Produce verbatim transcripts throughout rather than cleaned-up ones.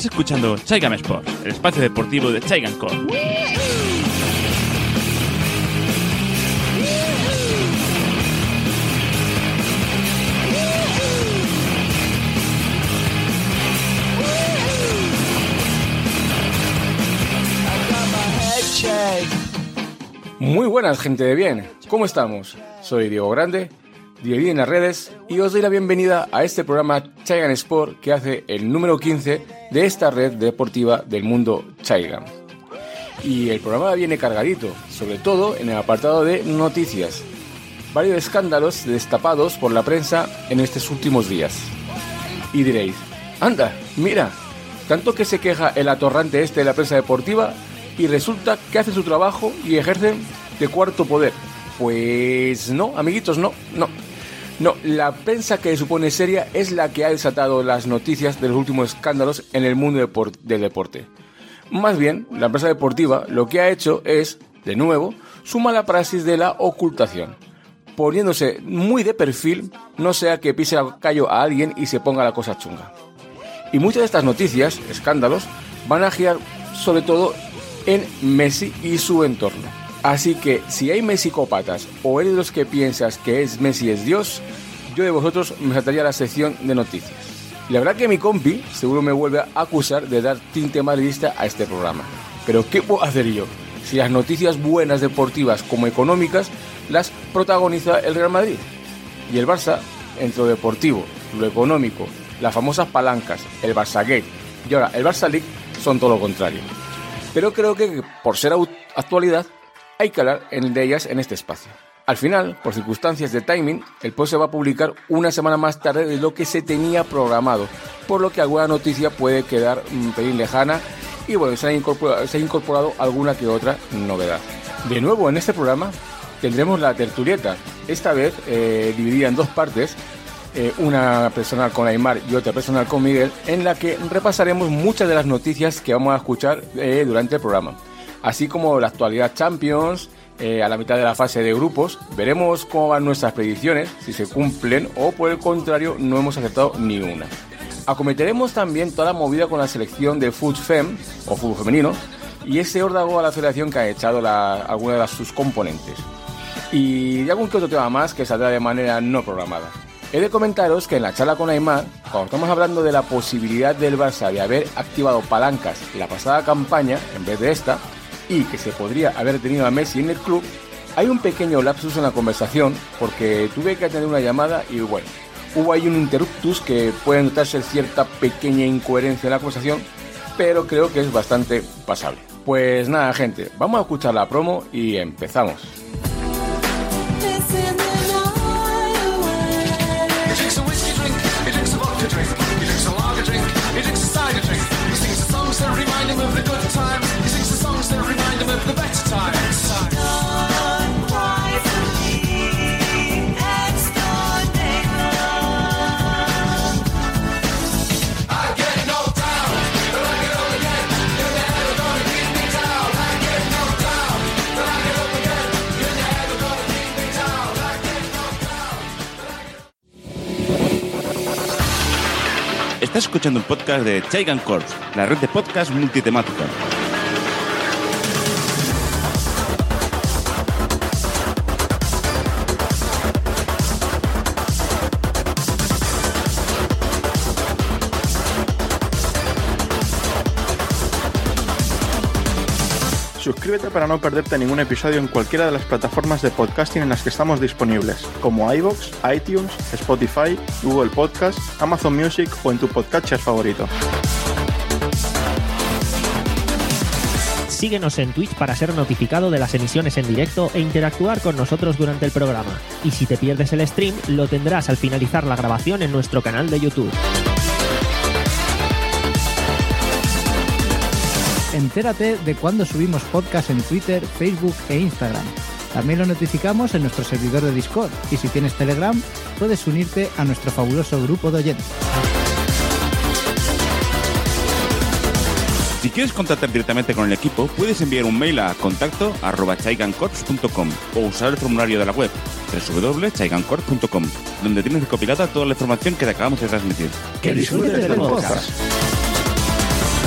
Estás escuchando Chaigam Sport, el espacio deportivo de Chaigam Corp. Muy buenas, gente de bien, ¿cómo estamos? Soy Diego Grande, Diego en las redes, y os doy la bienvenida a este programa Chaigam Sport, que hace el número quince de esta red deportiva del mundo Chaigam. Y el programa viene cargadito, sobre todo en el apartado de noticias. Varios escándalos destapados por la prensa en estos últimos días. Y diréis, anda, mira, tanto que se queja el atorrante este de la prensa deportiva, y resulta que hacen su trabajo y ejercen de cuarto poder. Pues no, amiguitos, no, no. No, la prensa que supone seria es la que ha desatado las noticias de los últimos escándalos en el mundo depor- del deporte. Más bien, la prensa deportiva lo que ha hecho es, de nuevo, su mala praxis de la ocultación, poniéndose muy de perfil, no sea que pise el callo a alguien y se ponga la cosa chunga. Y muchas de estas noticias, escándalos, van a girar sobre todo en Messi y su entorno. Así que si hay messicópatas o eres de los que piensas que es Messi es Dios, yo de vosotros me saltaría la sección de noticias. Y la verdad que mi compi seguro me vuelve a acusar de dar tinte madridista a este programa. Pero ¿qué puedo hacer yo? Si las noticias buenas deportivas como económicas las protagoniza el Real Madrid. Y el Barça, entre lo deportivo, lo económico, las famosas palancas, el Barçagate y ahora el Barça League son todo lo contrario. Pero creo que, por ser actualidad, hay que hablar de ellas en este espacio. Al final, por circunstancias de timing, el post se va a publicar una semana más tarde de lo que se tenía programado, por lo que alguna noticia puede quedar un pelín lejana y bueno, se ha incorporado, se ha incorporado alguna que otra novedad. De nuevo, en este programa tendremos la tertulieta, esta vez eh, dividida en dos partes, Eh, una personal con Aymar y otra personal con Miguel, en la que repasaremos muchas de las noticias que vamos a escuchar eh, durante el programa, así como la actualidad Champions, eh, a la mitad de la fase de grupos. Veremos cómo van nuestras predicciones, si se cumplen o por el contrario no hemos acertado ni una. Acometeremos también toda la movida con la selección de Foot Fem o fútbol femenino y ese órdago a la federación que ha echado la, alguna de las, sus componentes, y de algún que otro tema más que saldrá de manera no programada. He de comentaros que en la charla con Aymar, cuando estamos hablando de la posibilidad del Barça de haber activado palancas en la pasada campaña en vez de esta, y que se podría haber tenido a Messi en el club, hay un pequeño lapsus en la conversación porque tuve que atender una llamada y bueno, hubo ahí un interruptus que puede notarse cierta pequeña incoherencia en la conversación, pero creo que es bastante pasable. Pues nada, gente, vamos a escuchar la promo y empezamos. That remind him of the good times. He sings the songs that remind him of the better times. Don't cry for me, ex-tornado. I get knocked down, but I get up again. You're never gonna keep me down. I get knocked down, but I get up again. You're never gonna keep me down. I get knocked down, but I get... Estás escuchando un podcast de Chaigam Corp, la red de podcast multitemática. Suscríbete para no perderte ningún episodio en cualquiera de las plataformas de podcasting en las que estamos disponibles, como iVoox, iTunes, Spotify, Google Podcast, Amazon Music o en tu podcatcher favorito. Síguenos en Twitch para ser notificado de las emisiones en directo e interactuar con nosotros durante el programa. Y si te pierdes el stream, lo tendrás al finalizar la grabación en nuestro canal de YouTube. Entérate de cuando subimos podcast en Twitter, Facebook e Instagram. También lo notificamos en nuestro servidor de Discord y si tienes Telegram, puedes unirte a nuestro fabuloso grupo de oyentes. Si quieres contactar directamente con el equipo, puedes enviar un mail a contacto arroba chaigancorps punto com o usar el formulario de la web doble u doble u doble u punto chaigancorps punto com, donde tienes recopilada toda la información que te acabamos de transmitir. ¡Que disfrutes del podcast!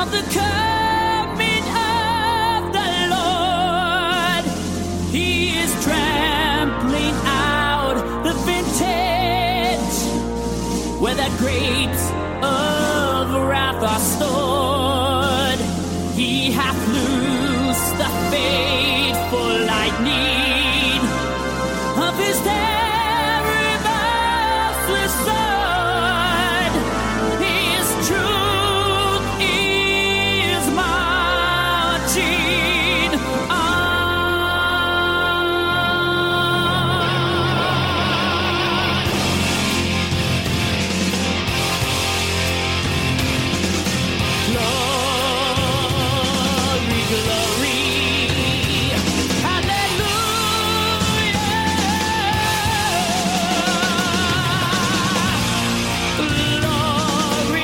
of the coming of the Lord. He is trampling out the vintage where the grapes of wrath are stored. He hath loosed the fateful lightning of his terrible sword. His truth is marching Glory, glory, hallelujah. Glory,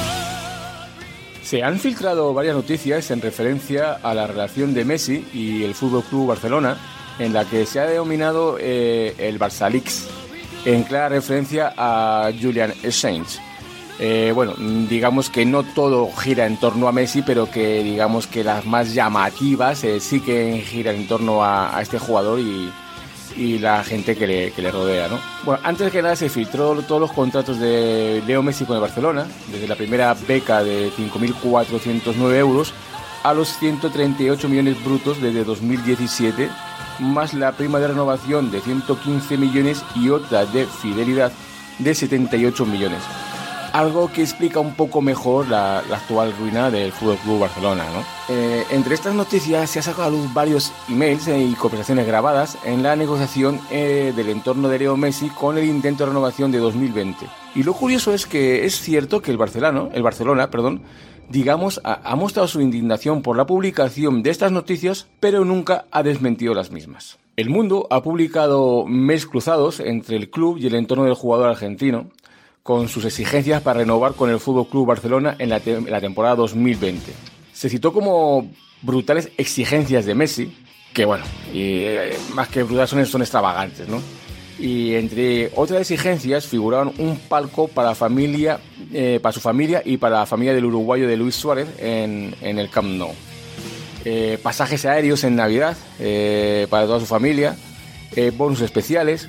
glory. Se han filtrado varias noticias en referencia a la relación de Messi y el F C Barcelona, en la que se ha denominado eh, el Barça Leaks, en clara referencia a Julian Assange. Eh, bueno, digamos que no todo gira en torno a Messi, pero que digamos que las más llamativas eh, sí que giran en torno a, a este jugador y, y la gente que le, que le rodea, ¿no? Bueno, antes que nada se filtró todos los contratos de Leo Messi con el Barcelona, desde la primera beca de cinco mil cuatrocientos nueve euros a los ciento treinta y ocho millones brutos desde dos mil diecisiete, más la prima de renovación de ciento quince millones y otra de fidelidad de setenta y ocho millones. Algo que explica un poco mejor la, la actual ruina del F C Barcelona, ¿no? Eh, entre estas noticias se ha sacado a luz varios emails eh, y conversaciones grabadas en la negociación eh, del entorno de Leo Messi con el intento de renovación de dos mil veinte. Y lo curioso es que es cierto que el Barcelona, el Barcelona, perdón, digamos, ha, ha mostrado su indignación por la publicación de estas noticias, pero nunca ha desmentido las mismas. El Mundo ha publicado mails cruzados entre el club y el entorno del jugador argentino, con sus exigencias para renovar con el F C Barcelona en la, te- en la temporada dos mil veinte. Se citó como brutales exigencias de Messi, que bueno, y, eh, más que brutales son, son extravagantes, ¿no? Y entre otras exigencias figuraban un palco para, familia, eh, para su familia y para la familia del uruguayo de Luis Suárez en, en el Camp Nou. Eh, pasajes aéreos en Navidad eh, para toda su familia, eh, bonus especiales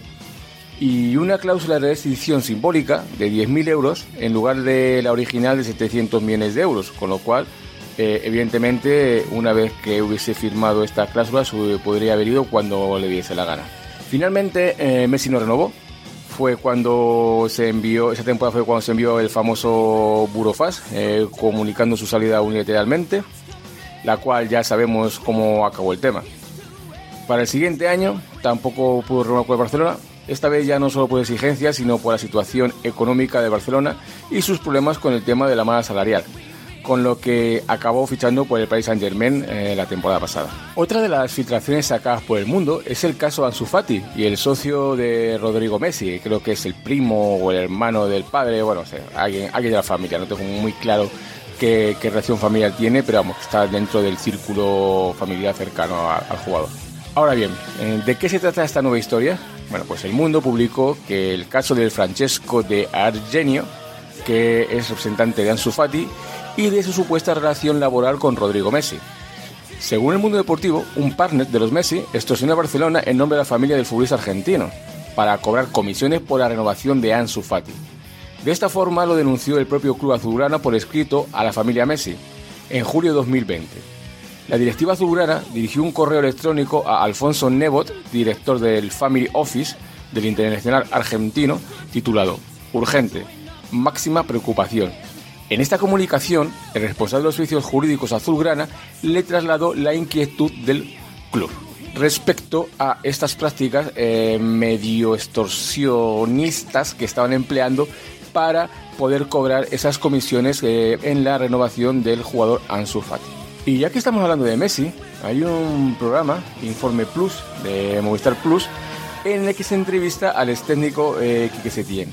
y una cláusula de rescisión simbólica de diez mil euros en lugar de la original de setecientos millones de euros, con lo cual, eh, evidentemente, una vez que hubiese firmado esta cláusula, se podría haber ido cuando le diese la gana. Finalmente, eh, Messi no renovó. Fue cuando se envió, esa temporada fue cuando se envió el famoso Burofax, eh, comunicando su salida unilateralmente, la cual ya sabemos cómo acabó el tema. Para el siguiente año, tampoco pudo renovar con el Barcelona. Esta vez ya no solo por exigencias, sino por la situación económica de Barcelona y sus problemas con el tema de la masa salarial, con lo que acabó fichando por el Paris Saint-Germain eh, la temporada pasada. Otra de las filtraciones sacadas por El Mundo es el caso Ansu Fati y el socio de Rodrigo Messi, creo que es el primo o el hermano del padre, bueno, o sea, alguien, alguien de la familia, no tengo muy claro qué, qué relación familiar tiene, pero vamos, está dentro del círculo familiar cercano a, al jugador. Ahora bien, ¿de qué se trata esta nueva historia? Bueno, pues El Mundo publicó que el caso del Francesco de Argenio, que es representante de Ansu Fati, y de su supuesta relación laboral con Rodrigo Messi. Según El Mundo Deportivo, un partner de los Messi extorsionó a Barcelona en nombre de la familia del futbolista argentino para cobrar comisiones por la renovación de Ansu Fati. De esta forma lo denunció el propio club azulgrana por escrito a la familia Messi en julio de dos mil veinte. La directiva azulgrana dirigió un correo electrónico a Alfonso Nebot, director del Family Office del Internacional argentino, titulado Urgente, máxima preocupación. En esta comunicación, el responsable de los servicios jurídicos azulgrana le trasladó la inquietud del club respecto a estas prácticas eh, medio extorsionistas que estaban empleando para poder cobrar esas comisiones eh, en la renovación del jugador Ansu Fati. Y ya que estamos hablando de Messi, hay un programa, Informe Plus, de Movistar Plus, en el que se entrevista al ex técnico eh, Quique Setién.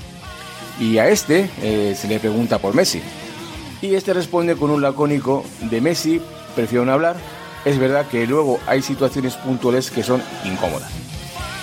Y a este eh, se le pregunta por Messi. Y este responde con un lacónico de Messi, prefiero no hablar. Es verdad que luego hay situaciones puntuales que son incómodas.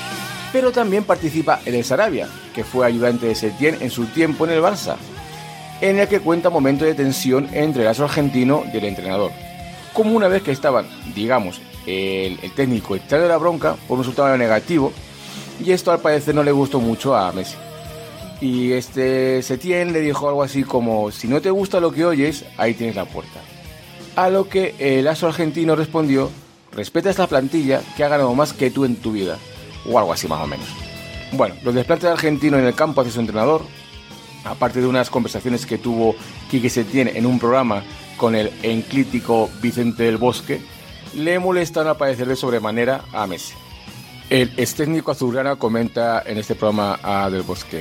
Pero también participa el Sarabia, que fue ayudante de Setién en su tiempo en el Barça. en el que cuenta momentos de tensión entre el astro argentino y el entrenador. Como una vez que estaban, digamos, el, el técnico echando la bronca por un resultado negativo, y esto al parecer no le gustó mucho a Messi. Y este Setién le dijo algo así como: si no te gusta lo que oyes, ahí tienes la puerta. A lo que el astro argentino respondió: respeta esta plantilla que ha ganado más que tú en tu vida, o algo así más o menos. Bueno, los desplantes argentinos en el campo hacia su entrenador, aparte de unas conversaciones que tuvo Quique Setién en un programa con el enclítico Vicente del Bosque, le molestaron al parecer de sobremanera a Messi. El ex técnico azulgrana comenta en este programa a Del Bosque: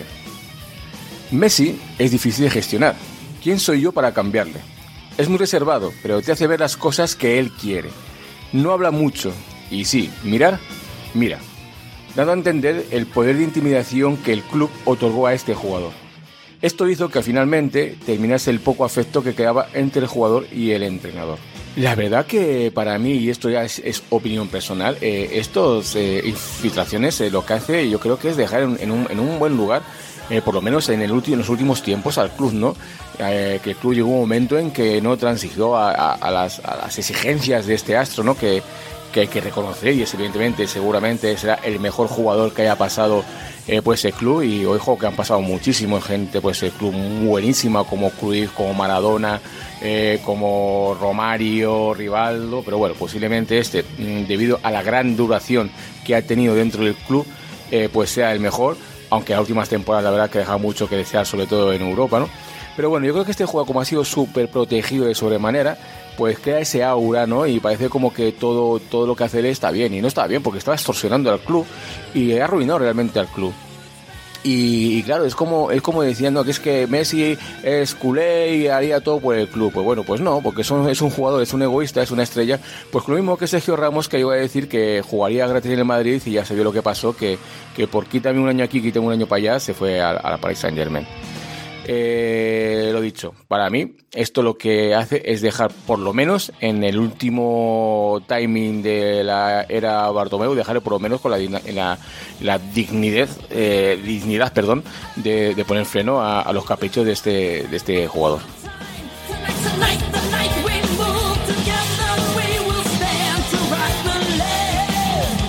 Messi es difícil de gestionar. ¿Quién soy yo para cambiarle? Es muy reservado, pero te hace ver las cosas que él quiere. No habla mucho. Y sí, mirar, mira. Dando a entender el poder de intimidación que el club otorgó a este jugador. Esto hizo que finalmente terminase el poco afecto que quedaba entre el jugador y el entrenador. La verdad que para mí, y esto ya es, es opinión personal, eh, estas eh, infiltraciones eh, lo que hace, yo creo que es dejar en, en, un, en un buen lugar, eh, por lo menos en, el último, en los últimos tiempos, al club, ¿no? Eh, que el club llegó un momento en que no transigió a, a, a, las, a las exigencias de este astro, ¿no? Que, que hay que reconocer, y es evidentemente, seguramente será el mejor jugador que haya pasado eh, pues el club, y ojo que han pasado muchísima gente, pues el club buenísima, como Cruyff, como Maradona, eh, como Romario, Rivaldo, pero bueno, posiblemente este, debido a la gran duración que ha tenido dentro del club, eh, pues sea el mejor, aunque las últimas temporadas la verdad que deja mucho que desear, sobre todo en Europa, ¿no? Pero bueno, yo creo que este juego, como ha sido súper protegido de sobremanera, pues crea ese aura, ¿no? Y parece como que todo, todo lo que hace él está bien. Y no está bien, porque estaba extorsionando al club y ha arruinado realmente al club. Y, y claro, es como, es como diciendo que es que Messi es culé y haría todo por el club. Pues bueno, pues no, porque son, es un jugador, es un egoísta, es una estrella. Pues lo mismo que Sergio Ramos, que iba a decir que jugaría gratis en el Madrid, y ya se vio lo que pasó, que, que por quítame un año aquí, quítame un año para allá, se fue a, a la Paris Saint-Germain. Eh, lo dicho, para mí esto lo que hace es dejar, por lo menos en el último timing de la era Bartomeu, dejarle por lo menos con la, la, la dignidad, eh, dignidad perdón, de, de poner freno a, a los caprichos de este, de este jugador. Tonight, the night we move together, we will stand to rock the land.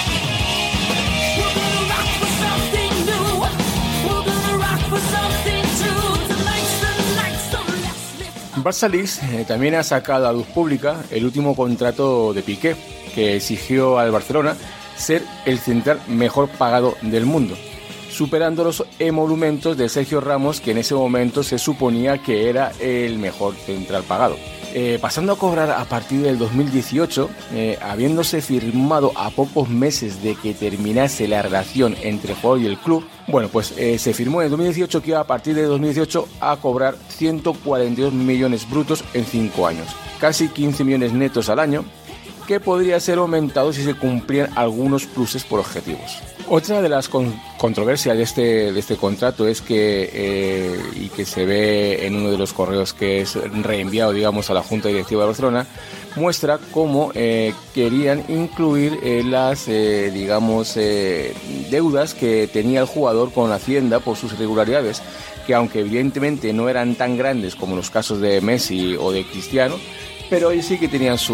We're gonna rock for something new. We're gonna rock for something true. Tonight's the night, so let's live. Barça Leaks eh, también ha sacado a luz pública el último contrato de Piqué, que exigió al Barcelona ser el central mejor pagado del mundo, superando los emolumentos de Sergio Ramos, que en ese momento se suponía que era el mejor central pagado. Eh, pasando a cobrar a partir del dos mil dieciocho, eh, habiéndose firmado a pocos meses de que terminase la relación entre el jugador y el club, bueno, pues eh, se firmó en el dos mil dieciocho que iba a partir de dos mil dieciocho a cobrar ciento cuarenta y dos millones brutos en cinco años, casi quince millones netos al año, que podría ser aumentado si se cumplían algunos pluses por objetivos. Otra de las con- controversias de este, de este contrato es que, eh, y que se ve en uno de los correos que es reenviado, digamos, a la Junta Directiva de Barcelona, muestra cómo eh, querían incluir eh, las, eh, digamos, eh, deudas que tenía el jugador con Hacienda por sus irregularidades, que aunque evidentemente no eran tan grandes como los casos de Messi o de Cristiano, pero ellos sí que tenían su,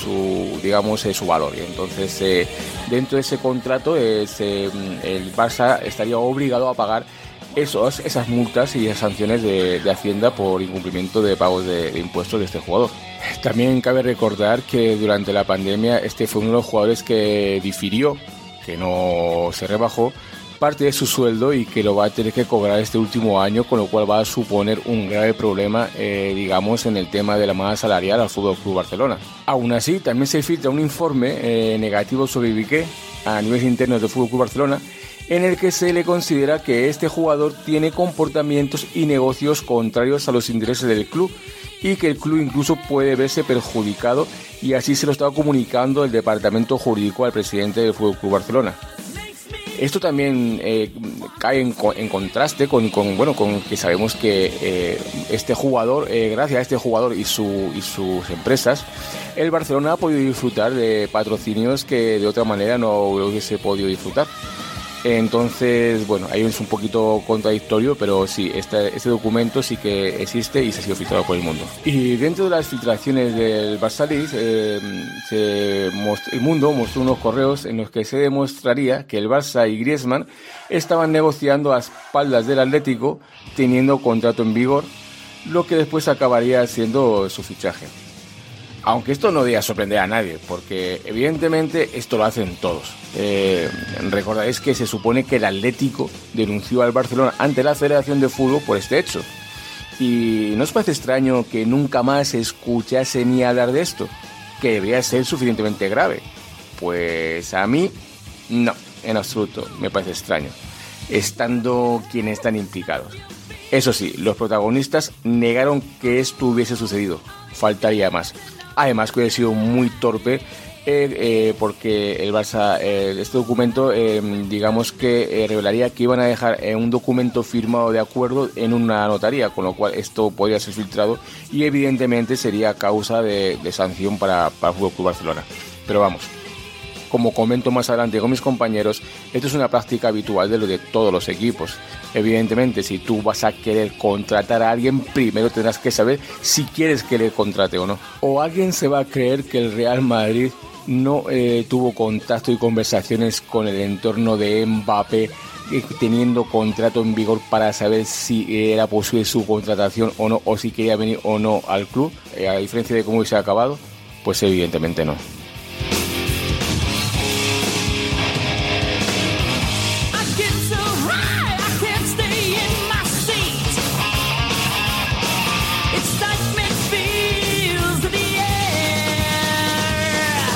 su digamos, eh, su valor. Y entonces, eh, dentro de ese contrato, eh, se, el Barça estaría obligado a pagar esos, esas multas y esas sanciones de, de Hacienda por incumplimiento de pagos de, de impuestos de este jugador. También cabe recordar que durante la pandemia este fue uno de los jugadores que difirió, que no se rebajó, parte de su sueldo, y que lo va a tener que cobrar este último año, con lo cual va a suponer un grave problema, eh, digamos, en el tema de la masa salarial al F C Barcelona. Aún así, también se filtra un informe eh, negativo sobre Piqué a niveles internos del F C Barcelona, en el que se le considera que este jugador tiene comportamientos y negocios contrarios a los intereses del club, y que el club incluso puede verse perjudicado, y así se lo estaba comunicando el departamento jurídico al presidente del F C Barcelona. Esto también eh, cae en, en contraste con, con, bueno, con que sabemos que eh, este jugador, eh, gracias a este jugador y, su, y sus empresas, el Barcelona ha podido disfrutar de patrocinios que de otra manera no hubiese podido disfrutar. Entonces, bueno, ahí es un poquito contradictorio, pero sí, este, este documento sí que existe y se ha sido filtrado por el mundo. Y dentro de las filtraciones del Barça Leaks, eh, se most- el mundo mostró unos correos en los que se demostraría que el Barça y Griezmann estaban negociando a espaldas del Atlético, teniendo contrato en vigor, lo que después acabaría siendo su fichaje. Aunque esto no debía sorprender a nadie, porque evidentemente esto lo hacen todos. Eh, recordáis que se supone que el Atlético denunció al Barcelona ante la Federación de Fútbol por este hecho. ¿Y no os parece extraño que nunca más se escuchase ni hablar de esto? Que debería ser suficientemente grave. Pues a mí, no, en absoluto, me parece extraño, estando quienes están implicados. Eso sí, los protagonistas negaron que esto hubiese sucedido. Faltaría más. Además que hubiera sido muy torpe eh, eh, porque el Barça, eh, este documento, eh, digamos que eh, revelaría que iban a dejar eh, un documento firmado de acuerdo en una notaría, con lo cual esto podría ser filtrado y evidentemente sería causa de, de sanción para, para el Fútbol Club Barcelona. Pero vamos, como comento más adelante con mis compañeros, esto es una práctica habitual de lo de todos los equipos. Evidentemente, si tú vas a querer contratar a alguien, primero tendrás que saber si quieres que le contrate o no. O alguien se va a creer que el Real Madrid no eh, tuvo contacto y conversaciones con el entorno de Mbappé, eh, teniendo contrato en vigor para saber si era posible su contratación o no, o si quería venir o no al club, eh, a diferencia de cómo hubiese acabado. Pues evidentemente no. I get so high, I can't stay in my seat. Excitement fills the air.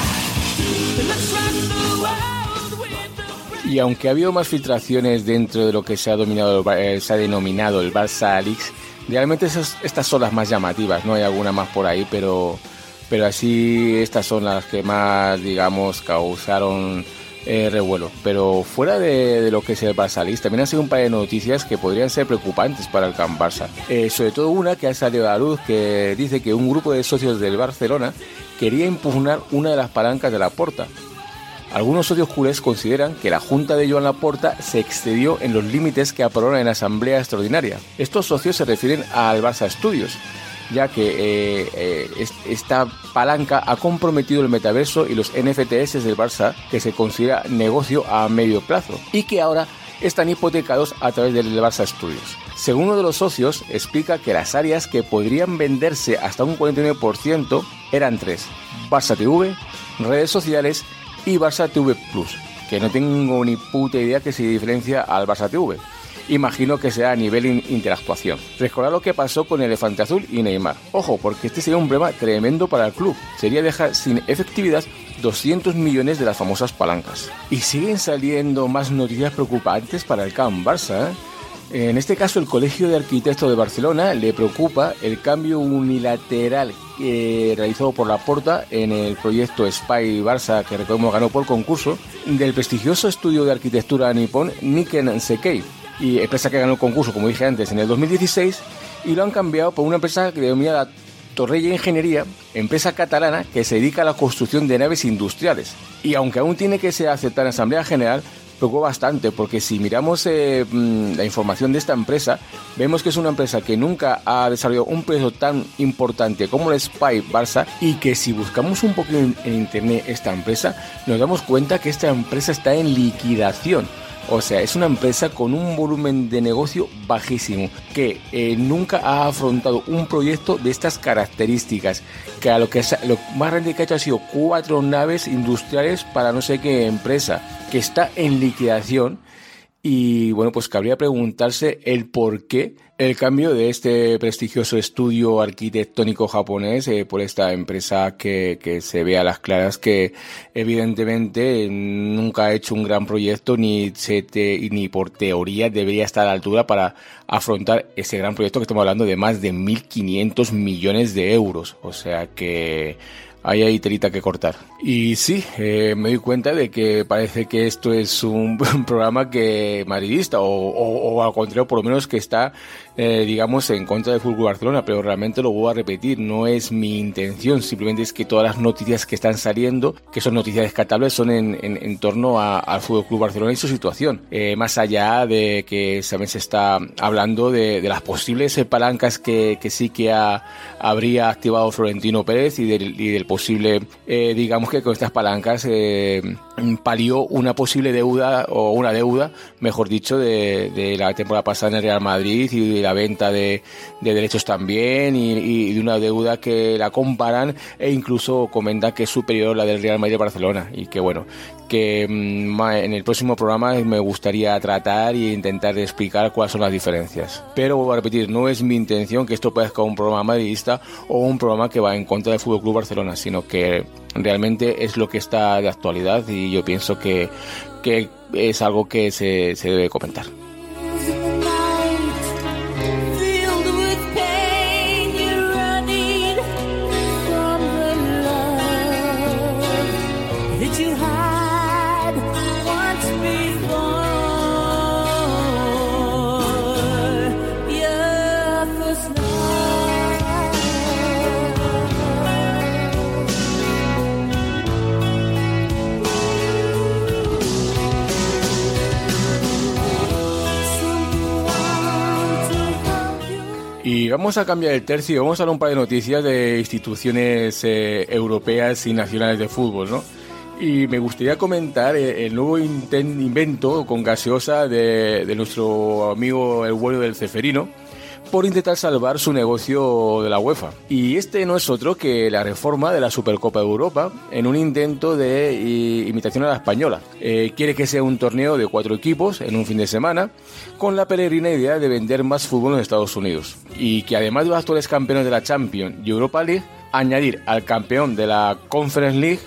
Let's rock the world with the Y aunque ha habido más filtraciones dentro de lo que se ha, dominado, eh, se ha denominado el Barça Leaks, realmente esas, estas son las más llamativas, no hay alguna más por ahí, pero, pero así estas son las que más, digamos, causaron eh, revuelo. Pero fuera de, de lo que es el Barça Leaks, también han sido un par de noticias que podrían ser preocupantes para el Camp Barça. Eh, sobre todo una que ha salido a la luz, que dice que un grupo de socios del Barcelona quería impugnar una de las palancas de Laporta. Algunos socios culés consideran que la Junta de Joan Laporta se excedió en los límites que aprobaron en la Asamblea Extraordinaria. Estos socios se refieren al Barça Studios, ya que eh, eh, esta palanca ha comprometido el metaverso y los N F Ts del Barça, que se considera negocio a medio plazo, y que ahora están hipotecados a través del Barça Studios. Según uno de los socios, explica que las áreas que podrían venderse hasta un cuarenta y nueve por ciento eran tres: Barça T V, redes sociales y Barça T V Plus, que no tengo ni puta idea que se diferencia al Barça T V. Imagino que sea a nivel in- interactuación. Recordad lo que pasó con Elefante Azul y Neymar. Ojo, porque este sería un problema tremendo para el club. Sería dejar sin efectividad doscientos millones de las famosas palancas. Y siguen saliendo más noticias preocupantes para el Camp Barça, ¿eh? En este caso, el Colegio de Arquitectos de Barcelona le preocupa el cambio unilateral eh, realizado por Laporta en el proyecto Espai Barça, que recordemos ganó por concurso, del prestigioso estudio de arquitectura nipón Nikken Sekkei, y empresa que ganó el concurso, como dije antes, en el dos mil dieciséis, y lo han cambiado por una empresa que denominada Torrella Ingeniería, empresa catalana que se dedica a la construcción de naves industriales. Y aunque aún tiene que ser aceptada en Asamblea General, preocupa bastante, porque si miramos eh, la información de esta empresa, vemos que es una empresa que nunca ha desarrollado un proyecto tan importante como el Espai Barça, y que si buscamos un poco en, en internet esta empresa, nos damos cuenta que esta empresa está en liquidación. O sea, es una empresa con un volumen de negocio bajísimo, que eh, nunca ha afrontado un proyecto de estas características, que a lo que lo más grande que ha hecho ha sido cuatro naves industriales para no sé qué empresa, que está en liquidación. Y bueno, pues cabría preguntarse el por qué el cambio de este prestigioso estudio arquitectónico japonés eh, por esta empresa que, que se ve a las claras que evidentemente nunca ha hecho un gran proyecto, ni, se te, ni por teoría debería estar a la altura para afrontar ese gran proyecto, que estamos hablando de más de mil quinientos millones de euros. O sea que ahí hay telita que cortar. Y sí, eh, me doy cuenta de que parece que esto es un, un programa que madridista, o, o, o al contrario, por lo menos que está, eh, digamos, en contra del F C Barcelona, pero realmente lo voy a repetir, no es mi intención, simplemente es que todas las noticias que están saliendo, que son noticias descartables, son en, en, en torno a, al F C Barcelona y su situación. Eh, más allá de que también se está hablando de, de las posibles palancas que, que sí que ha, habría activado Florentino Pérez y del, y del posible, eh, digamos que con estas palancas eh, palió una posible deuda, o una deuda, mejor dicho, de, de la temporada pasada en el Real Madrid, y de la venta de, de derechos también, y, y de una deuda que la comparan e incluso comentan que es superior a la del Real Madrid-Barcelona, y que bueno, que mmm, en el próximo programa me gustaría tratar e intentar explicar cuáles son las diferencias. Pero voy a repetir, no es mi intención que esto parezca un programa madridista o un programa que va en contra del F C Barcelona, sino que realmente es lo que está de actualidad, y yo pienso que, que es algo que se, se debe comentar. Y vamos a cambiar el tercio y vamos a dar un par de noticias de instituciones eh, europeas y nacionales de fútbol, ¿no? Y me gustaría comentar eh, el nuevo inten- invento con gaseosa de, de nuestro amigo el bueno del Ceferino, por intentar salvar su negocio de la UEFA. Y este no es otro que la reforma de la Supercopa de Europa, en un intento de i- imitación a la española. Eh, quiere que sea un torneo de cuatro equipos en un fin de semana, con la peregrina idea de vender más fútbol en Estados Unidos. Y que además de los actuales campeones de la Champions y Europa League, añadir al campeón de la Conference League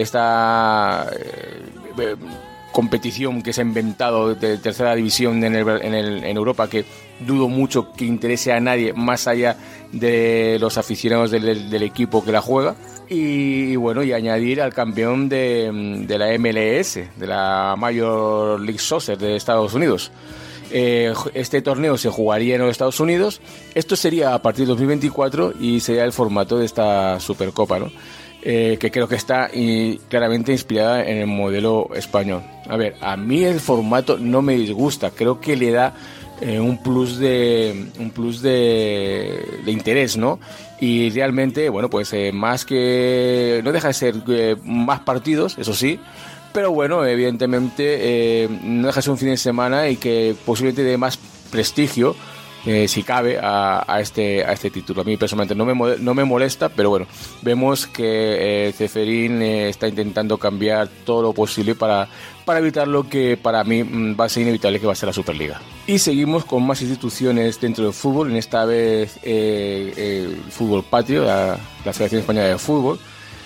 esta eh, eh, competición que se ha inventado de tercera división en, el, en, el, en Europa, que dudo mucho que interese a nadie más allá de los aficionados del, del equipo que la juega. Y, y bueno, y añadir al campeón de, de la M L S, de la Major League Soccer de Estados Unidos. Eh, este torneo se jugaría en los Estados Unidos. Esto sería a partir de dos mil veinticuatro y sería el formato de esta Supercopa, ¿no? Eh, que creo que está y claramente inspirada en el modelo español. A ver, a mí el formato no me disgusta, creo que le da eh, un plus de un plus de, de interés, ¿no? Y realmente, bueno, pues eh, más que no deja de ser eh, más partidos, eso sí, pero bueno, evidentemente eh, no deja de ser un fin de semana y que posiblemente dé más prestigio, Eh, si cabe, a, a este a este título. A mí personalmente no me no me molesta, pero bueno, vemos que eh, Ceferín eh, está intentando cambiar todo lo posible para, para evitar lo que para mí mm, va a ser inevitable, que va a ser la Superliga. Y seguimos con más instituciones dentro del fútbol, en esta vez eh, eh, el fútbol patrio, la, la Federación Española de Fútbol,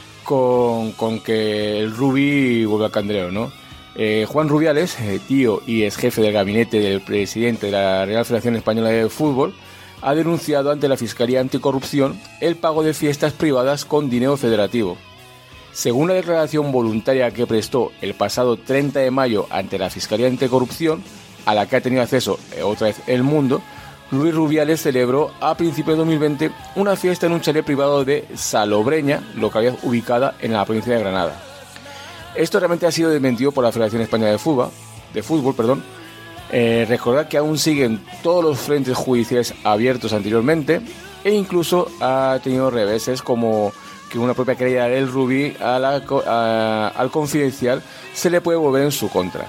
con, con que el Rubi vuelve al candelero, ¿no? Eh, Juan Rubiales, eh, tío y ex jefe del gabinete del presidente de la Real Federación Española de Fútbol, ha denunciado ante la Fiscalía Anticorrupción el pago de fiestas privadas con dinero federativo. Según la declaración voluntaria que prestó el pasado treinta de mayo ante la Fiscalía Anticorrupción, a la que ha tenido acceso eh, otra vez El Mundo, Luis Rubiales celebró a principios de dos mil veinte una fiesta en un chalet privado de Salobreña, localidad ubicada en la provincia de Granada. Esto realmente ha sido desmentido por la Federación Española de Fútbol, de fútbol, perdón. Eh, recordad que aún siguen todos los frentes judiciales abiertos anteriormente, e incluso ha tenido reveses como que una propia querella del Rubí a la, a, al Confidencial se le puede volver en su contra.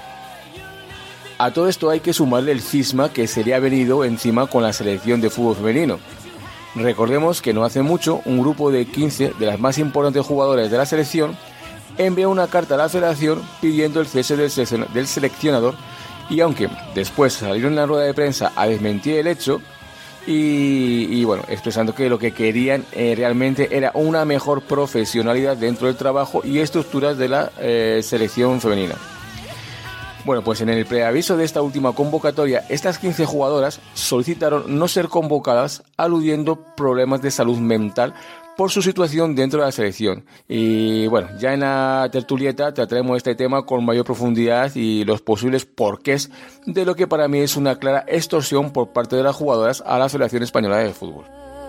A todo esto hay que sumarle el cisma que se le ha venido encima con la selección de fútbol femenino. Recordemos que no hace mucho un grupo de quince de las más importantes jugadoras de la selección envió una carta a la federación pidiendo el cese del, sele- del seleccionador, y aunque después salieron en la rueda de prensa a desmentir el hecho y, y bueno, expresando que lo que querían eh, realmente era una mejor profesionalidad dentro del trabajo y estructuras de la eh, selección femenina. Bueno, pues en el preaviso de esta última convocatoria, estas quince jugadoras solicitaron no ser convocadas, aludiendo problemas de salud mental por su situación dentro de la selección. Y bueno, ya en la tertulieta trataremos este tema con mayor profundidad y los posibles porqués de lo que para mí es una clara extorsión por parte de las jugadoras a la Federación Española de Fútbol.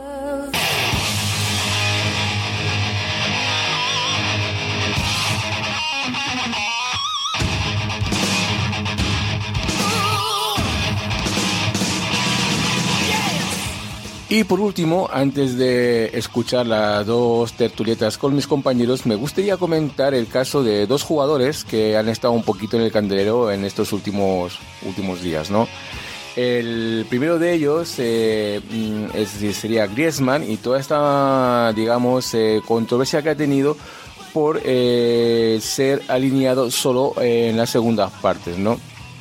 Y por último, antes de escuchar las dos tertulietas con mis compañeros, me gustaría comentar el caso de dos jugadores que han estado un poquito en el candelero en estos últimos, últimos días, ¿no? El primero de ellos eh, es, sería Griezmann y toda esta, digamos, eh, controversia que ha tenido por eh, ser alineado solo eh, en las segundas partes, ¿no?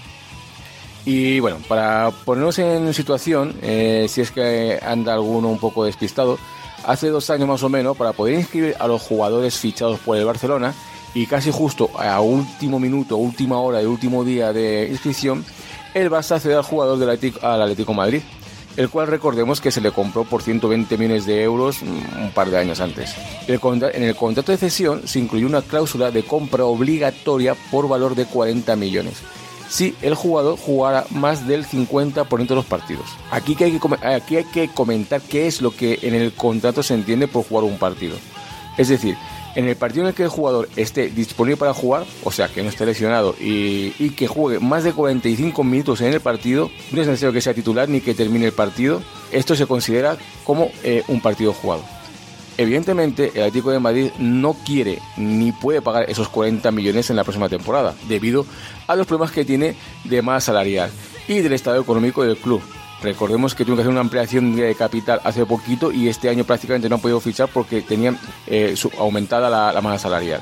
Y bueno, para ponernos en situación, eh, si es que anda alguno un poco despistado, hace dos años más o menos, para poder inscribir a los jugadores fichados por el Barcelona, y casi justo a último minuto, última hora y último día de inscripción, el Barça accede al jugador del Atlético, al Atlético Madrid, el cual recordemos que se le compró por ciento veinte millones de euros un par de años antes. El contra- en el contrato de cesión se incluyó una cláusula de compra obligatoria por valor de cuarenta millones. Si el jugador jugara más del cincuenta por ciento de los partidos. Aquí, que hay que com- aquí hay que comentar qué es lo que en el contrato se entiende por jugar un partido. Es decir, en el partido en el que el jugador esté disponible para jugar, o sea, que no esté lesionado y, y que juegue más de cuarenta y cinco minutos en el partido, no es necesario que sea titular ni que termine el partido, esto se considera como eh, un partido jugado. Evidentemente, el Atlético de Madrid no quiere ni puede pagar esos cuarenta millones en la próxima temporada, debido a los problemas que tiene de masa salarial y del estado económico del club. Recordemos que tuvieron que hacer una ampliación de capital hace poquito y este año prácticamente no han podido fichar porque tenían eh, su, aumentada la, la masa salarial.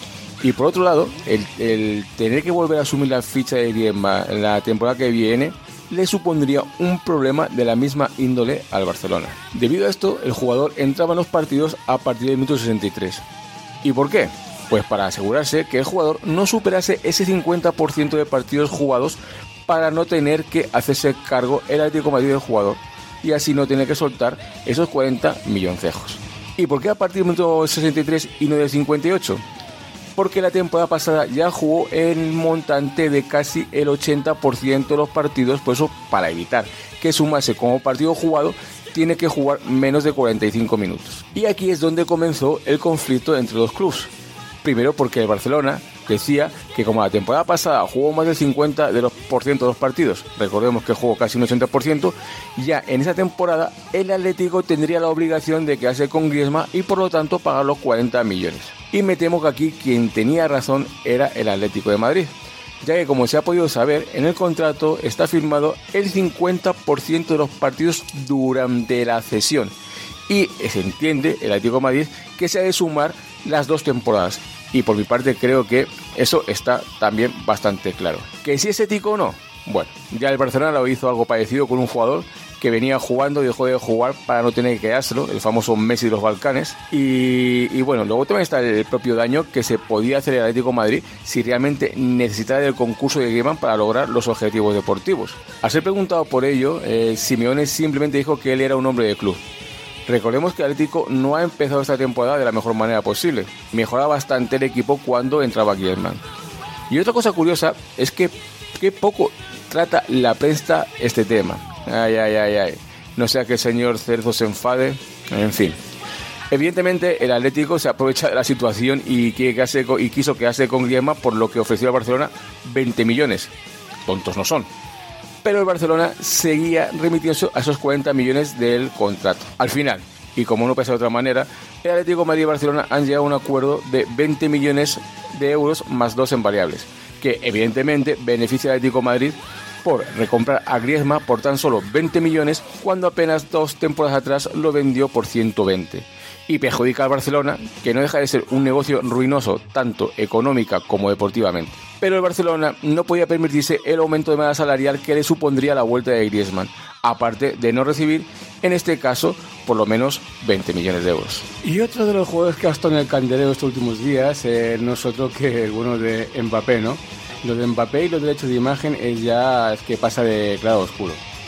Y por otro lado, el, el tener que volver a asumir la ficha de Griezmann en la temporada que viene le supondría un problema de la misma índole al Barcelona. Debido a esto, el jugador entraba en los partidos a partir del minuto sesenta y tres. ¿Y por qué? Pues para asegurarse que el jugador no superase ese cincuenta por ciento de partidos jugados para no tener que hacerse cargo el Atlético de Madrid del jugador y así no tener que soltar esos cuarenta milloncejos. ¿Y por qué a partir del minuto sesenta y tres y no del cincuenta y ocho? Porque la temporada pasada ya jugó el montante de casi el ochenta por ciento de los partidos, por eso para evitar que sumase como partido jugado tiene que jugar menos de cuarenta y cinco minutos. Y aquí es donde comenzó el conflicto entre los clubes. Primero porque el Barcelona decía que como la temporada pasada jugó más del cincuenta por ciento de los partidos, recordemos que jugó casi un ochenta por ciento, ya en esa temporada el Atlético tendría la obligación de quedarse con Griezmann y por lo tanto pagar los cuarenta millones. Y me temo que aquí quien tenía razón era el Atlético de Madrid, ya que como se ha podido saber, en el contrato está firmado el cincuenta por ciento de los partidos durante la cesión. Y se entiende, el Atlético de Madrid, que se ha de sumar las dos temporadas. Y por mi parte creo que eso está también bastante claro. ¿Que si es ético o no? Bueno, ya el Barcelona lo hizo algo parecido con un jugador que venía jugando y dejó de jugar para no tener que quedárselo, el famoso Messi de los Balcanes. Y, y bueno, luego también está el propio daño que se podía hacer el Atlético de Madrid si realmente necesitara del concurso de Griezmann para lograr los objetivos deportivos. Al ser preguntado por ello, eh, Simeone simplemente dijo que él era un hombre de club. Recordemos que el Atlético no ha empezado esta temporada de la mejor manera posible. Mejoraba bastante el equipo cuando entraba Griezmann. Y otra cosa curiosa es que, que poco trata la prensa este tema. Ay, ay, ay, ay. No sea que el señor Cerzo se enfade. En fin. Evidentemente el Atlético se aprovecha de la situación y, quiere quedarse con, y quiso quedarse con Griezmann, por lo que ofreció al Barcelona veinte millones. Tontos no son. Pero el Barcelona seguía remitiendo a esos cuarenta millones del contrato. Al final, y como no pasa de otra manera, el Atlético de Madrid y Barcelona han llegado a un acuerdo de veinte millones de euros más dos en variables, que evidentemente beneficia al Atlético de Madrid por recomprar a Griezmann por tan solo veinte millones cuando apenas dos temporadas atrás lo vendió por ciento veinte. Y perjudica al Barcelona, que no deja de ser un negocio ruinoso tanto económica como deportivamente. Pero el Barcelona no podía permitirse el aumento de masa salarial que le supondría la vuelta de Griezmann, aparte de no recibir, en este caso, por lo menos veinte millones de euros. Y otro de los jugadores que ha estado en el candelero estos últimos días eh, no es otro que el bueno de Mbappé, ¿no? Lo de Mbappé y los derechos de imagen es ya es que pasa de claro a oscuro.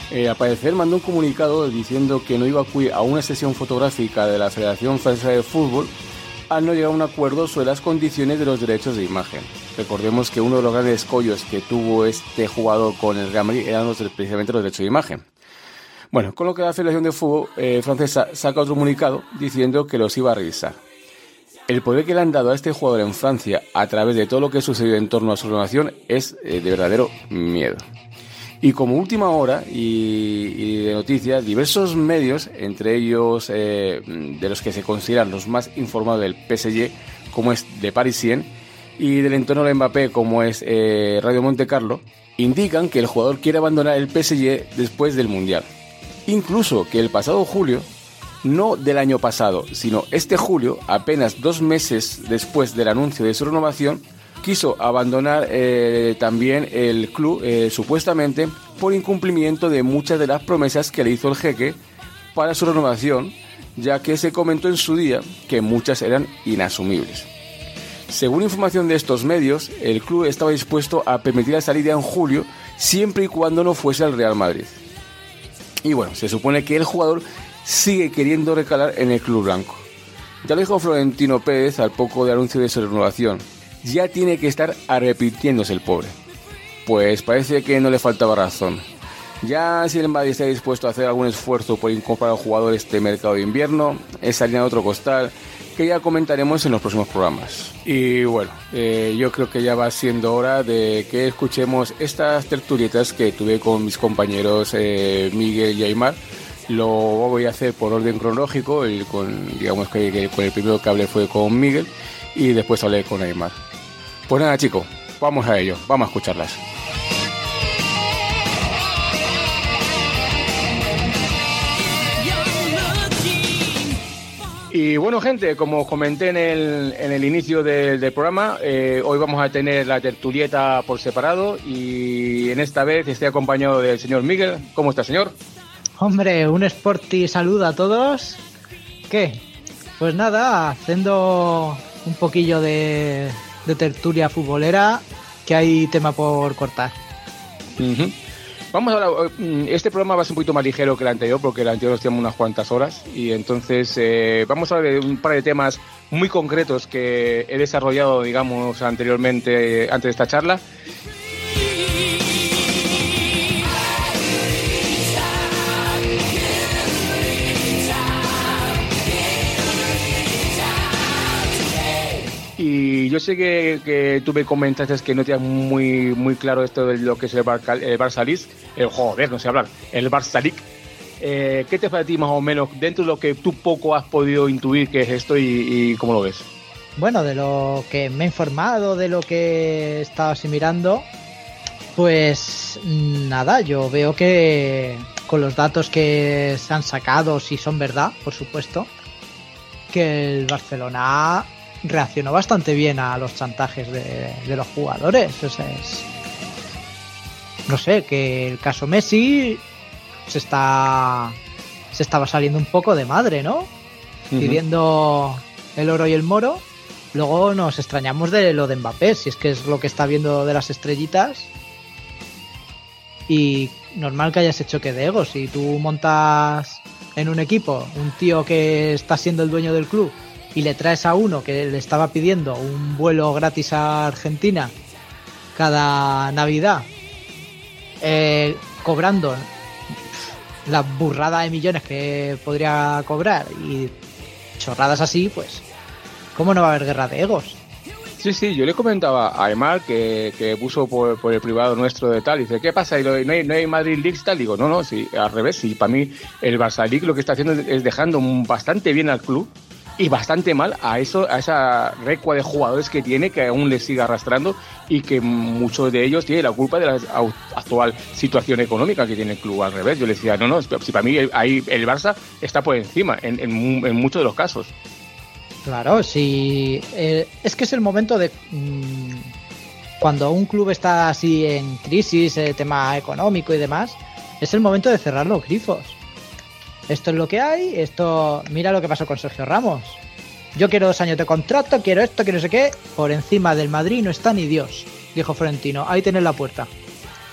Eh, al parecer mandó un comunicado diciendo que no iba a acudir a una sesión fotográfica de la Federación Francesa de Fútbol al no llegar a un acuerdo sobre las condiciones de los derechos de imagen. Recordemos que uno de los grandes escollos que tuvo este jugador con el Real Madrid eran los, precisamente los derechos de imagen. Bueno, con lo que la Federación de Fútbol eh, francesa saca otro comunicado diciendo que los iba a revisar. El poder que le han dado a este jugador en Francia a través de todo lo que sucedió en torno a su renovación es eh, de verdadero miedo. Y como última hora y, y de noticias, diversos medios, entre ellos eh, de los que se consideran los más informados del P S G, como es Le Parisien, y del entorno de Mbappé, como es eh, Radio Monte Carlo, indican que el jugador quiere abandonar el P S G después del Mundial. Incluso que el pasado julio, no del año pasado, sino este julio, apenas dos meses después del anuncio de su renovación, quiso abandonar eh, también el club, eh, supuestamente por incumplimiento de muchas de las promesas que le hizo el jeque para su renovación, ya que se comentó en su día que muchas eran inasumibles. Según información de estos medios, el club estaba dispuesto a permitir la salida en julio, siempre y cuando no fuese al Real Madrid. Y bueno, se supone que el jugador sigue queriendo recalar en el club blanco. Ya lo dijo Florentino Pérez al poco de anuncio de su renovación. Ya tiene que estar arrepintiéndose el pobre. Pues parece que no le faltaba razón. Ya si el Madrid está dispuesto a hacer algún esfuerzo por incorporar al jugador este mercado de invierno, es harina de otro costal, que ya comentaremos en los próximos programas. Y bueno, eh, yo creo que ya va siendo hora de que escuchemos estas tertulietas que tuve con mis compañeros eh, Miguel y Aymar. Lo voy a hacer por orden cronológico, el, con, digamos que, que con el primero que hablé fue con Miguel y después hablé con Aymar. Pues nada, chicos, vamos a ello, vamos a escucharlas. Y bueno, gente, como os comenté en el, en el inicio del, del programa, eh, hoy vamos a tener la tertulieta por separado y en esta vez estoy acompañado del señor Miguel. ¿Cómo está, señor? Hombre, un sporty saludo a todos. ¿Qué? Pues nada, haciendo un poquillo de, de tertulia futbolera, que hay tema por cortar. Uh-huh. Vamos a hablar, este programa va a ser un poquito más ligero que el anterior, porque el anterior nos teníamos unas cuantas horas, y entonces eh, vamos a hablar de un par de temas muy concretos que he desarrollado, digamos, anteriormente, antes de esta charla. Y yo sé que, que tú me comentaste que no tenías muy muy claro esto de lo que es el, Bar, el Barça League, el joder, no sé hablar, el Barça League. Eh, ¿Qué te parece a ti más o menos dentro de lo que tú poco has podido intuir que es esto y, y cómo lo ves? Bueno, de lo que me he informado, de lo que he estado así mirando, pues nada, yo veo que con los datos que se han sacado, si son verdad, por supuesto, que el Barcelona reaccionó bastante bien a los chantajes de, de los jugadores. O sea, es, no sé, que el caso Messi se está se estaba saliendo un poco de madre, ¿no? Uh-huh. Pidiendo el oro y el moro. Luego nos extrañamos de lo de Mbappé, si es que es lo que está viendo de las estrellitas. Y normal que haya ese choque de egos. Si tú montas en un equipo un tío que está siendo el dueño del club y le traes a uno que le estaba pidiendo un vuelo gratis a Argentina cada Navidad, eh, cobrando la burrada de millones que podría cobrar y chorradas así, pues ¿cómo no va a haber guerra de egos? Sí, sí, yo le comentaba a Aymar que, que puso por, por el privado nuestro de tal, y dice, ¿qué pasa? ¿Y lo, no, hay, ¿No hay Madrid League tal? Digo, no, no, sí, al revés, sí, para mí el Barça League lo que está haciendo es, es dejando bastante bien al club y bastante mal a eso, a esa recua de jugadores que tiene, que aún le sigue arrastrando y que muchos de ellos tienen la culpa de la actual situación económica que tiene el club. Al revés, yo le decía, no, no, si para mí el, ahí el Barça está por encima en, en, en muchos de los casos. Claro, sí, eh, es que es el momento de mmm, cuando un club está así en crisis, eh, tema económico y demás, es el momento de cerrar los grifos. Esto es lo que hay, esto, mira lo que pasó con Sergio Ramos. Yo quiero dos años de contrato, quiero esto, quiero no sé qué. Por encima del Madrid no está ni Dios, dijo Florentino. Ahí tenés la puerta.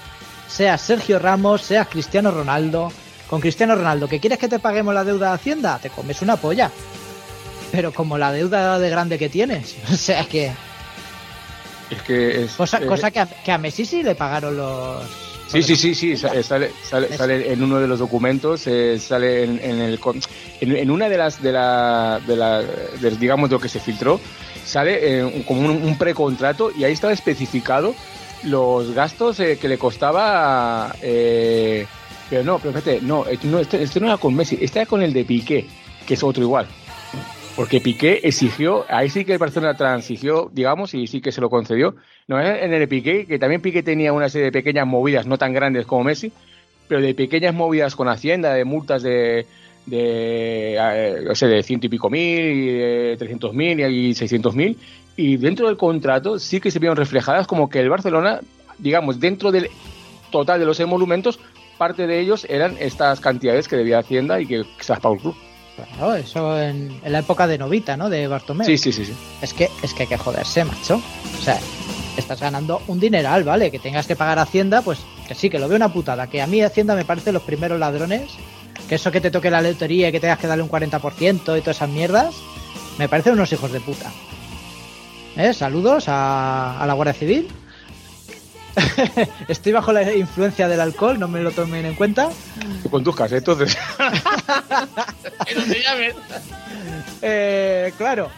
seas Sergio Ramos, seas Cristiano Ronaldo. Con Cristiano Ronaldo, ¿que quieres que te paguemos la deuda de Hacienda? Te comes una polla. Pero como la deuda de grande que tienes, o sea que... Es que es... Cosa, eh, cosa que, a, que a Messi sí le pagaron los... Sí, sí, sí, sí, sale, sale, sale, sale en uno de los documentos, eh, sale en, en el en, en una de las de la, de la de, digamos de lo que se filtró, sale eh, como un, un precontrato y ahí estaba especificado los gastos eh, que le costaba, eh, pero no, pero fíjate, no, no este, este no era con Messi, este era con el de Piqué, que es otro igual. Porque Piqué exigió, ahí sí que el Barcelona transigió, digamos, y sí que se lo concedió. No, en el Piqué, que también Piqué tenía una serie de pequeñas movidas, no tan grandes como Messi, pero de pequeñas movidas con Hacienda, de multas de, de, eh, no sé, de ciento y pico mil, y de trescientos mil y seiscientos mil. Y dentro del contrato sí que se vieron reflejadas como que el Barcelona, digamos, dentro del total de los emolumentos, parte de ellos eran estas cantidades que debía Hacienda y que se las pagó el club. Claro, eso en, en la época de Novita, ¿no? De Bartomeu. Sí, sí, sí, sí. Es que, es que hay que joderse, macho. O sea, estás ganando un dineral, ¿vale? Que tengas que pagar Hacienda, pues que sí, que lo veo una putada. Que a mí Hacienda me parece los primeros ladrones. Que eso que te toque la lotería y que tengas que darle un cuarenta por ciento y todas esas mierdas, me parecen unos hijos de puta. ¿Eh? Saludos a, a la Guardia Civil. Estoy bajo la influencia del alcohol, no me lo tomen en cuenta. Tú conduzcas, ¿eh? Entonces. Que no te llamen. Eh, claro.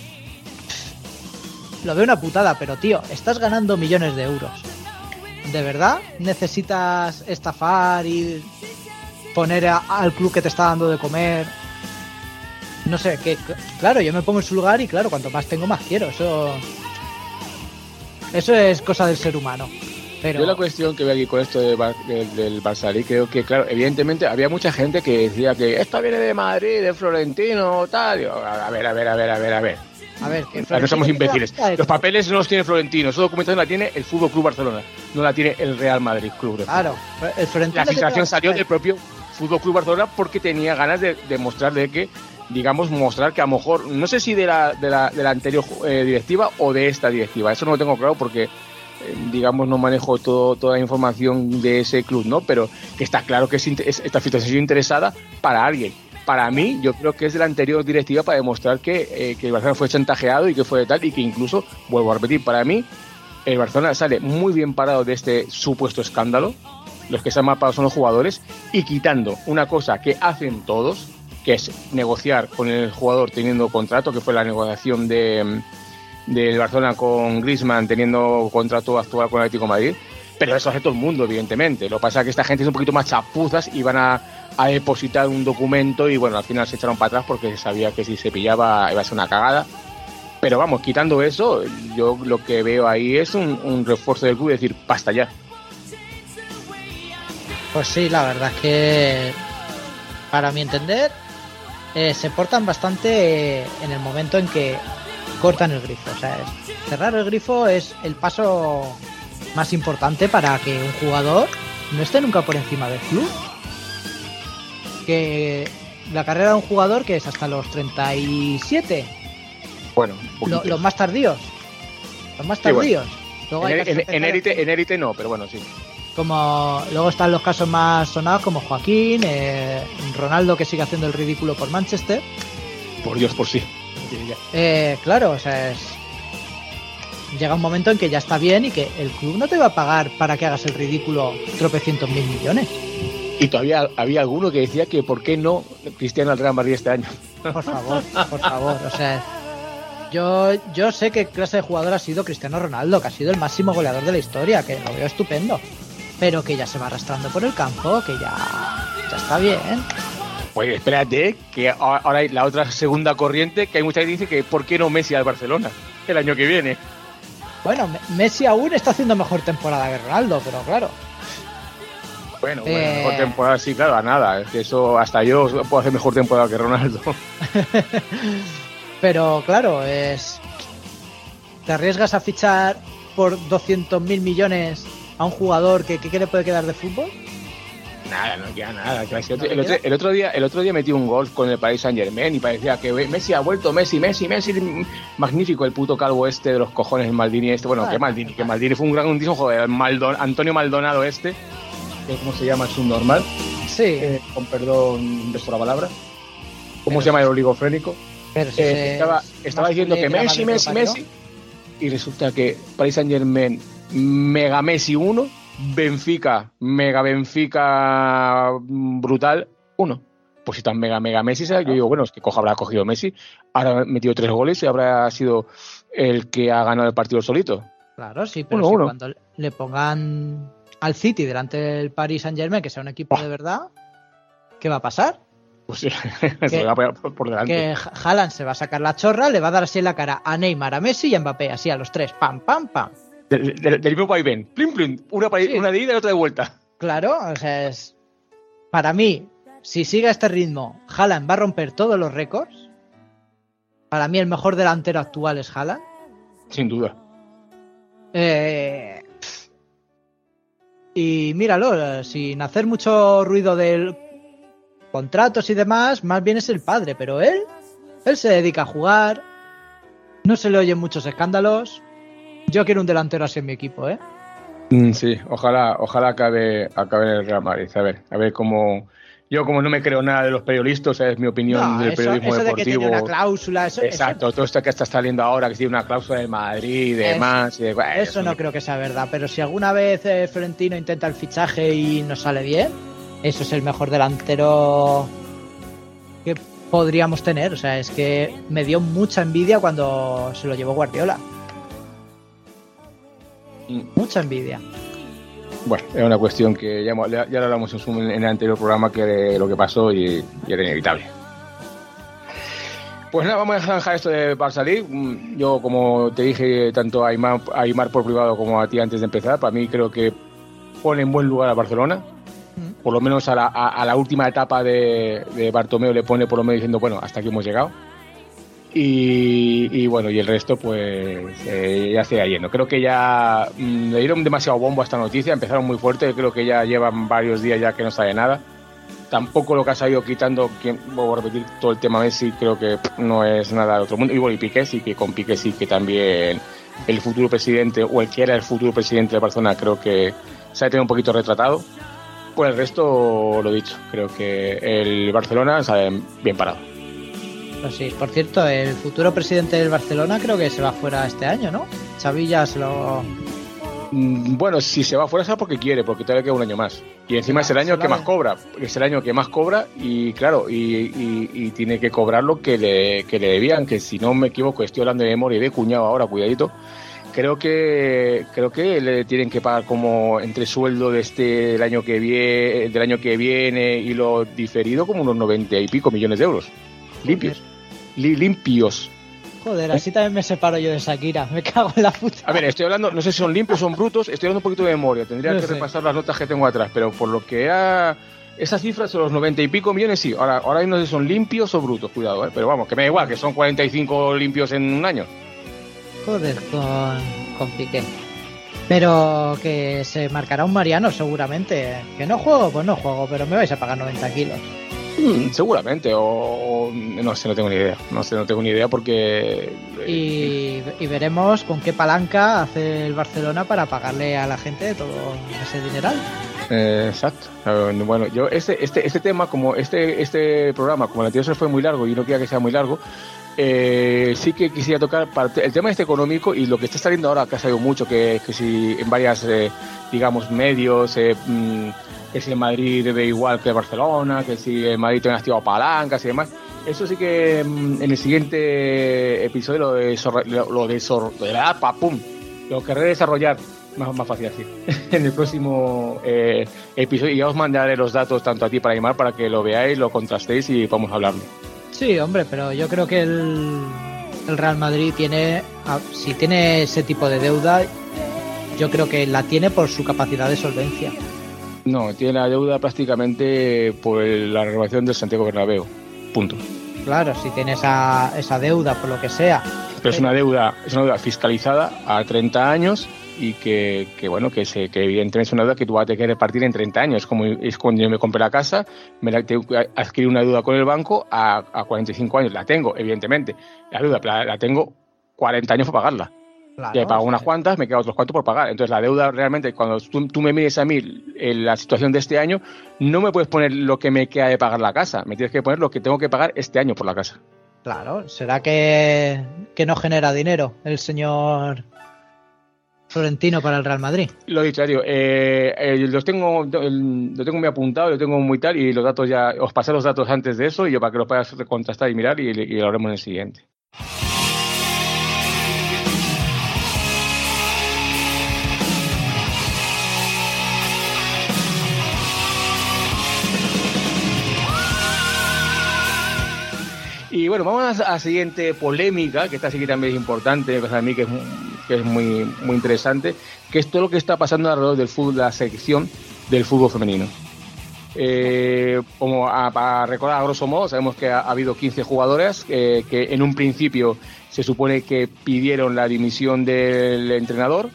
Lo veo una putada, pero tío, estás ganando millones de euros. ¿De verdad necesitas estafar y poner a, al club que te está dando de comer? No sé, que claro, yo me pongo en su lugar y claro, cuanto más tengo, más quiero. Eso, eso es cosa del ser humano. Pero... Yo la cuestión que veo aquí con esto de Bar- del, del Barça, creo que, claro, evidentemente había mucha gente que decía que esto viene de Madrid, de Florentino, tal. Yo, a ver, a ver, a ver, a ver, a ver. A ver, que No somos imbéciles. Florentino- Los papeles no los tiene Florentino, esa documentación la tiene el Fútbol Club Barcelona, no la tiene el Real Madrid Club de Fútbol. Claro, el Florentino La filtración que- salió del propio Fútbol Club Barcelona porque tenía ganas de demostrar de que, digamos, mostrar que a lo mejor, no sé si de la, de la, de la anterior eh, directiva o de esta directiva, eso no lo tengo claro porque, eh, digamos, no manejo todo, toda la información de ese club, ¿no? Pero que está claro que es, inter- es esta filtración interesada para alguien. Para mí, yo creo que es de la anterior directiva para demostrar que, eh, que el Barcelona fue chantajeado y que fue de tal, y que incluso, vuelvo a repetir, para mí, el Barcelona sale muy bien parado de este supuesto escándalo. Los que se han mal parados son los jugadores, y quitando una cosa que hacen todos, que es negociar con el jugador teniendo contrato, que fue la negociación de del Barcelona con Griezmann teniendo contrato actual con el Atlético de Madrid. Pero eso hace todo el mundo, evidentemente. Lo que pasa es que esta gente es un poquito más chapuzas y van a, a depositar un documento y, bueno, al final se echaron para atrás porque sabía que si se pillaba iba a ser una cagada. Pero vamos, quitando eso, yo lo que veo ahí es un, un refuerzo del club, es decir, basta ya. Pues sí, la verdad es que, para mi entender, eh, se portan bastante eh, en el momento en que cortan el grifo. O sea, es- cerrar el grifo es el paso más importante para que un jugador no esté nunca por encima del club. Que la carrera de un jugador que es hasta los treinta y siete, Bueno, un lo- poquito. los más tardíos. Los más Sí, bueno. tardíos. Luego hay en, casos en, en especiales élite, en élite no, pero bueno, sí. como luego están los casos más sonados como Joaquín, eh, Ronaldo, que sigue haciendo el ridículo por Manchester. Por Dios, por sí. Eh, claro, o sea, es... llega un momento en que ya está bien y que el club no te va a pagar para que hagas el ridículo tropecientos mil millones. Y todavía había alguno que decía que por qué no Cristiano al Real Madrid este año. Por favor, por favor, o sea, yo, yo sé qué clase de jugador ha sido Cristiano Ronaldo, que ha sido el máximo goleador de la historia, que lo veo estupendo, pero que ya se va arrastrando por el campo, que ya, ya está bien. Pues espérate, que ahora hay la otra segunda corriente, que hay mucha gente que dice que ¿por qué no Messi al Barcelona el año que viene? Bueno, Me- Messi aún está haciendo mejor temporada que Ronaldo, pero claro. Bueno, bueno, Eh. mejor temporada sí, claro, a nada. Es que eso hasta yo puedo hacer mejor temporada que Ronaldo. Pero claro, es... ¿te arriesgas a fichar por doscientos mil millones a un jugador que, que, ¿qué le puede quedar de fútbol? Nada, no queda nada. El otro, el, otro, el, otro día, el otro día metí un gol con el Paris Saint-Germain y parecía que Messi ha vuelto, Messi, Messi, Messi. Magnífico el puto calvo este de los cojones, el Maldini este. Bueno, ah, que Maldini, que Maldini fue un gran un joder, Maldon, Antonio Maldonado este. ¿Cómo se llama? Es un normal. Sí. Eh, con perdón de por la palabra. ¿Cómo pero se llama el oligofrénico? Pero si eh, estaba estaba diciendo que Messi, Messi, Messi. Y resulta que Paris Saint-Germain, Mega Messi uno. Benfica, mega Benfica brutal, uno. Pues si tan mega mega Messi, ¿sabes? Yo digo, bueno, es que coja habrá cogido Messi, ahora ha metido tres goles y habrá sido el que ha ganado el partido solito. Claro, sí, pero uno, si uno. Cuando le pongan al City delante del Paris Saint-Germain, que sea un equipo oh. de verdad, ¿qué va a pasar? Pues sí, se va por, por delante. Que Haaland se va a sacar la chorra, le va a dar así en la cara a Neymar, a Messi y a Mbappé, así a los tres, pam, pam, pam. Del, del, del mismo vaivén, plim, plim, una, sí. una de ida y otra de vuelta. Claro, o sea, es para mí, si sigue a este ritmo, Haaland va a romper todos los récords. Para mí el mejor delantero actual es Haaland. Sin duda. Eh, y míralo, sin hacer mucho ruido del contratos y demás, más bien es el padre, pero él, él se dedica a jugar, no se le oyen muchos escándalos. Yo quiero un delantero así en mi equipo, ¿eh? Mm, sí, ojalá, ojalá acabe, acabe en el Real Madrid. A ver, a ver cómo. Yo, como no me creo nada de los periodistas, es mi opinión no, del eso, periodismo eso deportivo. De que tiene una cláusula, eso, exacto, eso... todo esto que está saliendo ahora, que tiene una cláusula del Madrid y demás. Y de... bueno, eso no me... creo que sea verdad, pero si alguna vez eh, Florentino intenta el fichaje y no sale bien, eso es el mejor delantero que podríamos tener. O sea, es que me dio mucha envidia cuando se lo llevó Guardiola. Mucha envidia. Bueno, es una cuestión que ya, ya, ya lo hablamos en, su, en el anterior programa, que lo que pasó y, y era inevitable. Pues nada, vamos a dejar esto de Barça League. Yo, como te dije tanto a Aymar, a Aymar por privado como a ti antes de empezar, para mí creo que pone en buen lugar a Barcelona. Por lo menos a la, a, a la última etapa de, de Bartomeu le pone por lo menos diciendo, bueno, hasta aquí hemos llegado. Y, y bueno, y el resto pues eh, ya se irá yendo. Creo que ya mmm, le dieron demasiado bombo a esta noticia, empezaron muy fuerte, creo que ya llevan varios días ya que no sale nada. Tampoco lo que ha salido quitando, que, voy a repetir todo el tema Messi, creo que no es nada de otro mundo. Y bueno, y Piqué sí, que con Piqué sí que también el futuro presidente, o el que era el futuro presidente de Barcelona, creo que se ha tenido un poquito retratado. Por el resto, lo dicho, creo que el Barcelona sale bien parado. Pues sí, por cierto, el futuro presidente del Barcelona creo que se va fuera este año, ¿no? Xavi ya se lo... Bueno, si se va fuera es porque quiere, porque todavía queda un año más. Y encima es el año que más cobra, es el año que más cobra y claro, y, y, y tiene que cobrar lo que le, que le debían, que si no me equivoco, estoy hablando de memoria y de cuñado ahora, cuidadito. Creo que creo que le tienen que pagar como entre sueldo de este del año que viene, del año que viene y lo diferido como unos noventa y pico millones de euros. Limpios. Li- limpios. Joder, así también me separo yo de Shakira. Me cago en la puta. A ver, estoy hablando, no sé si son limpios o son brutos, estoy hablando un poquito de memoria. Tendría no que sé. repasar las notas que tengo atrás, pero por lo que ha... Esas cifras son los noventa y pico millones, sí. Ahora, ahora no sé si son limpios o brutos, cuidado, ¿eh? Pero vamos, que me da igual, que son cuarenta y cinco limpios en un año. Joder, con, con Piqué. Pero que se marcará un Mariano seguramente. Que no juego, pues no juego, pero me vais a pagar noventa kilos. Mm, seguramente, o, o no sé, no tengo ni idea. No sé, no tengo ni idea porque... Y, y veremos con qué palanca hace el Barcelona para pagarle a la gente todo ese dineral. Eh, exacto. Eh, bueno, yo este, este, este tema, como este, este programa, como el anterior se fue muy largo y no quería que sea muy largo, eh, sí que quisiera tocar parte, el tema este económico y lo que está saliendo ahora, que ha salido mucho, que, que si en varias, eh, digamos, medios, eh, mmm, que si el Madrid debe igual que el Barcelona, que si el Madrid tiene activado palancas y demás. Eso sí que mmm, en el siguiente episodio lo de lo, lo de, sor, de la pa, pum, lo querré desarrollar más, más fácil así en el próximo eh, episodio, y ya os mandaré los datos tanto a ti para Aymar para que lo veáis, lo contrastéis y podamos hablarlo. Sí, hombre, pero yo creo que el, el Real Madrid tiene, si tiene ese tipo de deuda, yo creo que la tiene por su capacidad de solvencia. No, tiene la deuda prácticamente por el, la renovación del Santiago Bernabéu. Punto. Claro, si tiene esa, esa deuda por lo que sea. Pero es una deuda, es una deuda fiscalizada a treinta años y que, que bueno, que, se, que evidentemente es una deuda que tú vas a tener que repartir en treinta años. Como es cuando yo me compré la casa, me la, tengo que adquirir una deuda con el banco a, a cuarenta y cinco años. La tengo, evidentemente. La deuda la, la tengo cuarenta años para pagarla. Claro, Ya he pagado o sea, unas cuantas, me quedan otros cuantos por pagar. Entonces la deuda realmente, cuando tú, tú me mides a mí en la situación de este año, no me puedes poner lo que me queda de pagar la casa. Me tienes que poner lo que tengo que pagar este año por la casa. Claro, ¿será que, que no genera dinero el señor Florentino para el Real Madrid? Lo he dicho, Darío, eh, eh, los tengo, el- lo tengo muy apuntado, lo tengo muy tal, y los datos ya, os pasé los datos antes de eso, y yo para que lo puedas contrastar y mirar, y, y lo haremos en el siguiente. Y bueno, vamos a la siguiente polémica, que esta sí que también es importante, para mí que es, muy, que es muy, muy interesante, que es todo lo que está pasando alrededor del fútbol, de la selección del fútbol femenino. Eh, como a, para recordar a grosso modo, sabemos que ha, ha habido quince jugadoras eh, que en un principio se supone que pidieron la dimisión del entrenador,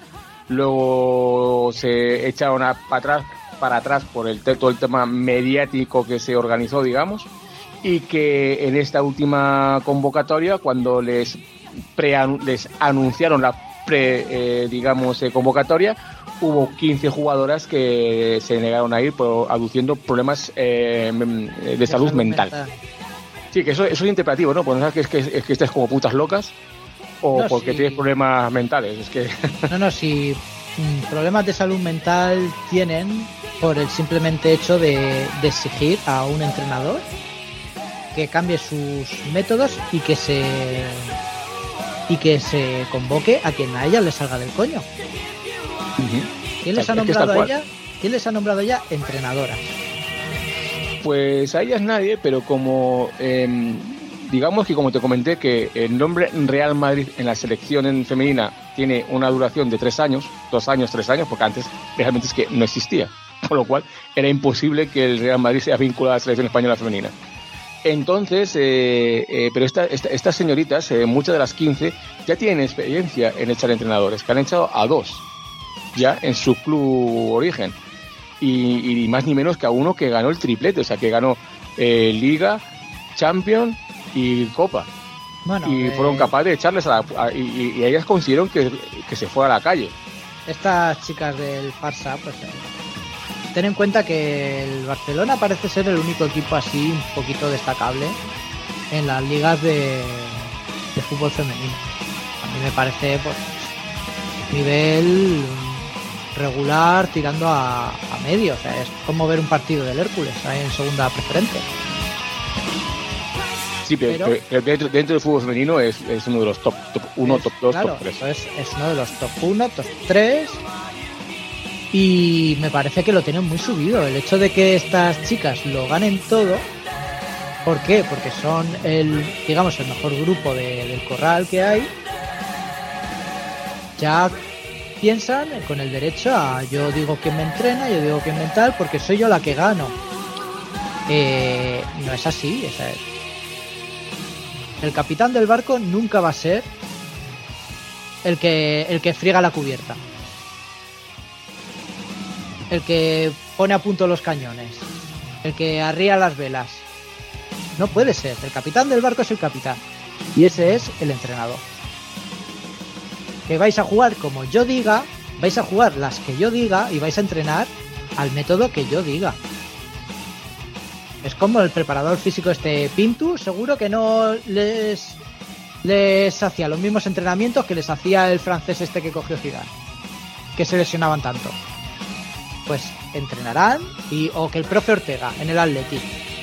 luego se echaron a, para atrás, para atrás por el, todo el tema mediático que se organizó, digamos, y que en esta última convocatoria, cuando les, pre, les anunciaron la pre, eh, digamos, eh, convocatoria, hubo quince jugadoras que se negaron a ir por, aduciendo problemas eh, de, de salud, salud mental. mental. Sí, que eso, eso es interpretativo, ¿no? Porque no sabes que es que, es que estés como putas locas o no, porque sí. tienes problemas mentales. Es que... No, no, si problemas de salud mental tienen por el simplemente hecho de, de exigir a un entrenador que cambie sus métodos y que se y que se convoque a quien a ella le salga del coño. Uh-huh. ¿Quién les ha nombrado a ella? ¿Quién les ha nombrado a ella entrenadoras? Pues a ellas nadie, pero como eh, digamos que como te comenté que el nombre Real Madrid en la selección femenina tiene una duración de tres años, dos años, tres años, porque antes realmente es que no existía, por lo cual era imposible que el Real Madrid sea vinculado a la selección española femenina. Entonces, eh, eh, pero esta, esta, estas señoritas, eh, muchas de las quince, ya tienen experiencia en echar entrenadores, que han echado a dos ya en su club origen. Y, y más ni menos que a uno que ganó el triplete, o sea, que ganó eh, Liga, Champions y Copa. Bueno, y eh... fueron capaces de echarles a la... A, y, y ellas consiguieron que, que se fuera a la calle. Estas chicas del Barça, pues... Eh... Ten en cuenta que el Barcelona parece ser el único equipo así un poquito destacable en las ligas de, de fútbol femenino. A mí me parece pues nivel regular tirando a, a medio. O sea, es como ver un partido del Hércules ahí en segunda preferente. Sí, pero, pero, pero dentro, dentro del fútbol femenino es, es uno de los top uno, top dos, claro, top tres. Es, es uno de los top uno, top tres. Y me parece que lo tienen muy subido. El hecho de que estas chicas lo ganen todo. ¿Por qué? Porque son el, digamos, el mejor grupo de, del corral que hay. Ya piensan con el derecho a yo digo quién me entrena, yo digo quién me tal, porque soy yo la que gano. Eh, no es así. O sea, el capitán del barco nunca va a ser el que, el que friega la cubierta. El que pone a punto los cañones, el que arría las velas. No puede ser. El capitán del barco es el capitán y ese es el entrenador. Que vais a jugar como yo diga, vais a jugar las que yo diga y vais a entrenar al método que yo diga. Es como el preparador físico este Pintu, seguro que no les les hacía los mismos entrenamientos que les hacía el francés este que cogió Zidane, que se lesionaban tanto. Pues entrenarán y o que el profe Ortega en el Athletic.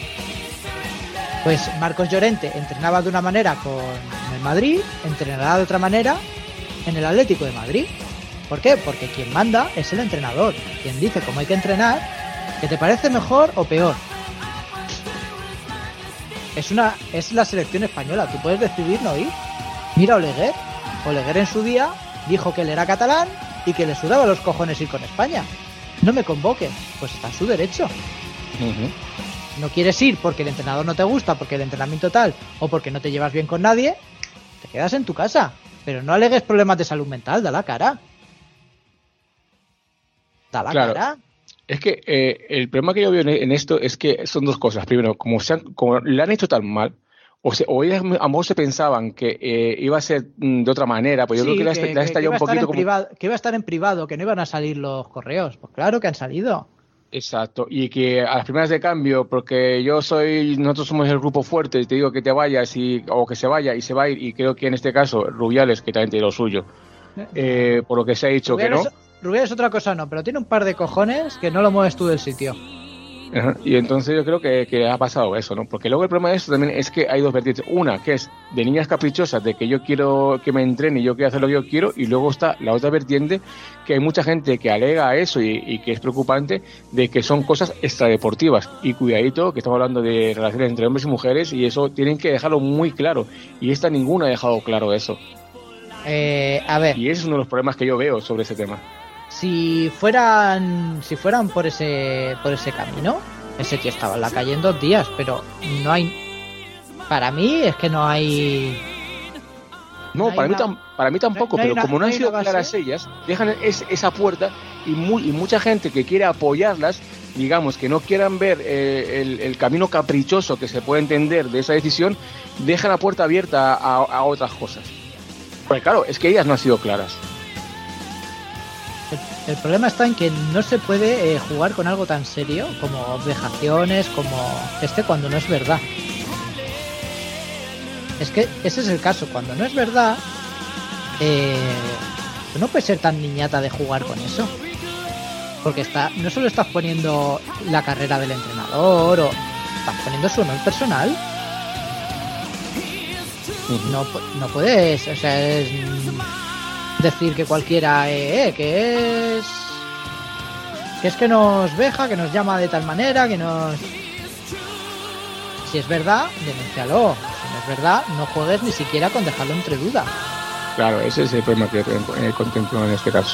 Pues Marcos Llorente entrenaba de una manera con el Madrid, entrenará de otra manera en el Atlético de Madrid. ¿Por qué? Porque quien manda es el entrenador, quien dice cómo hay que entrenar, que te parece mejor o peor. Es una es la selección española, tú puedes decidir no ir. Mira a Oleguer, Oleguer en su día dijo que él era catalán y que le sudaba los cojones ir con España. No me convoques, pues está en su derecho. Uh-huh. No quieres ir porque el entrenador no te gusta, porque el entrenamiento tal, o porque no te llevas bien con nadie, te quedas en tu casa. Pero no alegues problemas de salud mental, da la cara. Da la Claro. cara. Es que eh, el problema que yo veo en, en esto es que son dos cosas. Primero, como, se han, como le han hecho tan mal, o, se, o ellas a lo mejor se pensaban que eh, iba a ser mm, de otra manera, pues yo Sí, creo que le ha, que, le ha que- que estallado iba a un estar poquito en como... privado, que iba a estar en privado, que no iban a salir los correos. Pues claro que han salido. Exacto, y que a las primeras de cambio, porque yo soy, nosotros somos el grupo fuerte, y te digo que te vayas y, o que se vaya y se va a ir, y creo que en este caso Rubiales, que también tiene lo suyo, eh, por lo que se ha dicho que no. Rubiales, Rubiales otra cosa no, pero tiene un par de cojones que no lo mueves tú del sitio. Ajá, y entonces yo creo que, que ha pasado eso, ¿no? Porque luego el problema de esto también es que hay dos vertientes. Una, que es de niñas caprichosas, de que yo quiero que me entrene y yo quiero hacer lo que yo quiero, y luego está la otra vertiente, que hay mucha gente que alega eso y, y que es preocupante, de que son cosas extradeportivas. Y cuidadito, que estamos hablando de relaciones entre hombres y mujeres, y eso tienen que dejarlo muy claro. Y esta ninguna ha dejado claro eso. Eh, a ver, Y ese es uno de los problemas que yo veo sobre ese tema. si fueran si fueran por ese por ese camino, ese tío estaba en la calle en dos días, pero no hay, para mí es que no hay No, No hay para, mí una- tam- para mí tampoco, no hay pero una- como no no han hay sido una base. claras ellas, dejan es- esa puerta y, muy, y mucha gente que quiere apoyarlas, digamos, que no quieran ver eh, el, el camino caprichoso que se puede entender de esa decisión, dejan la puerta abierta a, a otras cosas. Porque claro, es que ellas no han sido claras. El, el problema está en que no se puede eh, jugar con algo tan serio como vejaciones, como este, cuando no es verdad. Es que ese es el caso, cuando no es verdad, eh, no puedes ser tan niñata de jugar con eso. Porque está, no solo estás poniendo la carrera del entrenador, o estás poniendo su honor personal. No, pu- no puedes, o sea, es mm, decir que cualquiera, eh, eh, que es que es que nos veja, que nos llama de tal manera, que nos... Si es verdad, denúncialo. Si no es verdad, no juegues ni siquiera con dejarlo entre duda. Claro, ese es el problema que eh, contemplo en este caso.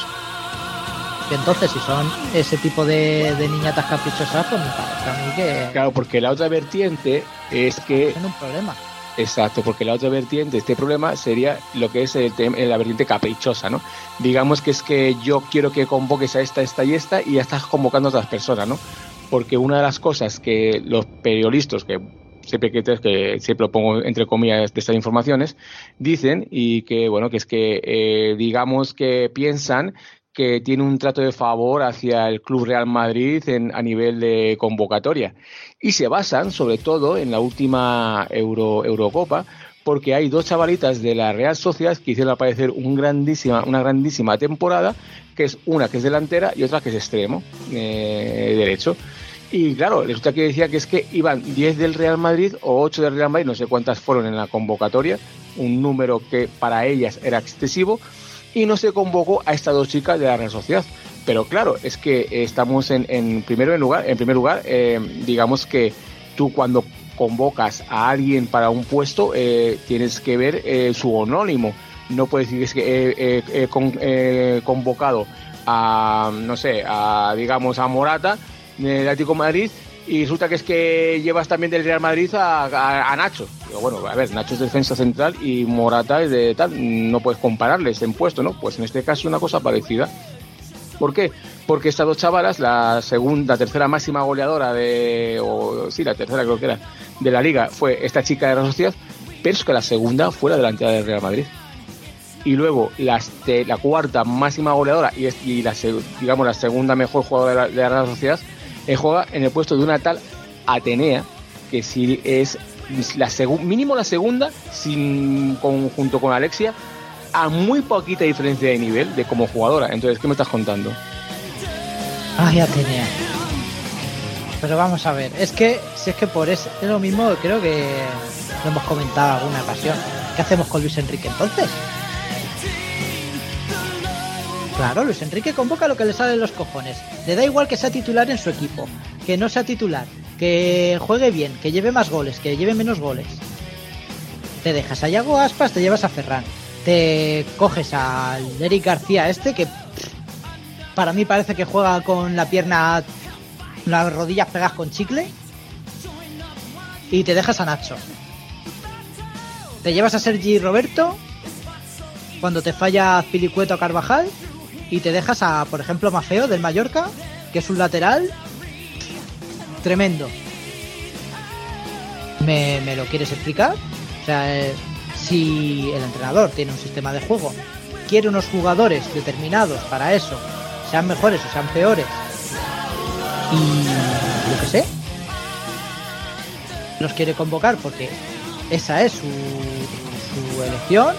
Y entonces, si son ese tipo de, de niñatas caprichosas, pues me parece a mí que Claro, porque la otra vertiente es que... tienen un problema. Exacto, porque la otra vertiente de este problema sería lo que es el tem- la vertiente caprichosa, ¿no? Digamos que es que yo quiero que convoques a esta, esta y esta y ya estás convocando a otras personas, ¿no? Porque una de las cosas que los periodistas, que siempre que, que siempre lo pongo entre comillas de estas informaciones, dicen y que, bueno, que es que eh, digamos que piensan que tiene un trato de favor hacia el Club Real Madrid en, a nivel de convocatoria. Y se basan, sobre todo, en la última Euro, Eurocopa, porque hay dos chavalitas de la Real Sociedad que hicieron aparecer un grandísima, una grandísima temporada, que es una que es delantera y otra que es extremo, eh, derecho. Y claro, resulta que decía que es que iban diez del Real Madrid o ocho del Real Madrid, no sé cuántas fueron en la convocatoria, un número que para ellas era excesivo, y no se convocó a estas dos chicas de la Real Sociedad. Pero claro, es que estamos en, en primero en lugar, en primer lugar, eh, digamos que tú cuando convocas a alguien para un puesto eh, tienes que ver eh, su onónimo. No puedes decir es que he eh, eh, con, eh, convocado a, no sé, a digamos a Morata del Atlético de Madrid y resulta que es que llevas también del Real Madrid a, a, a Nacho. Pero bueno, a ver, Nacho es defensa central y Morata es de tal, no puedes compararles en puesto, ¿no? Pues en este caso una cosa parecida. ¿Por qué? Porque estas dos chavalas, la segunda, tercera máxima goleadora de, o sí, la tercera creo que era, de la liga, fue esta chica de la Sociedad, pero es que la segunda fue la delantera del Real Madrid. Y luego la, la cuarta máxima goleadora y, y la, digamos, la segunda mejor jugadora de la, de la Real Sociedad, eh, juega en el puesto de una tal Atenea, que sí es la segu- mínimo la segunda, sin, con, junto con Alexia, a muy poquita diferencia de nivel de como jugadora. Entonces, ¿qué me estás contando? Ay, Atenea. Pero vamos a ver, es que si es que por eso es lo mismo, creo que lo hemos comentado en alguna ocasión. ¿Qué hacemos con Luis Enrique entonces? Claro, Luis Enrique convoca lo que le sale de los cojones. Le da igual que sea titular en su equipo, que no sea titular, que juegue bien, que lleve más goles, que lleve menos goles. Te dejas a Yago Aspas, te llevas a Ferran. Te coges al Eric García este que pff, para mí parece que juega con la pierna, las rodillas pegadas con chicle, y te dejas a Nacho. Te llevas a Sergi Roberto cuando te falla Pilicueto o Carvajal y te dejas a, por ejemplo, Maffeo del Mallorca, que es un lateral tremendo. ¿Me, me lo quieres explicar? O sea, eh, si el entrenador tiene un sistema de juego, quiere unos jugadores determinados para eso, sean mejores o sean peores, y yo qué sé, los quiere convocar porque esa es su, su elección,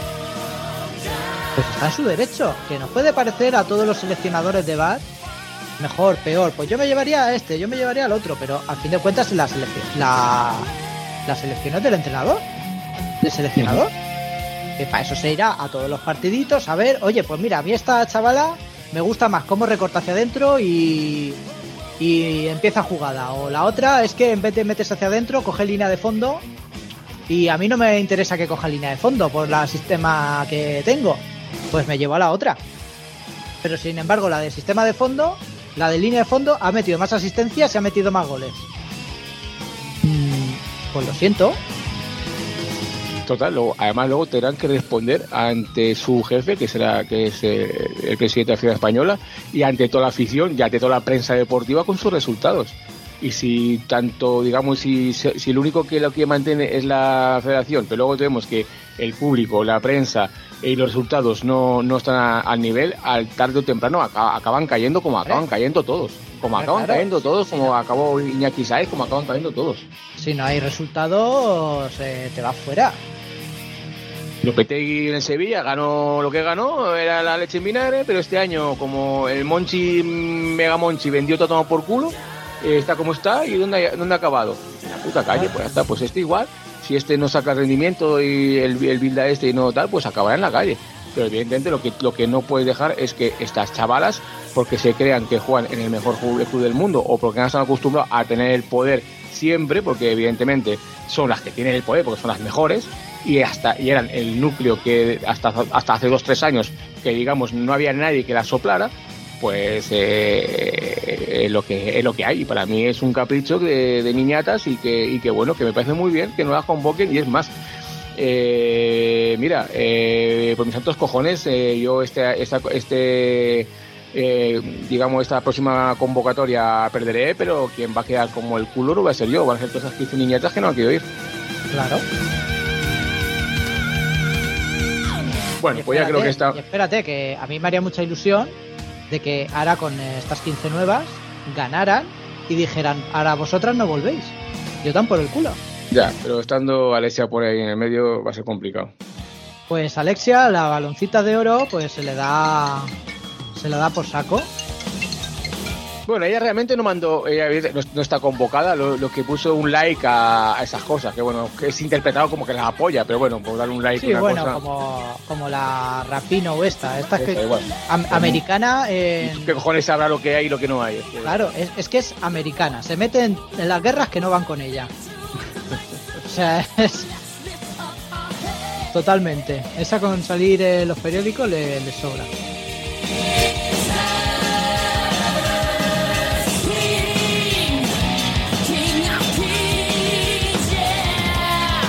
pues está en su derecho. Que nos puede parecer a todos los seleccionadores de V A R mejor, peor, pues yo me llevaría a este, yo me llevaría al otro, pero al fin de cuentas la selección, la, la selección es del entrenador, del seleccionador, que para eso se irá a todos los partiditos a ver, oye, pues mira, a mí esta chavala me gusta más cómo recorta hacia adentro y, y empieza jugada, o la otra es que en vez de meterse hacia adentro coge línea de fondo y a mí no me interesa que coja línea de fondo por el sistema que tengo, pues me llevo a la otra. Pero sin embargo la del sistema de fondo, la de línea de fondo, ha metido más asistencias y ha metido más goles. Mm, pues lo siento. Total, luego, además luego tendrán que responder ante su jefe, que será que es eh, el presidente de la Federación Española, y ante toda la afición y ante toda la prensa deportiva con sus resultados. Y si tanto, digamos, si, si lo único que lo que mantiene es la federación, pero luego tenemos que el público, la prensa y los resultados no, no están a- al nivel, al tarde o temprano acaba- acaban cayendo como acaban cayendo todos. Como Hombre, acaban claro. cayendo todos, como acabó Iñaki Sáez, como acaban cayendo todos. Si no hay resultados, eh, te vas fuera. Lopetegui en el Sevilla ganó lo que ganó, era la leche en vinagre, pero este año, como el Monchi, Mega Monchi, vendió todo tomado por culo, eh, está como está. ¿Y dónde ha, dónde ha acabado? En la puta calle, pues ya está. Pues este igual, si este no saca rendimiento y el, el Bilda este y no tal, pues acabará en la calle. Pero evidentemente lo que, lo que no puedes dejar es que estas chavalas, porque se crean que juegan en el mejor club club del mundo o porque no están acostumbrados a tener el poder siempre, porque evidentemente son las que tienen el poder, porque son las mejores, y hasta y eran el núcleo que hasta, hasta hace dos tres años que digamos no había nadie que la soplara, pues eh, es lo que es lo que hay. Y para mí es un capricho de, de niñatas y que y que bueno, que me parece muy bien que no las convoquen. Y es más, eh, mira, eh, por mis santos cojones, eh, yo este esta, este eh, digamos esta próxima convocatoria perderé, pero quien va a quedar como el culo no va a ser yo, van a ser todas esas quince niñatas que no han querido ir. Claro. Bueno, Y pues ya creo que está. y espérate, que a mí me haría mucha ilusión de que ahora con estas quince nuevas ganaran y dijeran, ahora vosotras no volvéis. Yo tan por el culo. Ya, pero estando Alexia por ahí en el medio va a ser complicado. Pues Alexia, la baloncita de oro, pues se le da se le da por saco. Bueno, ella realmente no mandó, ella no, no está convocada, lo, lo que puso un like a, a esas cosas, que bueno, que es interpretado como que las apoya, pero bueno, por darle un like Sí, a una bueno, cosa. como, como la Rapino o esta. Esta es Esta, que igual. am- americana en... ¿Qué cojones sabrá lo que hay y lo que no hay? Es que- Claro, es, es que es americana. Se mete en, en las guerras que no van con ella. O sea, es... Totalmente. Esa con salir en los periódicos le, le sobra. King of Kings, yeah.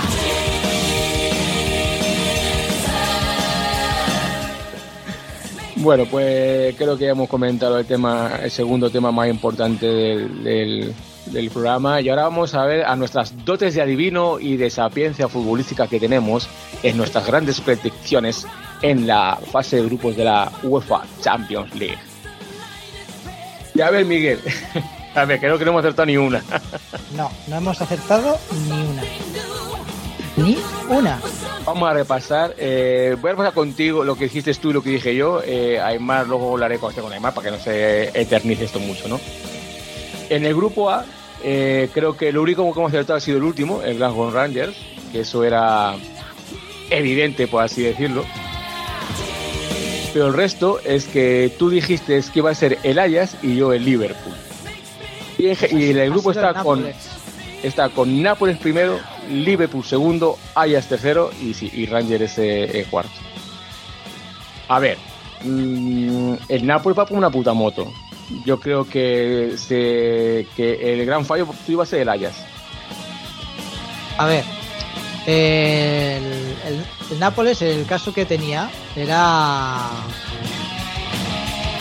Bueno, pues creo que ya hemos comentado el tema, el segundo tema más importante del, del, del programa, y ahora vamos a ver a nuestras dotes de adivino y de sapiencia futbolística que tenemos en nuestras grandes predicciones en la fase de grupos de la UEFA Champions League. Y a ver, Miguel, a ver, creo que no hemos acertado ni una. No, no hemos acertado ni una. Ni una. Vamos a repasar, eh, voy a repasar contigo lo que dijiste tú y lo que dije yo. eh, Aymar, luego hablaré con, con Aymar para que no se eternice esto mucho, ¿no? En el grupo A, eh, creo que lo único que hemos acertado ha sido el último, el Glasgow Rangers, que eso era evidente, por así decirlo. Pero el resto es que tú dijiste que iba a ser el Ajax y yo el Liverpool. Y, en ge- y el grupo Ha sido está el con, Nápoles. está con Nápoles primero, Liverpool segundo, Ajax tercero y, sí, y Rangers eh, eh, cuarto. A ver, mmm, el Nápoles va por una puta moto. Yo creo que, se, que el gran fallo iba a ser el Ajax. A ver, el, el, el Nápoles, el caso que tenía era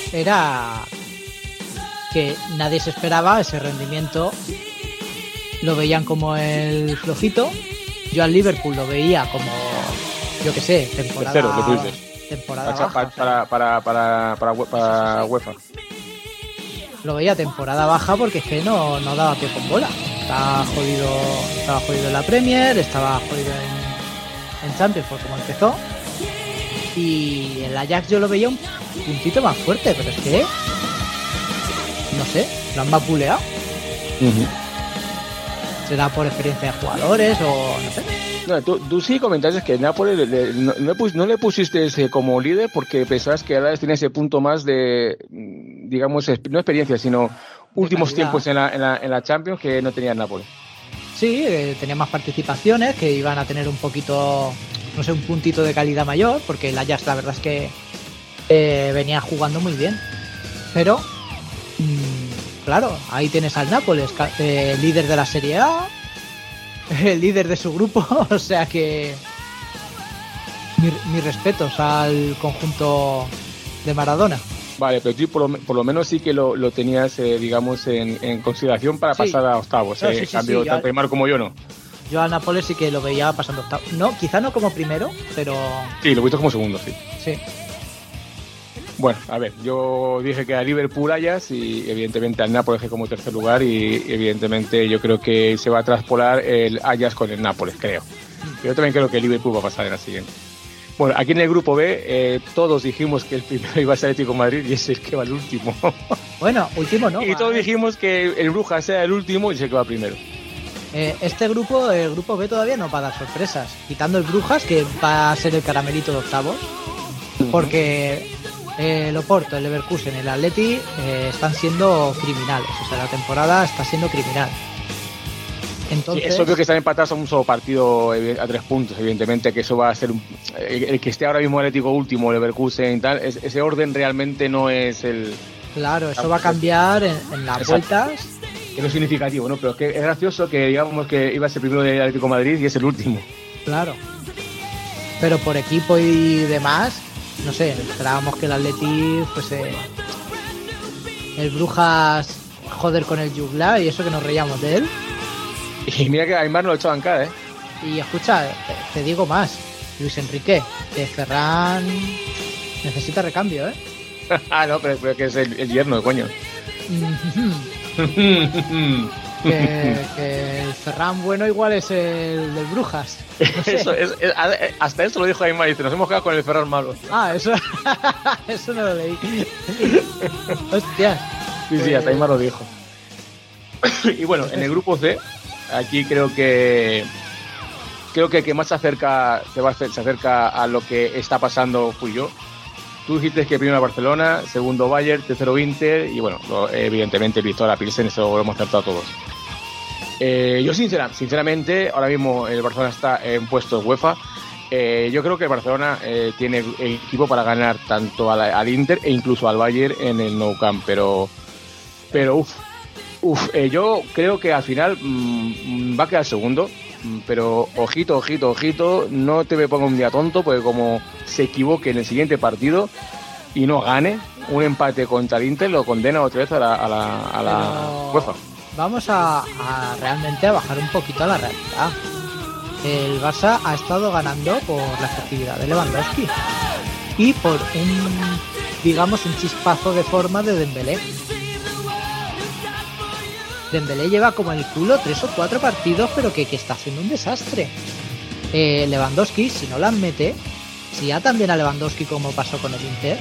era que nadie se esperaba ese rendimiento. Lo veían como el flojito. Yo al Liverpool lo veía como, yo qué sé, temporada, Tercero, lo que dices. temporada Para, baja. o sea, para, para, para, para, para, para UEFA. lo veía temporada baja porque es que no, no daba pie con bola. Estaba jodido, estaba jodido en la Premier, estaba jodido en, en Champions por cómo empezó. Y el Ajax yo lo veía un puntito más fuerte, pero es que no sé, lo han vapuleado. ¿Será por experiencia de jugadores o no sé? No, tú, tú sí comentaste que Nápoles le- le- no, no, pus- no le pusiste ese como líder porque pensabas que ahora tenía ese punto más de, mm, digamos, exp- no experiencia, sino últimos calidad. tiempos en la, en, la, en la Champions que no tenía el Nápoles. Sí, eh, tenía más participaciones, que iban a tener un poquito, no sé, un puntito de calidad mayor, porque el Ajax la verdad es que eh, venía jugando muy bien. Pero, mm, claro, ahí tienes al Nápoles, ca- eh, líder de la Serie A, el líder de su grupo, o sea que mi- mis respetos al conjunto de Maradona. Vale, pero tú por lo, me- por lo menos sí que lo, lo tenías, eh, digamos, en, en consideración para Sí. pasar a octavos. No, eh, sí, en sí, cambio, sí, ya- tanto Aymar como yo no. Yo al Nápoles sí que lo veía pasando octavo. No, quizá no como primero, pero Sí, lo he visto como segundo, sí. sí. Bueno, a ver, yo dije que a Liverpool Ajax y evidentemente al Nápoles que como tercer lugar y evidentemente yo creo que se va a traspolar el Ajax con el Nápoles, creo. Yo también creo que el Liverpool va a pasar en la siguiente. Bueno, aquí en el grupo B eh, todos dijimos que el primero iba a ser Atlético de Madrid y ese es el que va el último. Bueno, último no. y va, todos eh. dijimos que el Brujas sea el último y ese que va primero. Eh, este grupo, el grupo B todavía no va a dar sorpresas, quitando el Brujas, que va a ser el caramelito de octavos, porque eh, el Oporto, el Leverkusen, el Atleti eh, están siendo criminales, o sea, la temporada está siendo criminal. Entonces, Sí, es obvio que están empatados a un solo partido evi- a tres puntos, evidentemente, que eso va a ser un- el, el que esté ahora mismo Atlético último, Leverkusen y tal, es- ese orden realmente no es el claro, eso va a cambiar en, en las Exacto. vueltas. es lo significativo, ¿no? Pero es que es gracioso que digamos que iba a ser primero de Atlético de Madrid y es el último. Claro. Pero por equipo y demás, no sé, esperábamos que el Atleti fuese el Brujas joder con el Jugla y eso que nos reíamos de él. Y mira que a Aymar no lo echaban cara, ¿eh? Y escucha, te, te digo más, Luis Enrique, que Ferran necesita recambio, ¿eh? ah, no, pero, pero que es el, el yerno, coño. que, que el Ferran bueno igual es el del Brujas. No sé. Eso, es, es- a- hasta eso lo dijo Aymar, dice, nos hemos quedado con el Ferran malo. Ah, eso, eso no lo leí. Hostia. Sí, sí, hasta Aymar lo dijo. y bueno, en el grupo C, aquí creo que creo que el que más se acerca se, va a hacer- se acerca a lo que está pasando fui yo. Tú dijiste que primero Barcelona, segundo Bayern, tercero Inter y bueno, lo- evidentemente el Victoria Pilsen, eso lo hemos acertado todos. Eh, yo sincera, sinceramente, ahora mismo el Barcelona está en puestos UEFA. Eh, yo creo que el Barcelona eh, tiene el equipo para ganar tanto al, al Inter e incluso al Bayern en el Nou Camp, pero pero uff, uf, eh, yo creo que al final mm, va a quedar segundo, mm, pero ojito, ojito, ojito, no te me ponga un día tonto, porque como se equivoque en el siguiente partido y no gane, un empate contra el Inter lo condena otra vez a la, a la, a la Pero UEFA. Vamos a, a realmente a bajar un poquito a la realidad. El Barça ha estado ganando por la efectividad de Lewandowski y por un, digamos, un chispazo de forma de Dembélé. Dembélé lleva como el culo tres o cuatro partidos, pero que, que está haciendo un desastre. Eh, Lewandowski, si no las mete, si ya también a Lewandowski como pasó con el Inter,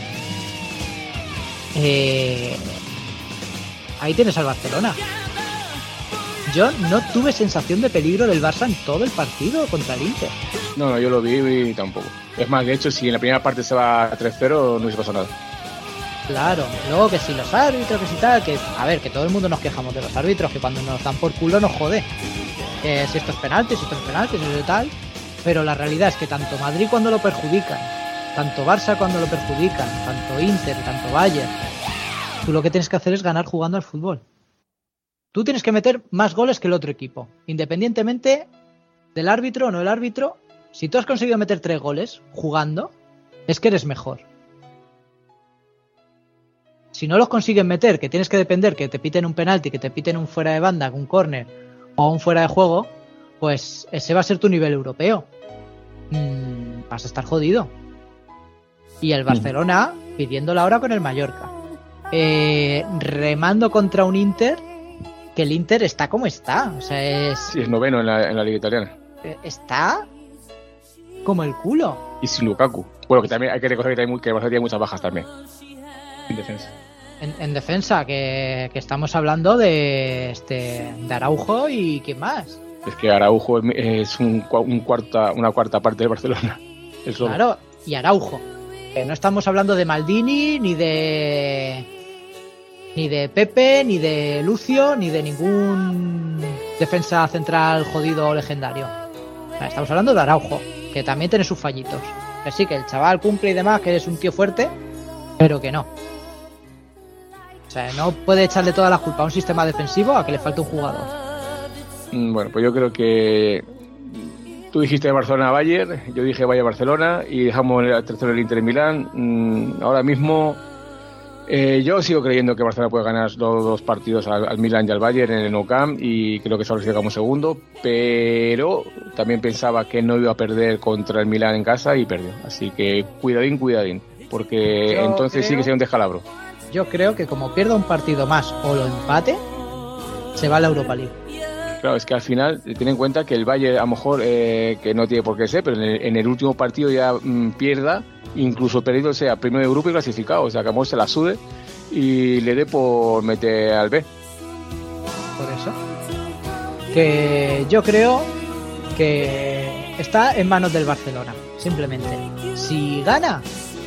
eh, ahí tienes al Barcelona. Yo no tuve sensación de peligro del Barça en todo el partido contra el Inter. No, no, yo lo vi y tampoco. Es más, de hecho, si en la primera parte se va a tres cero, no se pasa nada. Claro, luego que si los árbitros, que si tal, que a ver, que todo el mundo nos quejamos de los árbitros, que cuando nos dan por culo nos jode. Que si esto es penalti, si esto es penalti, si esto es tal. Pero la realidad es que tanto Madrid cuando lo perjudican, tanto Barça cuando lo perjudican, tanto Inter, tanto Bayern, tú lo que tienes que hacer es ganar jugando al fútbol. Tú tienes que meter más goles que el otro equipo, independientemente del árbitro o no el árbitro. Si tú has conseguido meter tres goles jugando, es que eres mejor. Si no los consiguen meter, que tienes que depender que te piten un penalti, que te piten un fuera de banda, un córner o un fuera de juego, pues ese va a ser tu nivel europeo. Mm, vas a estar jodido. Y el Barcelona pidiéndola ahora con el Mallorca. Eh, remando contra un Inter, que el Inter está como está. O sea, es, Sí, es noveno en la, en la liga italiana. eh, está como el culo. Y sin Lukaku. Bueno, que también hay que reconocer que, hay muy- que el Barcelona tiene muchas bajas también. En defensa. En, en defensa, que, que estamos hablando de este de Araujo y quién más. Es que Araujo es un, cua- un cuarta, una cuarta parte del Barcelona. El solo. Claro, y Araujo. Que no estamos hablando de Maldini, ni de. Ni de Pepe, ni de Lucio, ni de ningún defensa central jodido o legendario. O sea, estamos hablando de Araujo, que también tiene sus fallitos. Que sí, que el chaval cumple y demás, que es un tío fuerte, pero que no. O sea, no puede echarle toda la culpa a un sistema defensivo a que le falte un jugador. Mm, Bueno, pues yo creo que tú dijiste Barcelona-Bayern, yo dije Bayern-Barcelona y dejamos el tercero el Inter Milán. Mm, Ahora mismo eh, yo sigo creyendo que Barcelona puede ganar los dos partidos al, al Milán y al Bayern en el Nou Camp y creo que solo llegamos segundo, pero también pensaba que no iba a perder contra el Milán en casa y perdió. Así que cuidadín, cuidadín, porque Yo entonces sí creo- que sería un descalabro. Yo creo que como pierda un partido más o lo empate, se va a la Europa League. Claro, es que al final, eh, ten en cuenta que el Bayern, a lo mejor, eh, que no tiene por qué ser, pero en el, en el último partido ya mm, pierda, incluso perdido sea primero de grupo y clasificado, o sea, que a lo mejor se la sude y le dé por meter al B. Por eso. Que yo creo que está en manos del Barcelona, simplemente. Si gana,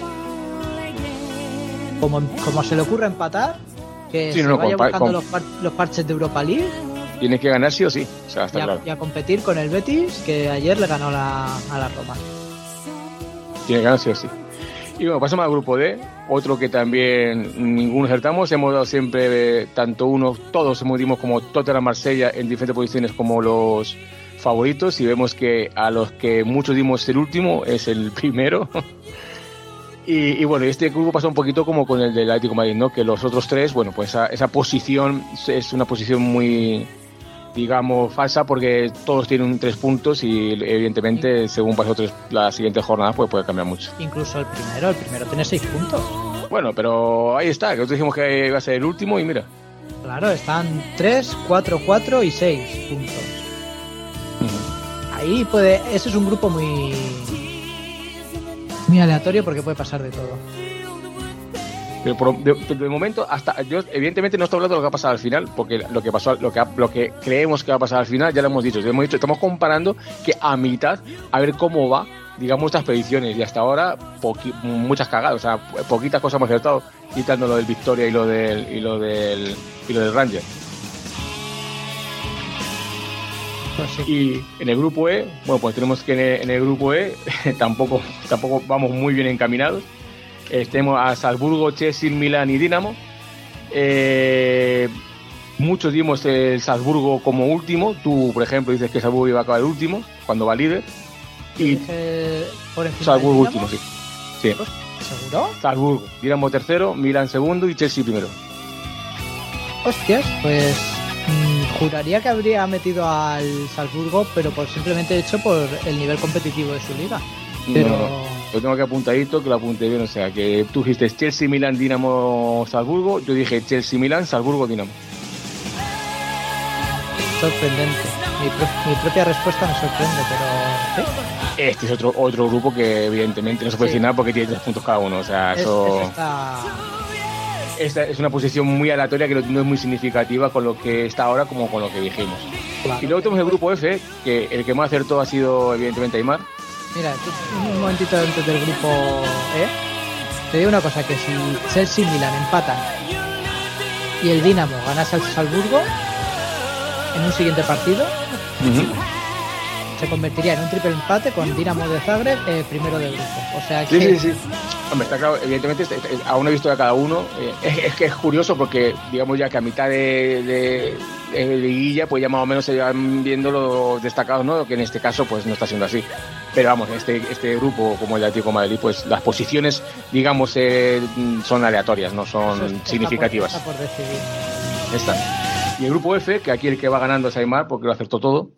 como, como se le ocurre empatar, que Sí, se no, no, vaya con pa- buscando con- los, par- los parches de Europa League Tiene que ganar sí o sí, o sea, está y a, claro. y a competir con el Betis, que ayer le ganó la, a la Roma. Tiene que ganar sí o sí. Y bueno, pasamos al grupo D, otro que también ninguno acertamos. Hemos dado siempre, eh, tanto uno, todos hemos dimos como Tottenham, Marsella en diferentes posiciones como los favoritos y vemos que a los que muchos dimos el último es el primero. Y, y bueno, este grupo pasa un poquito como con el del Atlético de Madrid, ¿no? Que los otros tres, bueno, pues esa, esa posición es una posición muy, digamos, falsa porque todos tienen tres puntos y evidentemente según pasen otros- las siguientes jornadas pues puede cambiar mucho. Incluso el primero, el primero tiene seis puntos. Bueno, pero ahí está, que nosotros dijimos que iba a ser el último y mira. Claro, están tres, cuatro, cuatro y seis puntos. Ahí puede, ese es un grupo muy muy aleatorio porque puede pasar de todo. Pero por, de, de momento, hasta yo evidentemente no estoy hablando de lo que va a pasar al final, porque lo que pasó, lo que, ha- lo que creemos que va a pasar al final ya lo hemos dicho. Ya hemos dicho, estamos comparando que a mitad a ver cómo va, digamos, nuestras predicciones y hasta ahora poqui- muchas cagadas, o sea, poquitas cosas hemos acertado, quitando lo del Victoria y lo del y lo del y lo del Ranger. Pues sí. Y en el grupo E, bueno, pues tenemos que en el, en el grupo E tampoco tampoco vamos muy bien encaminados. Eh, tenemos a Salzburgo, Chelsea, Milán y Dinamo. Eh, muchos dimos el Salzburgo como último. Tú, por ejemplo, dices que Salzburgo iba a acabar el último cuando va líder. Y Eh, por encima Salzburgo del Dinamo, último, sí. Sí, ¿seguro? Salzburgo. Dinamo tercero, Milán segundo y Chelsea primero. Hostias, pues mm, juraría que habría metido al Salzburgo, pero por simplemente hecho por el nivel competitivo de su liga. Pero No, no. Lo tengo que apuntadito, que lo apunte bien. O sea, que tú dijiste Chelsea, Milán, Dinamo, Salzburgo. Yo dije Chelsea, Milán, Salzburgo, Dinamo. sorprendente. Mi, pro- mi propia respuesta me sorprende, pero ¿sí? Este es otro otro grupo que evidentemente no se puede Sí. decir nada porque tiene tres puntos cada uno. O sea, Es- eso es esta- esta es una posición muy aleatoria que no, no es muy significativa con lo que está ahora como con lo que dijimos. claro. Y luego tenemos el grupo F, que el que más acertó ha sido evidentemente Aymar. Mira, tú- un momentito antes del grupo E. Te digo una cosa, que si Chelsea y Milan empatan y el Dinamo ganase al Salzburgo en un siguiente partido, se convertiría en un triple empate con Dinamo de Zagreb eh, primero del grupo. O sea que Sí, sí, sí. Hombre, está claro, evidentemente, este- este- aún no he visto a cada uno. Eh, es, es que es curioso porque, digamos, ya que a mitad de, de, de liguilla, pues ya más o menos se van viendo los destacados, ¿no? Que en este caso, pues no está siendo así. Pero vamos, este, este grupo, como el de Atlético de Madrid, pues las posiciones, digamos, eh, son aleatorias, no son Eso es- está significativas. Por, está por decidir. Está. Y el grupo F, que aquí el que va ganando es Aymar, porque lo acertó todo.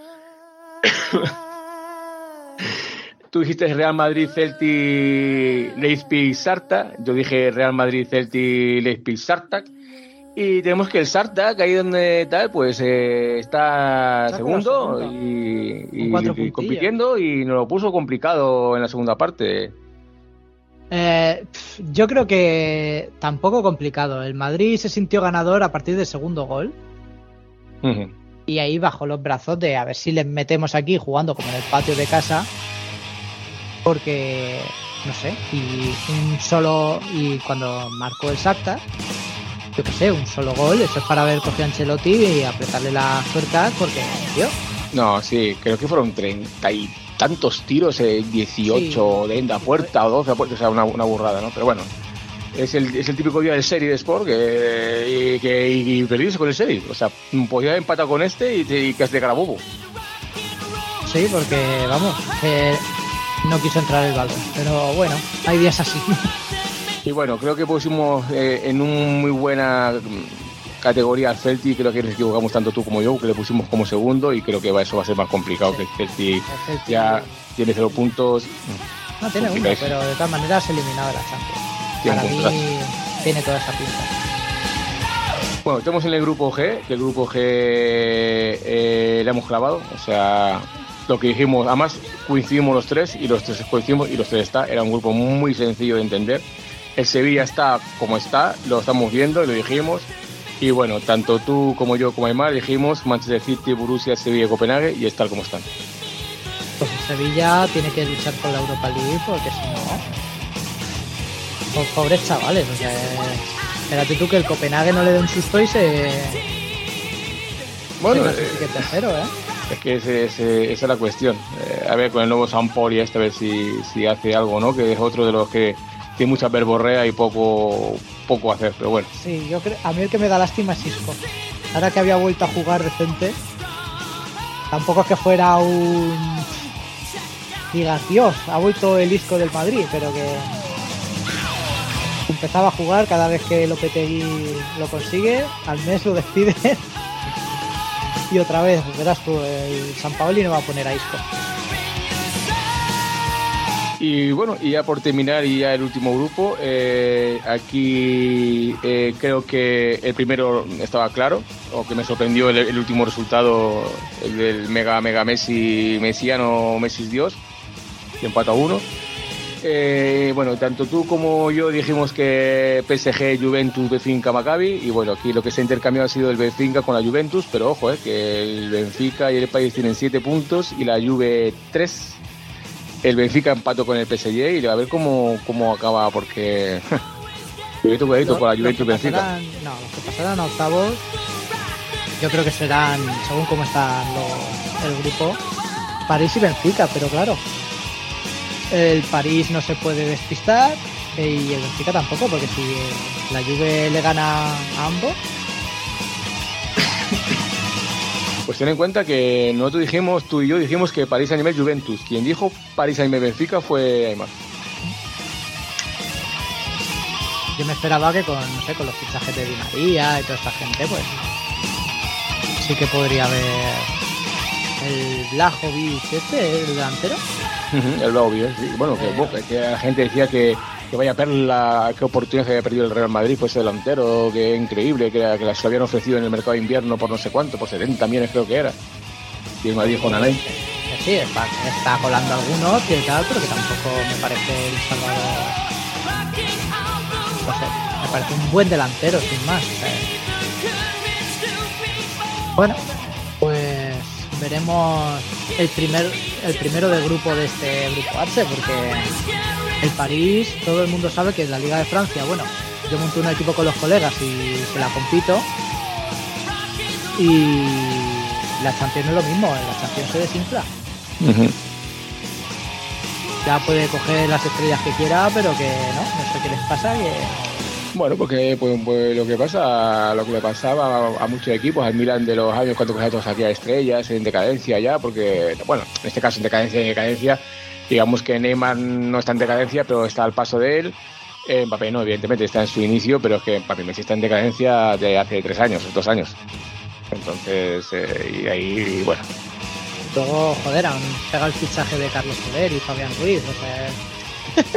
Tú dijiste Real Madrid, Celtic, Leipzig, Sarta. Yo dije Real Madrid, Celtic, Leipzig, Sartak. Y tenemos que el Sartak, ahí donde tal, pues eh, está Está segundo segundo. y, y- Con cuatro y puntillos. compitiendo, y nos lo puso complicado en la segunda parte. Eh, pf, yo creo que tampoco complicado. El Madrid se sintió ganador a partir del segundo gol. Ujú. Y ahí bajó los brazos de a ver si les metemos aquí jugando como en el patio de casa. Porque, no sé, y un solo. Y cuando marcó el Shakhtar, yo qué sé, un solo gol, eso es para haber cogido a Ancelotti y apretarle las tuercas porque, tío, No, sí, creo que fueron treinta y tantos tiros, eh, dieciocho de a puerta o doce a puerta, o sea, una, una burrada, ¿no? Pero bueno, es el, es el típico día del Serie de Sport que, y, que y, y perdiste con el Serie. O sea, podía haber empatado con este y, te, y que has de carabobo. sí, porque, vamos, que no quiso entrar el balón. Pero bueno, hay días así. Y bueno, creo que pusimos eh, en un muy buena mm, categoría al Celtic. Creo que nos equivocamos tanto tú como yo, que le pusimos como segundo, y creo que va, eso va a ser más complicado, Sí. que el Celtic El Celtic ya tiene cero puntos. no tiene uno, complicadísimo. pero de todas maneras eliminado de la Champions. Tiene Para un mí puntazo. tiene toda esa pinta. Bueno, estamos en el grupo G, que el grupo G eh, le hemos clavado, o sea, lo que dijimos, además coincidimos los tres, y los tres coincidimos y los tres está, era un grupo muy sencillo de entender. El Sevilla está como está, lo estamos viendo y lo dijimos, y bueno, tanto tú como yo como Aymar dijimos Manchester City, Borussia, Sevilla y Copenhague, y están como están. Pues el Sevilla tiene que luchar por la Europa League porque si no... po- Pobres chavales, o sea... Espérate tú que el Copenhague no le dé un susto y se... Bueno, se eh, clasifique tercero, ¿eh? es que ese- ese- esa es la cuestión. Eh, a ver, con el nuevo Sampdoria este, a ver si, si hace algo, ¿no? Que es otro de los que tiene mucha verborrea y poco, poco hacer, pero bueno. Sí, yo creo... A mí el que me da lástima es Isco. Ahora que había vuelto a jugar decente... Tampoco es que fuera un... Digas, Dios, ha vuelto el Isco del Madrid, pero que... Empezaba a jugar cada vez que Lopetegui lo consigue, al mes lo despide y otra vez, verás tú, el Sampaoli no va a poner a Isco. Y bueno, y ya por terminar, y ya el último grupo, eh, aquí eh, creo que el primero estaba claro, o que me sorprendió el, el último resultado, el del mega mega Messi, mesiano, Messi Dios, que empata a uno. Eh, bueno, tanto tú como yo dijimos que P S G, Juventus, Benfica, Maccabi, y bueno, aquí lo que se ha intercambiado ha sido el Benfica con la Juventus, pero ojo, eh, que el Benfica y el País tienen siete puntos y la Juve tres. El Benfica empató con el P S G y a ver cómo, cómo acaba, porque cuidadito, cuidadito con la Juventus y que Benfica. pasarán, no, los que pasarán a octavos, yo creo que serán, según cómo está lo- el grupo, París y Benfica, pero claro, el París no se puede despistar eh, y el Benfica tampoco, porque si la Juve le gana a ambos, Pues ten en cuenta que nosotros dijimos, tú y yo dijimos que París Saint-Germain Juventus. Quien dijo París Saint-Germain Benfica fue Aymar. yo me esperaba que con, no sé, con los fichajes de Di María y toda esta gente, pues sí que podría haber el Blajovic este, el delantero. El Blaovic, sí. Bueno, que, Eh. bo- que la gente decía que, que vaya perla, qué oportunidad que había perdido el Real Madrid, pues ese delantero, que increíble, que, era- que se lo habían ofrecido en el mercado de invierno por no sé cuánto, por setenta millones creo que era. Y el Madrid con Alain. Que sí, está, está colando algunos que tal, pero que tampoco me parece el Salvador. No sé, me parece un buen delantero, sin más. o sea. Bueno, pues veremos el primer el primero del grupo de este grupo H, porque el París, todo el mundo sabe que es la Liga de Francia. Bueno, yo monté un equipo con los colegas y se la compito. Y la Champions no es lo mismo, la Champions se desinfla. Ya puede coger las estrellas que quiera, pero que no, no sé qué les pasa, que Bueno, porque pues, pues lo que pasa, lo que le pasaba a, a muchos equipos, al Milan de los años cuando todos hacía estrellas, en decadencia ya, porque, bueno, en este caso en decadencia y decadencia, digamos que Neymar no está en decadencia, pero está al paso de él. Eh, Mbappé no, evidentemente está en su inicio, pero es que Mbappé Messi está en decadencia de hace tres años, dos años. Entonces, eh, y ahí, bueno. Luego, joder, han pegado el fichaje de Carlos Soler y Fabián Ruiz, o sea...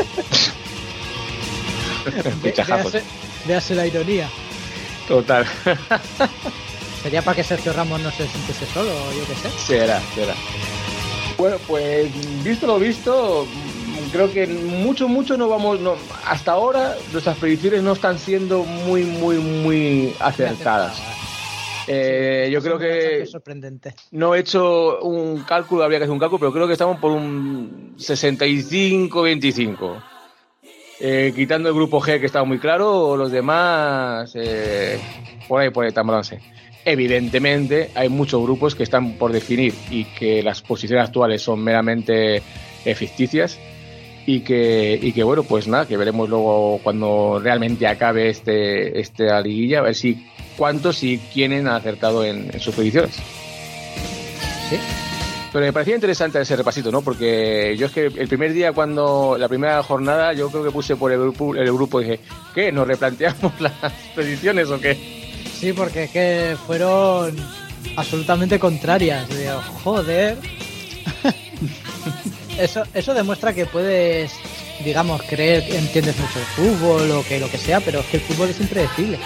Ve- Fichajazos. véase, véase la ironía. Total. Sería para que Sergio Ramos no se sintiese solo, o yo qué sé. Será, será. Bueno, pues visto lo visto, creo que mucho, mucho no vamos. No, hasta ahora nuestras predicciones no están siendo muy, muy, muy acertadas. Eh, yo Es creo un mensaje que sorprendente. no he hecho un cálculo, habría que hacer un cálculo, pero creo que estamos por un sesenta y cinco veinticinco. Eh, quitando el grupo G, que estaba muy claro, los demás, eh, por ahí, por ahí, tan balance. Evidentemente, hay muchos grupos que están por definir y que las posiciones actuales son meramente eh, ficticias y que, y que, bueno, pues nada, que veremos luego cuando realmente acabe este esta liguilla, a ver si cuántos y quiénes han acertado en, en sus predicciones. Sí. Pero me parecía interesante ese repasito, ¿no? Porque yo es que el primer día, cuando la primera jornada, yo creo que puse por el grupo, el grupo y dije, ¿qué? ¿Nos replanteamos las predicciones o qué? Sí, porque es que fueron absolutamente contrarias. Digo, joder. eso, eso demuestra que puedes, digamos, creer que entiendes mucho el fútbol o que lo que sea, pero es que el fútbol es impredecible.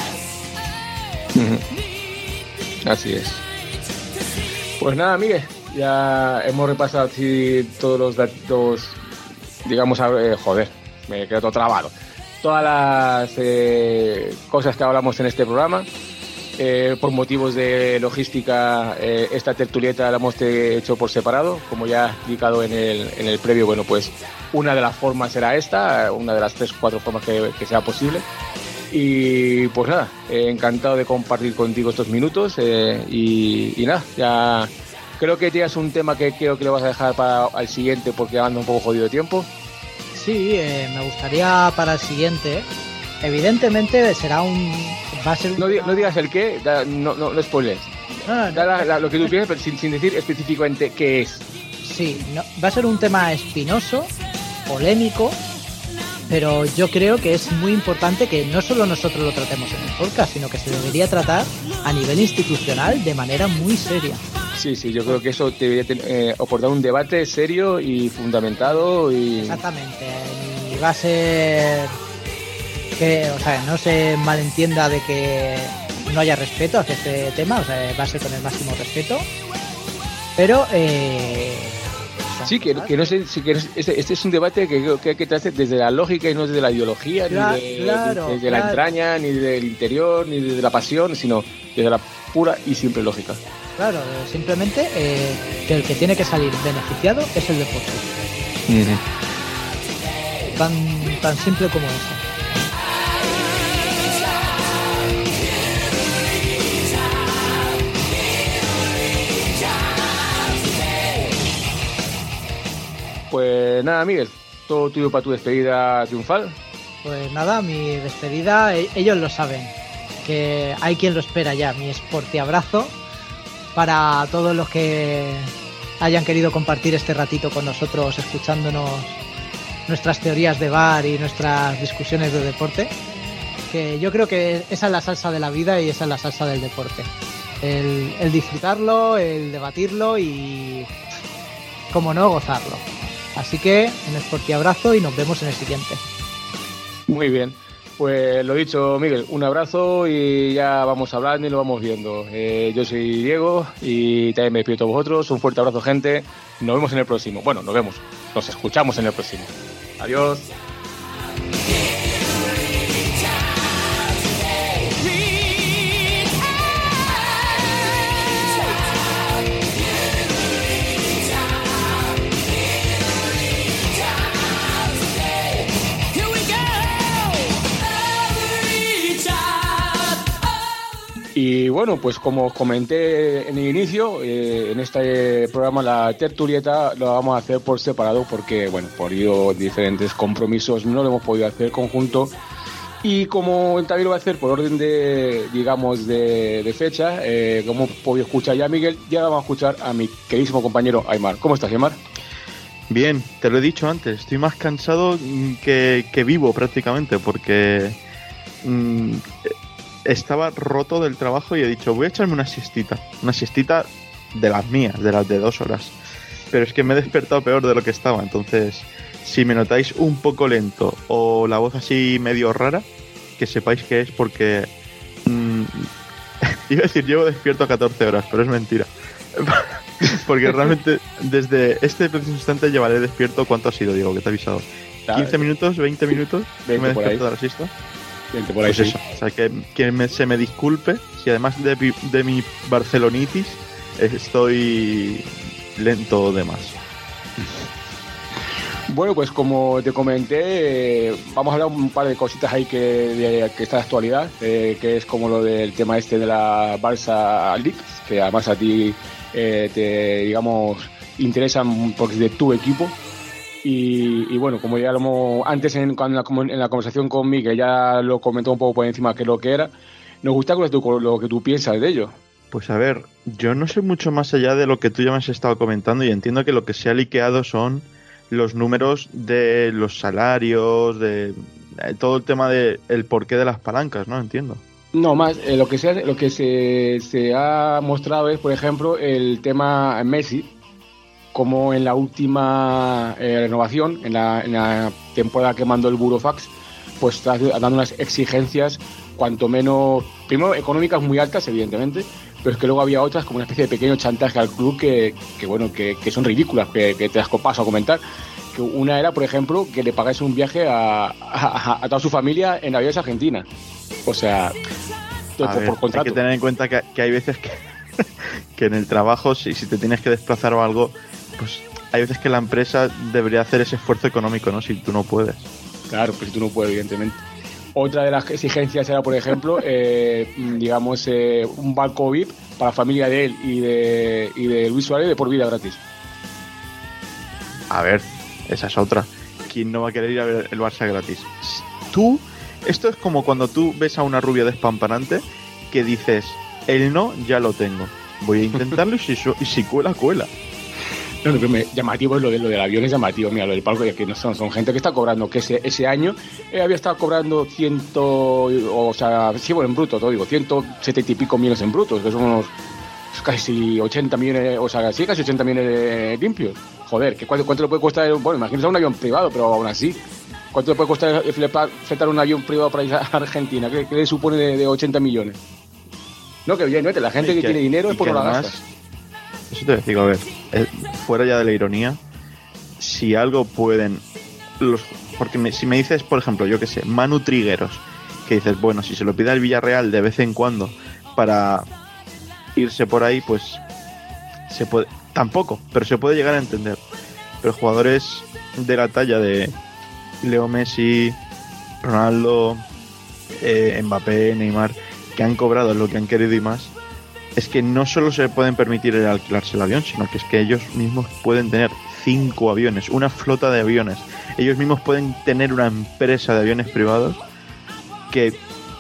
Así es. Pues nada, Miguel, ya hemos repasado así todos los datos, digamos, eh, joder, me quedo todo trabado. Todas las eh, cosas que hablamos en este programa. Eh, por motivos de logística, eh, esta tertulieta la hemos hecho por separado, como ya he explicado en el, en el previo. Bueno, pues una de las formas será esta, una de las tres cuatro formas que, que sea posible. Y pues nada, eh, encantado de compartir contigo estos minutos eh, y, y nada, ya creo que tienes un tema que creo que lo vas a dejar para el siguiente porque anda un poco jodido de tiempo. Sí, eh, me gustaría para el siguiente. Evidentemente será un. Va a ser un No, di- tema- no digas el qué, da- no, no, no spoilers. No, no, no. Da la- la- lo que tú piensas, pero sin, sin decir específicamente qué es. Sí, no, va a ser un tema espinoso, polémico, pero yo creo que es muy importante que no solo nosotros lo tratemos en el podcast, sino que se debería tratar a nivel institucional de manera muy seria. Sí, sí, yo creo que eso debería ten- eh, aportar un debate serio y fundamentado y... Exactamente, y va a ser que, o sea, no se malentienda de que no haya respeto hacia este tema, o sea, va a ser con el máximo respeto, pero eh, son Sí, que, cosas- que no sé, sí, que no sé, este, este es un debate que creo que hay que tratar desde la lógica y no desde la ideología, Cla- ni de- claro, desde la claro. entraña, ni del interior, ni desde la pasión, sino desde la pura y simple lógica. Claro, simplemente eh, que el que tiene que salir beneficiado es el deporte. Tan, tan simple como eso. Pues nada, Miguel, todo tuyo para tu despedida triunfal. Pues nada, mi despedida, e- ellos lo saben, que hay quien lo espera ya, mi esportiabrazo para todos los que hayan querido compartir este ratito con nosotros, escuchándonos nuestras teorías de bar y nuestras discusiones de deporte, que yo creo que esa es la salsa de la vida y esa es la salsa del deporte. El, el disfrutarlo, el debatirlo y, como no, gozarlo. Así que un esportiabrazo y nos vemos en el siguiente. Muy bien. Pues lo dicho, Miguel, un abrazo y ya vamos hablando y lo vamos viendo. Eh, yo soy Diego y también me despido de vosotros. Un fuerte abrazo, gente. Nos vemos en el próximo. Bueno, nos vemos. Nos escuchamos en el próximo. Adiós. Here we go. Reach out. Y bueno, pues como os comenté en el inicio, eh, en este programa la tertulieta lo vamos a hacer por separado porque, bueno, por ello, diferentes compromisos no lo hemos podido hacer conjunto Y como también lo voy a hacer por orden de, digamos, de, de fecha, eh, como podéis escuchar ya a Miguel, ya vamos a escuchar a mi queridísimo compañero Aymar. ¿Cómo estás, Aymar? Bien, te lo he dicho antes, estoy más cansado que, que vivo prácticamente, porque mmm, estaba roto del trabajo y he dicho, voy a echarme una siestita, una siestita de las mías, de las de dos horas. Pero es que me he despertado peor de lo que estaba, entonces si me notáis un poco lento o la voz así medio rara, que sepáis que es porque mmm, iba a decir llevo despierto catorce horas, pero es mentira. Porque realmente desde este preciso instante llevaré despierto. ¿Cuánto ha sido, Diego? ¿Qué te he avisado? ¿quince minutos? ¿veinte minutos? veinte ¿Me he por ahí. despertado de la siesta? Gente por ahí, Pues sí. eso, o sea, que, que me- se me disculpe si además de, mi- de mi barcelonitis estoy lento de más. Bueno, pues como te comenté, eh, vamos a hablar un par de cositas ahí que, de, que está de actualidad, eh, que es como lo del tema este de la Barça League, que además a ti eh, te, digamos, interesan porque es de tu equipo. Y, y bueno, como ya lo hemos, antes en, cuando en, la, en la conversación con Miguel ya lo comentó un poco por encima qué es lo que era, nos gusta lo que tú, lo que tú piensas de ello. Pues a ver, yo no sé mucho más allá de lo que tú ya me has estado comentando y entiendo que lo que se ha liqueado son los números de los salarios, de eh, todo el tema de el porqué de las palancas, ¿no? Entiendo. No, más, eh, lo que, se, lo que se, se ha mostrado es, por ejemplo, el tema Messi, como en la última eh, renovación, en la, en la temporada que mandó el Burofax, pues está dando unas exigencias cuanto menos, primero económicas muy altas, evidentemente, pero es que luego había otras como una especie de pequeño chantaje al club que, que bueno, que, que son ridículas, que, que te las paso a comentar. Que una era, por ejemplo, que le pagase un viaje a, a, a toda su familia en Navidades Argentina. O sea, A por, ver, por contrato. hay que tener en cuenta que, que hay veces que, que en el trabajo, si, si te tienes que desplazar o algo, pues hay veces que la empresa debería hacer ese esfuerzo económico, ¿no? Si tú no puedes. Claro, pues si tú no puedes, evidentemente. Otra de las exigencias era, por ejemplo, eh, digamos, eh, un barco V I P para la familia de él y de, y de Luis Suárez de por vida gratis. A ver, esa es otra. ¿Quién no va a querer ir a ver el Barça gratis? Tú, esto es como cuando tú ves a una rubia despampanante que dices, el no ya lo tengo. Voy a intentarlo y si, su- y si cuela, cuela. No, no, pero me- llamativo es lo, de, lo del avión, es llamativo. Mira, lo del palco, que no son, son gente que está cobrando, que ese, ese año eh, había estado cobrando ciento, o sea, sí, bueno, en bruto, todo digo, ciento setenta y pico millones en brutos, que son unos casi ochenta millones, o sea, sí, casi ochenta millones de limpios. Joder, ¿que cuánto, ¿cuánto le puede costar? Bueno, imagínate un avión privado, pero aún así, ¿cuánto le puede costar fletar, fletar un avión privado para ir a Argentina? ¿Qué, qué le supone de, de ochenta millones? No, que evidentemente la gente Y que, que- tiene dinero y es por que no la además, gasta. Eso te digo, a ver, eh, fuera ya de la ironía, si algo pueden, los, porque me- si me dices, por ejemplo, yo que sé, Manu Trigueros, que dices, bueno, si se lo pide al Villarreal de vez en cuando para irse por ahí, pues se puede, tampoco, pero se puede llegar a entender. Pero jugadores de la talla de Leo Messi, Ronaldo, eh, Mbappé, Neymar, que han cobrado lo que han querido y más, es que no solo se pueden permitir el alquilarse el avión, sino que es que ellos mismos pueden tener cinco aviones, una flota de aviones. Ellos mismos pueden tener una empresa de aviones privados que,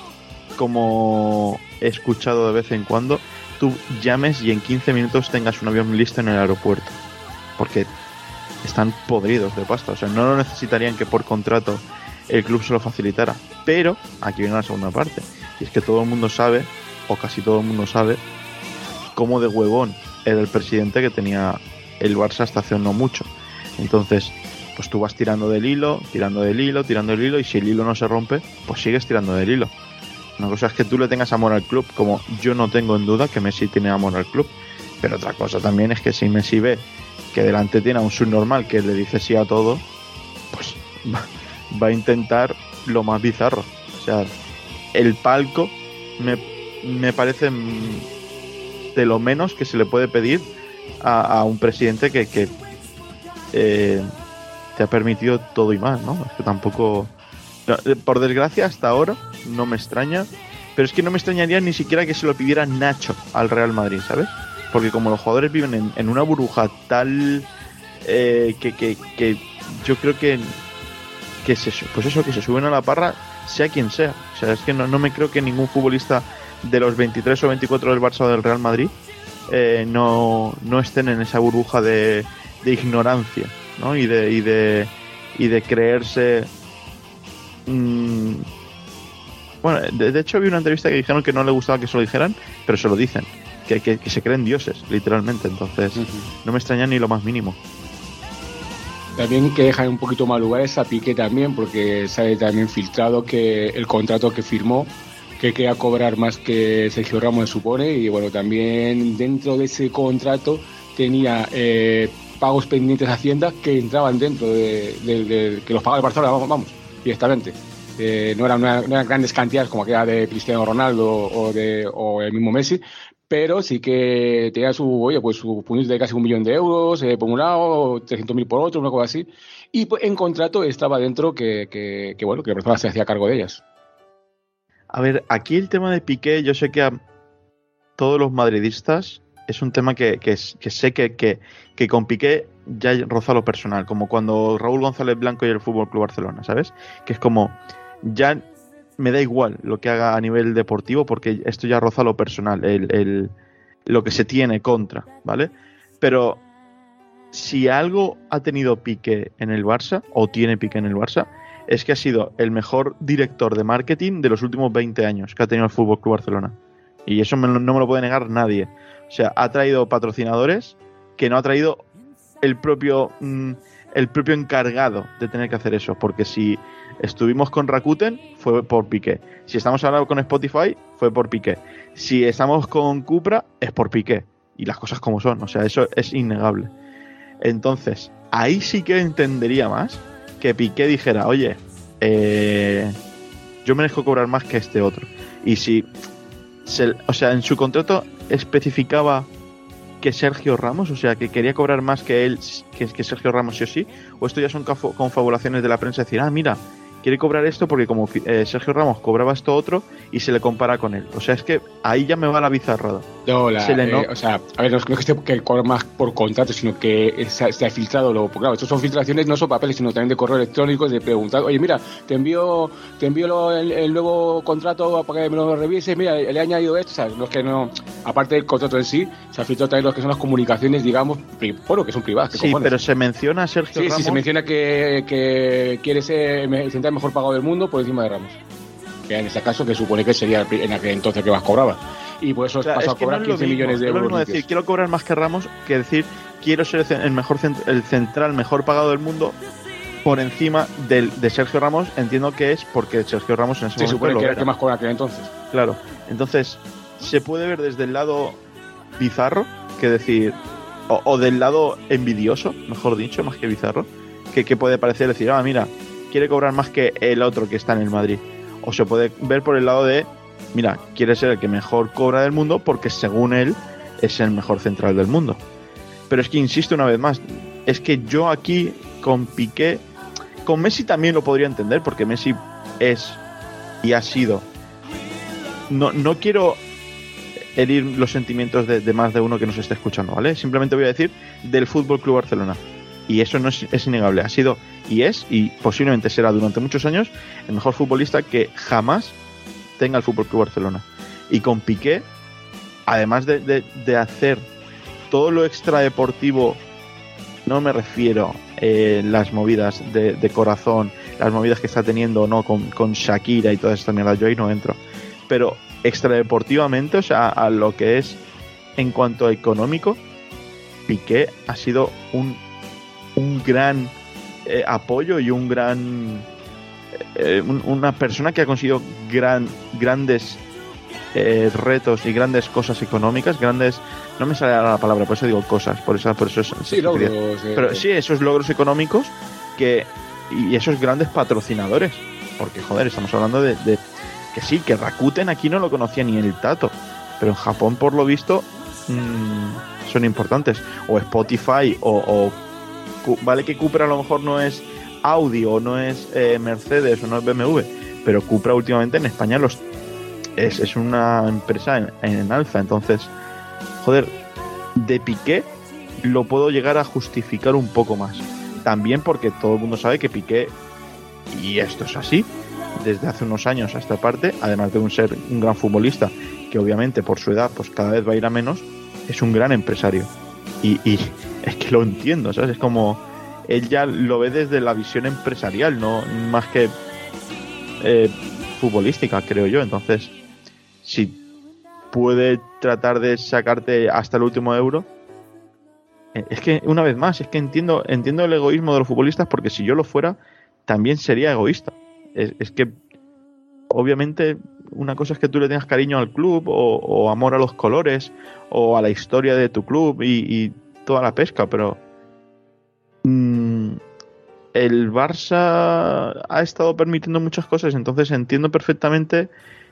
como he escuchado de vez en cuando, tú llames y en quince minutos tengas un avión listo en el aeropuerto. Porque están podridos de pasta. O sea, no lo necesitarían que por contrato el club se lo facilitara. Pero aquí viene la segunda parte. Y es que todo el mundo sabe, o casi todo el mundo sabe, cómo de huevón era el presidente que tenía el Barça hasta hace no mucho. Entonces, pues tú vas tirando del hilo, tirando del hilo, tirando del hilo, y si el hilo no se rompe, pues sigues tirando del hilo. Una cosa es que tú le tengas amor al club, como yo no tengo en duda que Messi tiene amor al club. Pero otra cosa también es que si Messi ve que delante tiene a un subnormal que le dice sí a todo, pues va, va a intentar lo más bizarro. O sea, el palco me, me parece mm, de lo menos que se le puede pedir a, a un presidente que, que eh, te ha permitido todo y más, ¿no? Es que tampoco... no, eh, por desgracia, hasta ahora no me extraña, pero es que no me extrañaría ni siquiera que se lo pidiera Nacho al Real Madrid, ¿sabes? Porque como los jugadores viven en, en una burbuja tal eh, que, que, que yo creo que que se, pues eso, que se suben a la parra, sea quien sea. O sea, es que no, no me creo que ningún futbolista de los veintitrés o veinticuatro del Barça o del Real Madrid eh, no, no estén en esa burbuja de, de ignorancia, ¿no? Y de, y de, y de creerse... Mmm, bueno, de, de hecho vi una entrevista que dijeron que no le gustaba que se lo dijeran, pero se lo dicen. Que, que, que se creen dioses, literalmente. Entonces, uh-huh. no me extraña ni lo más mínimo. También que dejan un poquito mal lugar es a Piqué también, porque sale también filtrado que el contrato que firmó, que quería cobrar más que Sergio Ramos, se supone, y bueno, también dentro de ese contrato tenía eh, pagos pendientes a Hacienda que entraban dentro de, de, de que los pagaba el Barcelona, vamos, vamos directamente. Eh, no, eran, no eran grandes cantidades como aquella de Cristiano Ronaldo o, de, o el mismo Messi, pero sí que tenía su, oye, pues su puñito de casi un millón de euros eh, por un lado, trescientos mil por otro, una cosa así. Y pues, en contrato estaba dentro que, que, que, bueno, que la persona se hacía cargo de ellas. A ver, aquí el tema de Piqué, yo sé que a todos los madridistas es un tema que, que, que sé que, que, que con Piqué ya roza lo personal, como cuando Raúl González Blanco y el F C Barcelona, ¿sabes? Que es como, ya... me da igual lo que haga a nivel deportivo porque esto ya roza lo personal, el, el, lo que se tiene contra, ¿vale? Pero si algo ha tenido Piqué en el Barça, o tiene Piqué en el Barça, es que ha sido el mejor director de marketing de los últimos veinte años que ha tenido el F C Barcelona. Y eso me, no me lo puede negar nadie. O sea, ha traído patrocinadores que no ha traído el propio, mm, el propio encargado de tener que hacer eso, porque si... estuvimos con Rakuten, fue por Piqué. Si estamos ahora con Spotify, fue por Piqué. Si estamos con Cupra, es por Piqué. Y las cosas como son, o sea, eso es innegable. Entonces, ahí sí que entendería más que Piqué dijera, oye, eh, yo merezco cobrar más que este otro. Y si, se, o sea, en su contrato especificaba que Sergio Ramos, o sea, que quería cobrar más que él, que, que Sergio Ramos sí o sí, o esto ya son confabulaciones de la prensa, decir, ah, mira, quiere cobrar esto porque como eh, Sergio Ramos cobraba esto otro y se le compara con él. O sea, es que ahí ya me va la bizarrada. No, la, se le no... eh, o sea, a ver, no es, no es que, que cobre más por contrato, sino que se, se ha filtrado luego. Porque claro, estos son filtraciones no son papeles, sino también de correo electrónico, de preguntar, oye, mira, te envío te envío lo, el, el nuevo contrato para que me lo revises, mira, le he añadido esto, o sea, no es que no, aparte del contrato en sí, se ha filtrado también lo que son las comunicaciones, digamos, pri, bueno, que son privadas. Sí, cojones. Pero se menciona a Sergio sí, Ramos. Sí, se menciona que, que quiere ser el central mejor pagado del mundo por encima de Ramos. Que en este caso, que supone que sería en aquel entonces que más cobraba. Y por eso o sea, pasó a cobrar no quince millones de euros. No es decir, quiero cobrar más que Ramos que decir, quiero ser el mejor el central mejor pagado del mundo por encima del, de Sergio Ramos. Entiendo que es porque Sergio Ramos en ese sí, momento supone lo que era. era que más cobra aquel entonces. Claro. Entonces, se puede ver desde el lado bizarro, que decir, o, o del lado envidioso, mejor dicho, más que bizarro, que, que puede parecer decir, ah, mira, quiere cobrar más que el otro que está en el Madrid. O se puede ver por el lado de, mira, quiere ser el que mejor cobra del mundo porque según él es el mejor central del mundo. Pero es que insisto una vez más, es que yo aquí con Piqué, con Messi también lo podría entender porque Messi es y ha sido. No, no quiero herir los sentimientos de, de más de uno que nos esté escuchando, ¿vale? Simplemente voy a decir del F C Barcelona. Y eso no es, es innegable. Ha sido y es, y posiblemente será durante muchos años, el mejor futbolista que jamás tenga el F C Barcelona. Y con Piqué, además de, de, de hacer todo lo extradeportivo, no me refiero eh, las movidas de, de corazón, las movidas que está teniendo no con, con Shakira y toda esta mierda, yo ahí no entro. Pero extradeportivamente, o sea, a lo que es en cuanto a económico, Piqué ha sido un un gran eh, apoyo y un gran eh, un, una persona que ha conseguido gran, grandes eh, retos y grandes cosas económicas, grandes, no me sale la palabra, por eso digo cosas, por eso, por eso es, sí, logros, eh, pero sí, esos logros económicos que y esos grandes patrocinadores, porque joder, estamos hablando de, de que sí, que Rakuten aquí no lo conocía ni el tato, pero en Japón por lo visto mmm, son importantes, o Spotify o, o vale que Cupra a lo mejor no es Audi o no es eh, Mercedes o no es B M W, pero Cupra últimamente en España los es, es una empresa en, en alza. Entonces, joder, de Piqué lo puedo llegar a justificar un poco más. También porque todo el mundo sabe que Piqué y esto es así, desde hace unos años a esta parte, además de un ser un gran futbolista, que obviamente por su edad pues cada vez va a ir a menos, es un gran empresario. Y, y es que lo entiendo, ¿sabes? Es como, él ya lo ve desde la visión empresarial, no más que eh, futbolística, creo yo. Entonces, si puede tratar de sacarte hasta el último euro, eh, es que, una vez más, es que entiendo, entiendo el egoísmo de los futbolistas, porque si yo lo fuera, también sería egoísta. Es, es que, obviamente, una cosa es que tú le tengas cariño al club, o, o amor a los colores, o a la historia de tu club y, y toda la pesca, pero mmm, el Barça ha estado permitiendo muchas cosas, entonces entiendo perfectamente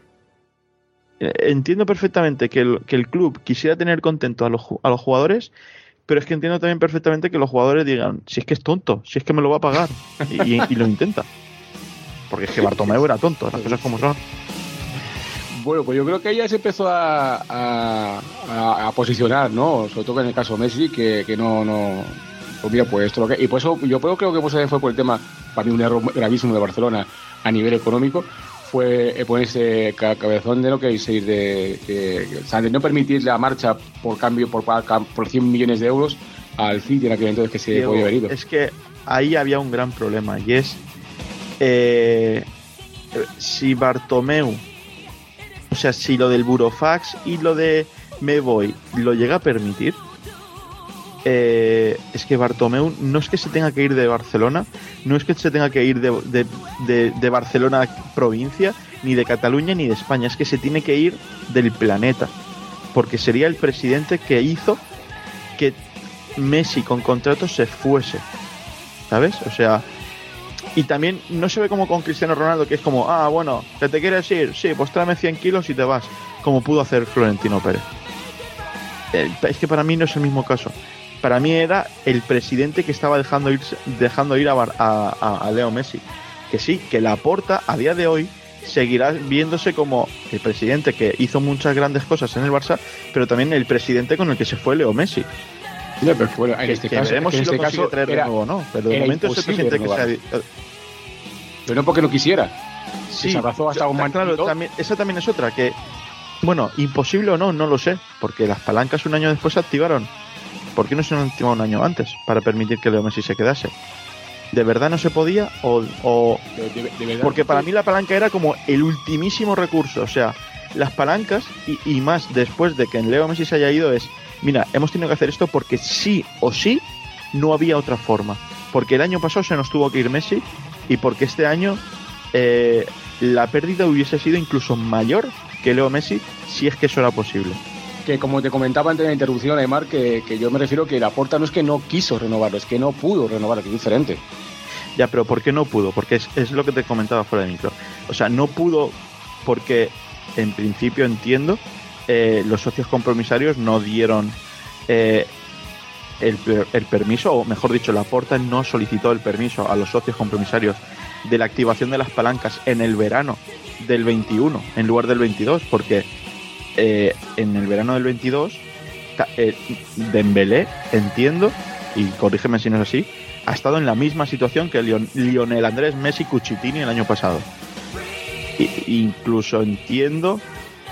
entiendo perfectamente que el, que el club quisiera tener contento a los, a los jugadores, pero es que entiendo también perfectamente que los jugadores digan, si es que es tonto, si es que me lo va a pagar, y, y, y lo intenta, porque es que Bartomeu era tonto, las cosas como son. Bueno, pues yo creo que ella se empezó a, a, a, a posicionar, ¿no? Sobre todo en el caso de Messi, que, que no, no... Pues mira, pues esto lo que... Y por eso yo creo que pues fue por el tema, para mí un error gravísimo de Barcelona a nivel económico, fue ponerse cabezón de lo que seguir de, de, o sea, de no permitir la marcha por cambio por, por cien millones de euros al City en aquel entonces que se Diego, podía haber ido. Es que ahí había un gran problema, y es eh, si Bartomeu, o sea, si lo del Burofax y lo de me voy lo llega a permitir, eh, es que Bartomeu no es que se tenga que ir de Barcelona, no es que se tenga que ir de, de, de, de Barcelona provincia, ni de Cataluña, ni de España, es que se tiene que ir del planeta, porque sería el presidente que hizo que Messi con contrato se fuese, ¿sabes? O sea, y también no se ve como con Cristiano Ronaldo, que es como, ah, bueno, ¿que te quieres ir? Sí, pues tráeme cien kilos y te vas, como pudo hacer Florentino Pérez. Es que para mí no es el mismo caso. Para mí era el presidente que estaba dejando ir, dejando ir a, a, a, a Leo Messi. Que sí, que Laporta a día de hoy seguirá viéndose como el presidente que hizo muchas grandes cosas en el Barça, pero también el presidente con el que se fue Leo Messi. No, pero bueno, en este que caso, veremos en si este lo consigue caso traer de era, nuevo o no, pero de momento es el presidente que se ha... Pero no porque no quisiera. Sí, se abrazó hasta un man... claro, también, esa también es otra, que, bueno, imposible o no, no lo sé, porque las palancas un año después se activaron. ¿Por qué no se han activado un año antes para permitir que Leo Messi se quedase? ¿De verdad no se podía? O, o... De, de, de verdad, porque para mí la palanca era como el ultimísimo recurso. O sea, las palancas, y, y más después de que en Leo Messi se haya ido, es, mira, hemos tenido que hacer esto porque sí o sí no había otra forma. Porque el año pasado se nos tuvo que ir Messi, y porque este año eh, la pérdida hubiese sido incluso mayor que Leo Messi, si es que eso era posible. Que como te comentaba antes de la interrupción, Aymar, que, que yo me refiero que Laporta no es que no quiso renovarlo, es que no pudo renovarlo, que es diferente. Ya, pero ¿por qué no pudo? Porque es, es lo que te comentaba fuera de micro. O sea, no pudo porque, en principio, entiendo, eh, los socios compromisarios no dieron eh, el, el permiso, o mejor dicho, Laporta no solicitó el permiso a los socios compromisarios de la activación de las palancas en el verano del veintiuno, en lugar del veintidós, porque... Eh, en el verano del veintidós eh, Dembélé, entiendo, y corrígeme si no es así, ha estado en la misma situación que Lion, Lionel Andrés Messi Cuchitini el año pasado. I, incluso entiendo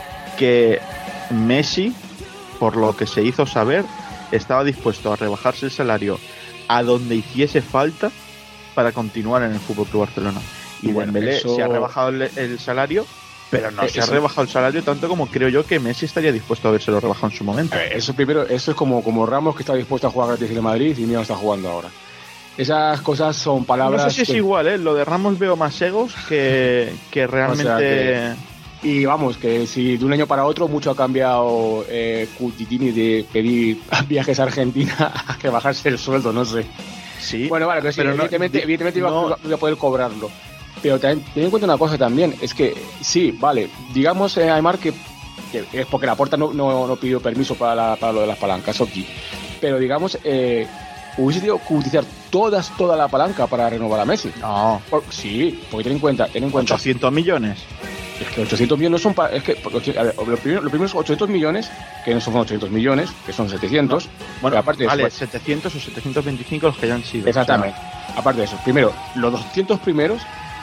que Messi, por lo que se hizo saber, estaba dispuesto a rebajarse el salario a donde hiciese falta para continuar en el F C Barcelona. Y bueno, Dembélé eso... se ha rebajado el, el salario, pero no se ha rebajado el salario tanto como creo yo que Messi estaría dispuesto a habérselo rebajado en su momento. A ver, eso primero, eso es como, como Ramos, que está dispuesto a jugar gratis en el Madrid y no está jugando ahora. Esas cosas son palabras... No sé si es que... igual, ¿eh? Lo de Ramos veo más egos que, que realmente... O sea que... Y vamos, que si de un año para otro mucho ha cambiado eh, Cutitini de pedir viajes a Argentina a que bajarse el sueldo, no sé. Sí, bueno, vale, pero, sí, pero evidentemente, no, evidentemente no, iba, iba a poder cobrarlo. Pero ten, ten en cuenta una cosa también, es que sí, vale, digamos, eh, Aymar, que, que es porque Laporta no, no, no pidió permiso para, la, para lo de las palancas, ok. Pero digamos, eh, hubiese tenido que utilizar todas, toda la palanca para renovar a Messi. No. Por, sí, porque ten en cuenta, ten en cuenta. ochocientos millones. Es que ochocientos millones no son para... Es que, a ver, lo primero, lo primero es ochocientos millones, que no son ochocientos millones, que son setecientos. No. Bueno, aparte vale, de eso, setecientos o setecientos veinticinco los que hayan sido. exactamente. O sea, aparte de eso, primero, los doscientos primeros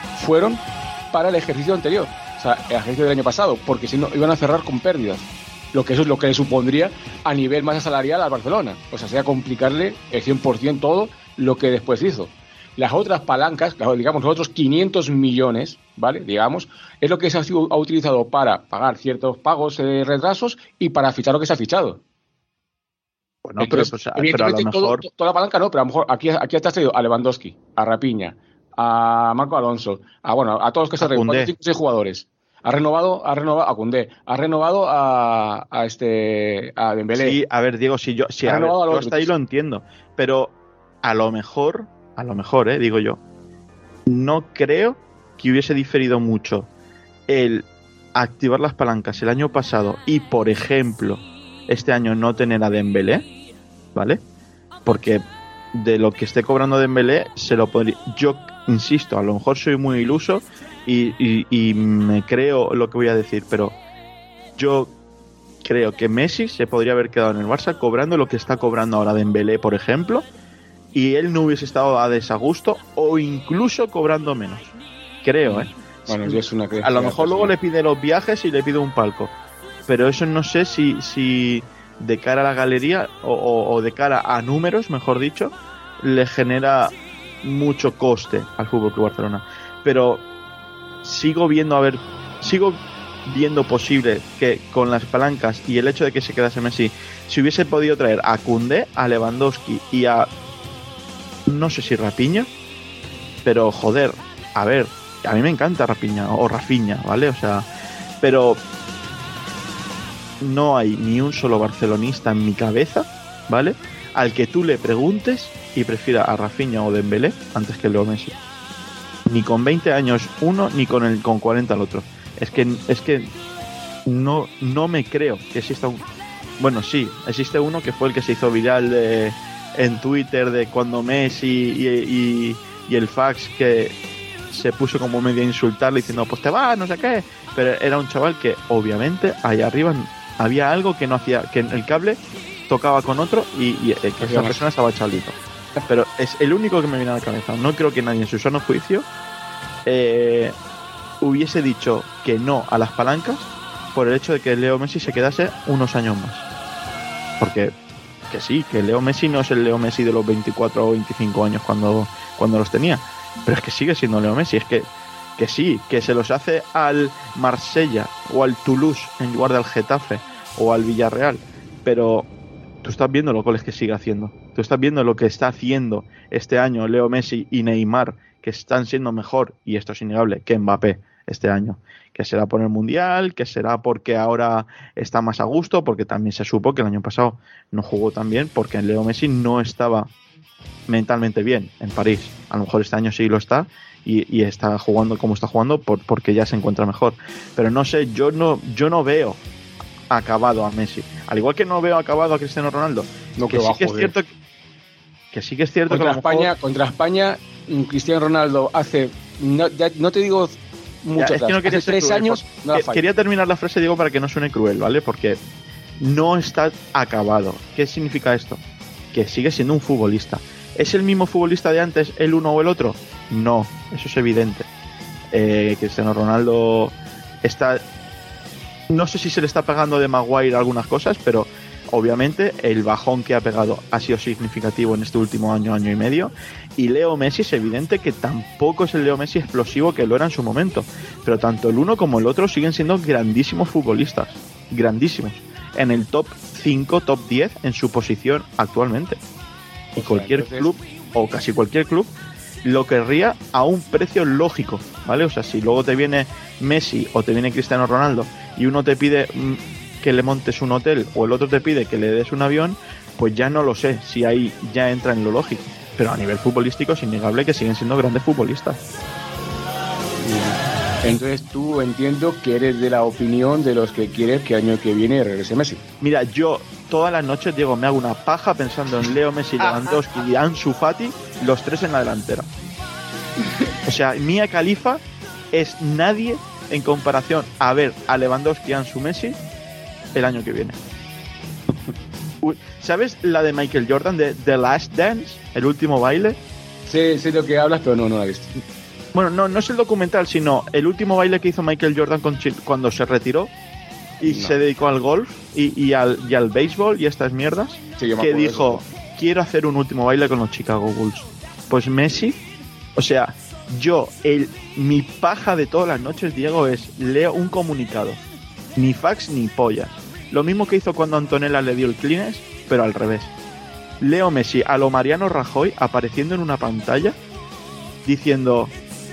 fueron para el ejercicio anterior, o sea, el ejercicio del año pasado, porque si no iban a cerrar con pérdidas. Lo que eso es lo que le supondría a nivel masa salarial al Barcelona. O sea, sería complicarle el cien por ciento todo lo que después hizo. Las otras palancas, digamos, los otros quinientos millones, ¿vale? Digamos, es lo que se ha, sido, ha utilizado para pagar ciertos pagos de eh, retrasos y para fichar lo que se ha fichado. Bueno, Entonces, pero, pues, pero a lo mejor... todo, toda la palanca no, pero a lo mejor aquí, aquí te has traído a Lewandowski, a Rapiña, a Marco Alonso, a bueno, a todos los que se han traído, cuatro, cinco, seis jugadores. Ha renovado, ha renovado a Koundé, ha renovado a, a este a Dembélé. Sí, a ver, Diego, si yo, si, a ver, yo hasta ahí lo entiendo, pero a lo mejor, a lo mejor, eh, digo yo, no creo que hubiese diferido mucho el activar las palancas el año pasado y, por ejemplo, este año no tener a Dembélé, ¿vale? Porque de lo que esté cobrando Dembélé se lo podría... Yo insisto, a lo mejor soy muy iluso y, y, y me creo lo que voy a decir, pero yo creo que Messi se podría haber quedado en el Barça cobrando lo que está cobrando ahora Dembélé, por ejemplo, y él no hubiese estado a desagusto o incluso cobrando menos. Creo, ¿eh? Bueno, ya es una a lo mejor luego le pide los viajes y le pide un palco, pero eso no sé si, si de cara a la galería o, o, o de cara a números, mejor dicho, le genera mucho coste al F C Barcelona. Pero sigo viendo, a ver, sigo viendo posible que con las palancas y el hecho de que se quedase Messi, si hubiese podido traer a Koundé, a Lewandowski y a, no sé si Rapiña, pero joder, a ver, a mí me encanta Rapiña o Rafinha, ¿vale? O sea, pero no hay ni un solo barcelonista en mi cabeza, ¿vale?, al que tú le preguntes y prefiera a Rafinha o Dembélé antes que Leo Messi. Ni con veinte años uno, ni con el con cuarenta el otro. Es que es que no, no me creo que exista un... Bueno, sí, existe uno que fue el que se hizo viral de, en Twitter de cuando Messi y, y, y el fax que se puso como medio a insultarle diciendo pues te va, no sé qué. Pero era un chaval que obviamente allá arriba había algo que no hacía, que el cable tocaba con otro y, y eh, que esa persona estaba chalito. Pero es el único que me viene a la cabeza. No creo que nadie en su sano juicio eh, hubiese dicho que no a las palancas por el hecho de que Leo Messi se quedase unos años más. Porque que sí, que Leo Messi no es el Leo Messi de los veinticuatro o veinticinco años cuando, cuando los tenía, pero es que sigue siendo Leo Messi. Es que, que sí, que se los hace al Marsella o al Toulouse en lugar del Getafe o al Villarreal, pero tú estás viendo los goles que sigue haciendo. Tú estás viendo lo que está haciendo este año Leo Messi y Neymar, que están siendo mejor, y esto es innegable, que Mbappé este año. Que será por el Mundial, que será porque ahora está más a gusto, porque también se supo que el año pasado no jugó tan bien, porque Leo Messi no estaba mentalmente bien en París. A lo mejor este año sí lo está, y, y está jugando como está jugando por, porque ya se encuentra mejor. Pero no sé, yo no, yo no veo acabado a Messi, al igual que no veo acabado a Cristiano Ronaldo. No, que, que sí va, que es joder. cierto que, que sí que es cierto Contra que a lo mejor- España, contra España, mm, Cristiano Ronaldo hace, no, ya, no te digo mucho Ya, es que no atrás, quería hace ser tres cruel, años por- no la que- falla. quería terminar la frase, digo, para que no suene cruel, ¿vale? Porque no está acabado. ¿Qué significa esto? Que sigue siendo un futbolista. ¿Es el mismo futbolista de antes el uno o el otro? No, eso es evidente. Eh, Cristiano Ronaldo está... No sé si se le está pegando de Maguire algunas cosas, pero obviamente el bajón que ha pegado ha sido significativo en este último año, año y medio. Y Leo Messi es evidente que tampoco es el Leo Messi explosivo que lo era en su momento. Pero tanto el uno como el otro siguen siendo grandísimos futbolistas. Grandísimos. En el top cinco, top diez en su posición actualmente. Y O sea, cualquier entonces- club, o casi cualquier club, lo querría a un precio lógico, ¿vale? O sea, si luego te viene Messi o te viene Cristiano Ronaldo y uno te pide mm, que le montes un hotel o el otro te pide que le des un avión, pues ya no lo sé si ahí ya entra en lo lógico. Pero a nivel futbolístico es innegable que siguen siendo grandes futbolistas. Entonces tú entiendo que eres de la opinión de los que quieres que año que viene regrese Messi. Mira, yo todas las noches, Diego, me hago una paja pensando en Leo Messi, Lewandowski y Ansu Fati, los tres en la delantera. O sea, Mia Khalifa es nadie en comparación a ver a Lewandowski y Ansu Messi el año que viene. Uy, ¿sabes la de Michael Jordan de The Last Dance? El último baile. Sé, sé lo que hablas, pero no, no la he visto. Bueno, no, no es el documental, sino el último baile que hizo Michael Jordan con Chi- cuando se retiró y No. se dedicó al golf y, y, al, y al béisbol y estas mierdas. Sí, yo me Que acuerdo de dijo, eso. quiero hacer un último baile con los Chicago Bulls. Pues Messi, o sea, yo, el, mi paja de todas las noches, Diego, es leo un comunicado. Ni fax ni pollas. Lo mismo que hizo cuando Antonella le dio el Kleenex, pero al revés. Leo Messi a lo Mariano Rajoy apareciendo en una pantalla diciendo: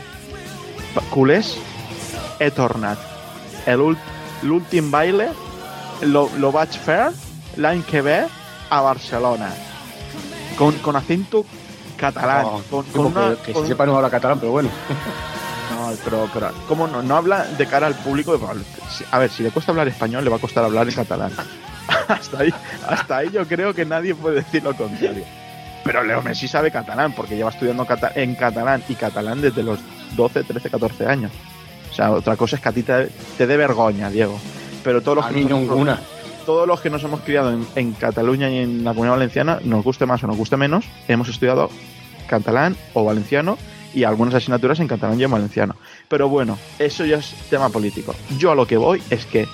culés, he tornat. El, ul- l'últim baile lo, lo vaig fer l'any que ve a Barcelona. Con, con acento catalán. Oh, con, sí, con porque una, que con- se sepa no habla catalán, pero bueno. No, pero, pero ¿cómo no? No habla de cara al público. A ver, si le cuesta hablar español, le va a costar hablar en catalán. hasta ahí, hasta ahí yo creo que nadie puede decir lo contrario. Pero Leo Messi sabe catalán, porque lleva estudiando cata- en catalán y catalán desde los doce, trece, catorce años. O sea, otra cosa es que a ti te, te dé vergüenza, Diego. Pero todos los A que mí nos- ninguna. todos los que nos hemos criado en, en Cataluña y en la Comunidad Valenciana, nos guste más o nos guste menos, hemos estudiado catalán o valenciano y algunas asignaturas en catalán y en valenciano. Pero bueno, eso ya es tema político. Yo a lo que voy es que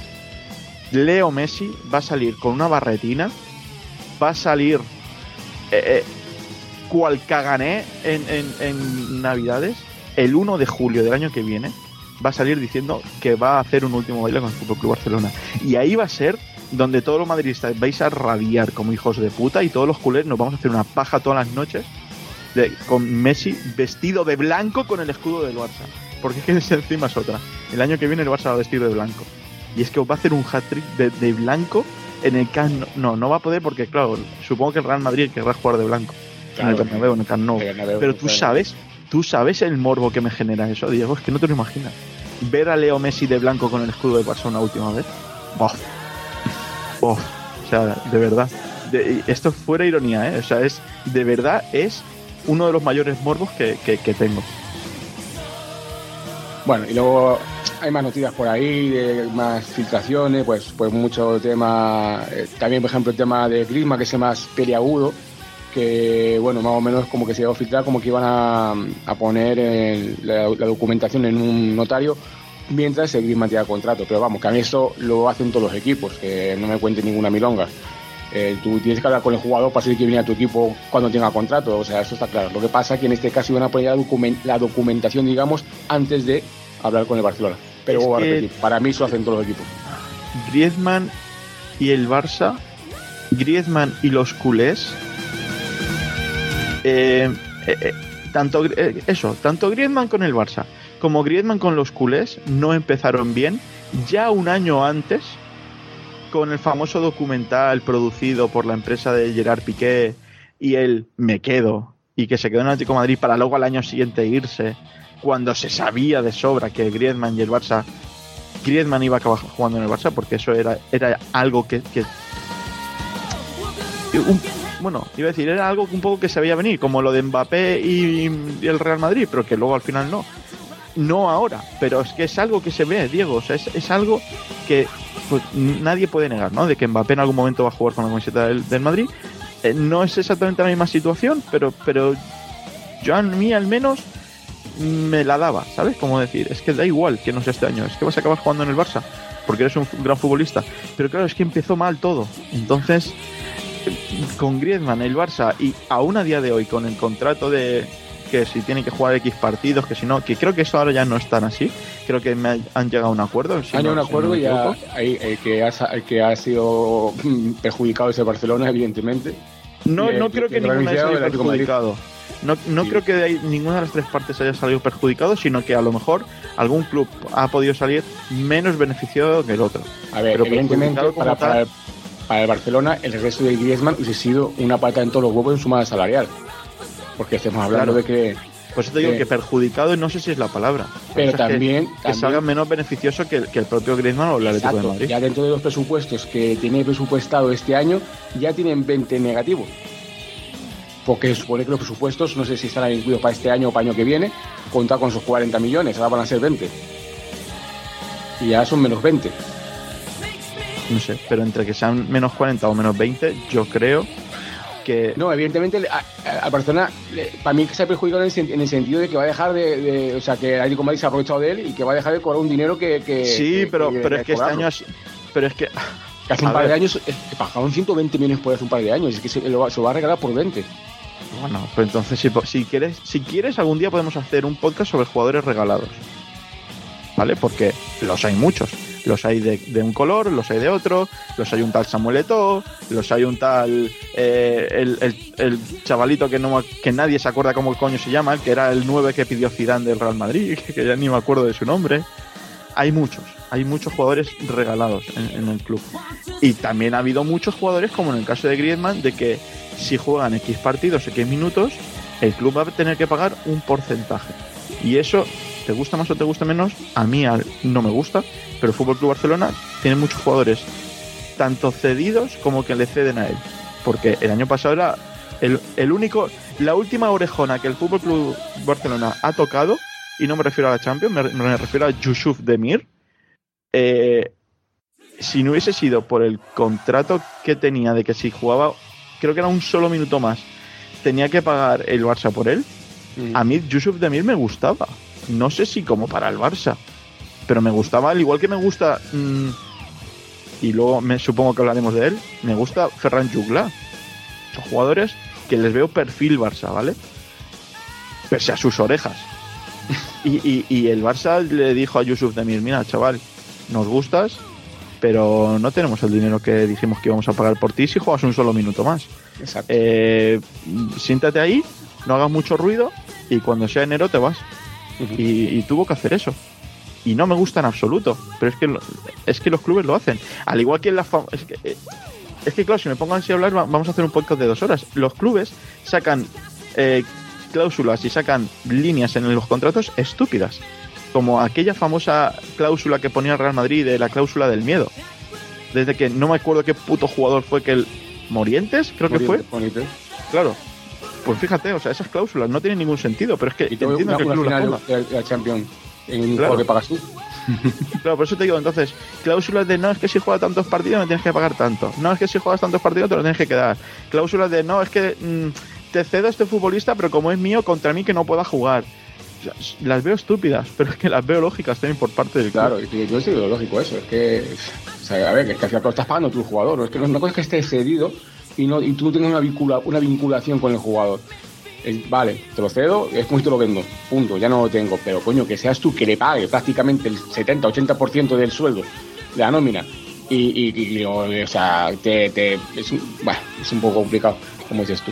Leo Messi va a salir con una barretina, va a salir eh, eh, cual cagané en, en, en Navidades, el uno de julio del año que viene, va a salir diciendo que va a hacer un último baile con el Fútbol Club Barcelona. Y ahí va a ser donde todos los madridistas vais a rabiar como hijos de puta y todos los culés nos vamos a hacer una paja todas las noches de, con Messi vestido de blanco con el escudo del Barça. Porque es que es encima es otra. El año que viene el Barça va a vestir de blanco. Y es que os va a hacer un hat-trick de, de blanco en el Camp Nou. No, no va a poder porque, claro, supongo que el Real Madrid querrá jugar de blanco. En el Claro, Bernabéu, en el Camp Nou. el Bernabéu, Pero tú claro. sabes, tú sabes el morbo que me genera eso, Diego. Es que no te lo imaginas. Ver a Leo Messi de blanco con el escudo de Barça una última vez. Bof. Bof. O sea, de verdad. De- esto fuera ironía, ¿eh? O sea, es de verdad es uno de los mayores morbos que, que, que tengo. Bueno, y luego hay más noticias por ahí, de más filtraciones, pues, pues mucho tema. eh, también, por ejemplo, el tema de Griezmann, que es más peliagudo, que, bueno, más o menos como que se iba a filtrar, como que iban a, a poner el- la, la documentación en un notario mientras el Griezmann tenga contrato. Pero vamos, que a mí eso lo hacen todos los equipos, que no me cuenten ninguna milonga. Eh, tú tienes que hablar con el jugador para saber que viene a tu equipo cuando tenga contrato, o sea, eso está claro. Lo que pasa es que en este caso iban a poner la, document- la documentación, digamos, antes de hablar con el Barcelona. Pero Es vuelvo a que- repetir, para mí eso hacen todos los equipos. Griezmann y el Barça, Griezmann y los culés, eh, eh, eh, tanto eh, eso, tanto Griezmann con el Barça como Griezmann con los culés no empezaron bien ya un año antes con el famoso documental producido por la empresa de Gerard Piqué y el me quedo y que se quedó en el Atlético de Madrid para luego al año siguiente irse cuando se sabía de sobra que Griezmann y el Barça Griezmann iba a acabar jugando en el Barça porque eso era, era algo que, que un- bueno, iba a decir, era algo que un poco que se veía venir, como lo de Mbappé y, y el Real Madrid, pero que luego al final no. No ahora, pero es que es algo que se ve, Diego, o sea, es, es algo que pues, nadie puede negar, ¿no? De que Mbappé en algún momento va a jugar con la camiseta del, del Madrid. Eh, no es exactamente la misma situación, pero, pero yo a mí al menos me la daba, ¿sabes? Como decir, es que da igual que no sea este año, es que vas a acabar jugando en el Barça, porque eres un fu- gran futbolista. Pero claro, es que empezó mal todo. Entonces, eh, con Griezmann, el Barça, y aún a día de hoy, con el contrato de que si tienen que jugar X partidos, que si no, que creo que eso ahora ya no es tan así. Creo que me ha- han llegado a un acuerdo. si Han no- llegado a un si no acuerdo me y ya equivoco. hay- el que, ha, sa- el que ha sido mm, perjudicado es el Barcelona, evidentemente. No, y el- no creo y que el ninguna haya beneficiado salido del Atlético de Madrid. perjudicado. No, no Sí. creo que de ahí ninguna de las tres partes haya salido perjudicado, sino que a lo mejor algún club ha podido salir menos beneficiado que el otro. A ver, Pero evidentemente perjudicado como para, para, tal- el, para el Barcelona el regreso de Griezmann hubiese sido una pata en todos los huevos en su masa salarial. Porque estamos hablando Claro. de que... Pues te digo Eh, que perjudicado no sé si es la palabra. Pero O sea, que- también... que, también- salga menos beneficioso que, que el propio Griezmann o el Atlético de Exacto, Madrid. ya dentro de los presupuestos que tiene presupuestado este año, ya tienen veinte negativos. Porque se supone que los presupuestos, no sé si estarán incluidos para este año o para el año que viene, contar con esos cuarenta millones, ahora van a ser veinte. Y ya son menos veinte. No sé, pero entre que sean menos cuarenta o menos veinte, yo creo que No, evidentemente a, a Barcelona, le- para mí que se ha perjudicado en el, sen- en el sentido de que va a dejar de, de- o sea, que el Atlético de Madrid se ha aprovechado de él y que va a dejar de cobrar un dinero que... que sí, que- pero, que pero es que este cobrarlo. año es, pero es que Que hace un a par de ver. años eh, pagaron ciento veinte millones por hace un par de años, es que se lo, va- se lo va a regalar por veinte. Bueno, pues entonces si, si quieres, si quieres algún día podemos hacer un podcast sobre jugadores regalados, ¿vale? Porque los hay muchos, los hay de, de un color, los hay de otro, los hay un tal Samuel Eto'o, los hay un tal eh, el, el, el chavalito que no que nadie se acuerda cómo coño se llama, el que era el nueve que pidió Zidane del Real Madrid, que, que ya ni me acuerdo de su nombre. Hay muchos, hay muchos jugadores regalados en, en el club. Y también ha habido muchos jugadores, como en el caso de Griezmann, de que si juegan X partidos, X minutos, el club va a tener que pagar un porcentaje. Y eso, te gusta más o te gusta menos, a mí al- no me gusta, pero el Fútbol Club Barcelona tiene muchos jugadores, tanto cedidos como que le ceden a él. Porque el año pasado era el, el único, la última orejona que el Fútbol Club Barcelona ha tocado, y no me refiero a la Champions, me, me refiero a Yusuf Demir. Eh, si no hubiese sido por el contrato que tenía de que si jugaba, creo que era un solo minuto más, tenía que pagar el Barça por él, a mí Yusuf Demir me gustaba. No sé si como para el Barça, pero me gustaba, al igual que me gusta, mmm, y luego me supongo que hablaremos de él, me gusta Ferran Jugla. Son jugadores que les veo perfil Barça, ¿vale? Pese a sus orejas. Y, y, y el Barça le dijo a Yusuf Demir, mira, chaval, nos gustas, pero no tenemos el dinero que dijimos que íbamos a pagar por ti si juegas un solo minuto más. Exacto. Eh, siéntate ahí, no hagas mucho ruido y cuando sea enero te vas. Ujú. Y, y tuvo que hacer eso. Y no me gusta en absoluto, pero es que lo- es que los clubes lo hacen. Al igual que en la fam- es que, eh, es que claro, si me pongo así a hablar, va- vamos a hacer un podcast de dos horas. Los clubes sacan eh, cláusulas y sacan líneas en los contratos estúpidas, como aquella famosa cláusula que ponía el Real Madrid de la cláusula del miedo. Desde que no me acuerdo qué puto jugador fue que el Morientes, creo que fue. Bonito. Claro. Pues fíjate, o sea, esas cláusulas no tienen ningún sentido, pero es que Y tengo entiendo una, que el una club las final ponga. de la Champions en un Claro. juego que pagas tú. Claro, por eso te digo, entonces, cláusulas de no es que si juegas tantos partidos me tienes que pagar tanto. No es que si juegas tantos partidos te lo tienes que quedar. Cláusulas de no, es que mmm, te cedo a este futbolista, pero como es mío, contra mí que no pueda jugar. O sea, las veo estúpidas, pero es que las veo lógicas también por parte del club. Claro, y yo estoy lógico eso, es que, o sea, a ver, que es que al final estás pagando tu jugador, ¿no? Es que no, una cosa es que estés cedido y, no, y tú no tengas una, vincula, una vinculación con el jugador. Es, vale, te lo cedo, es como si te lo vendo, punto, ya no lo tengo, pero coño, que seas tú que le pague prácticamente el setenta ochenta por ciento del sueldo de la nómina y, y, y, o, o sea, te, te, es, un, bueno, es un poco complicado, como dices tú.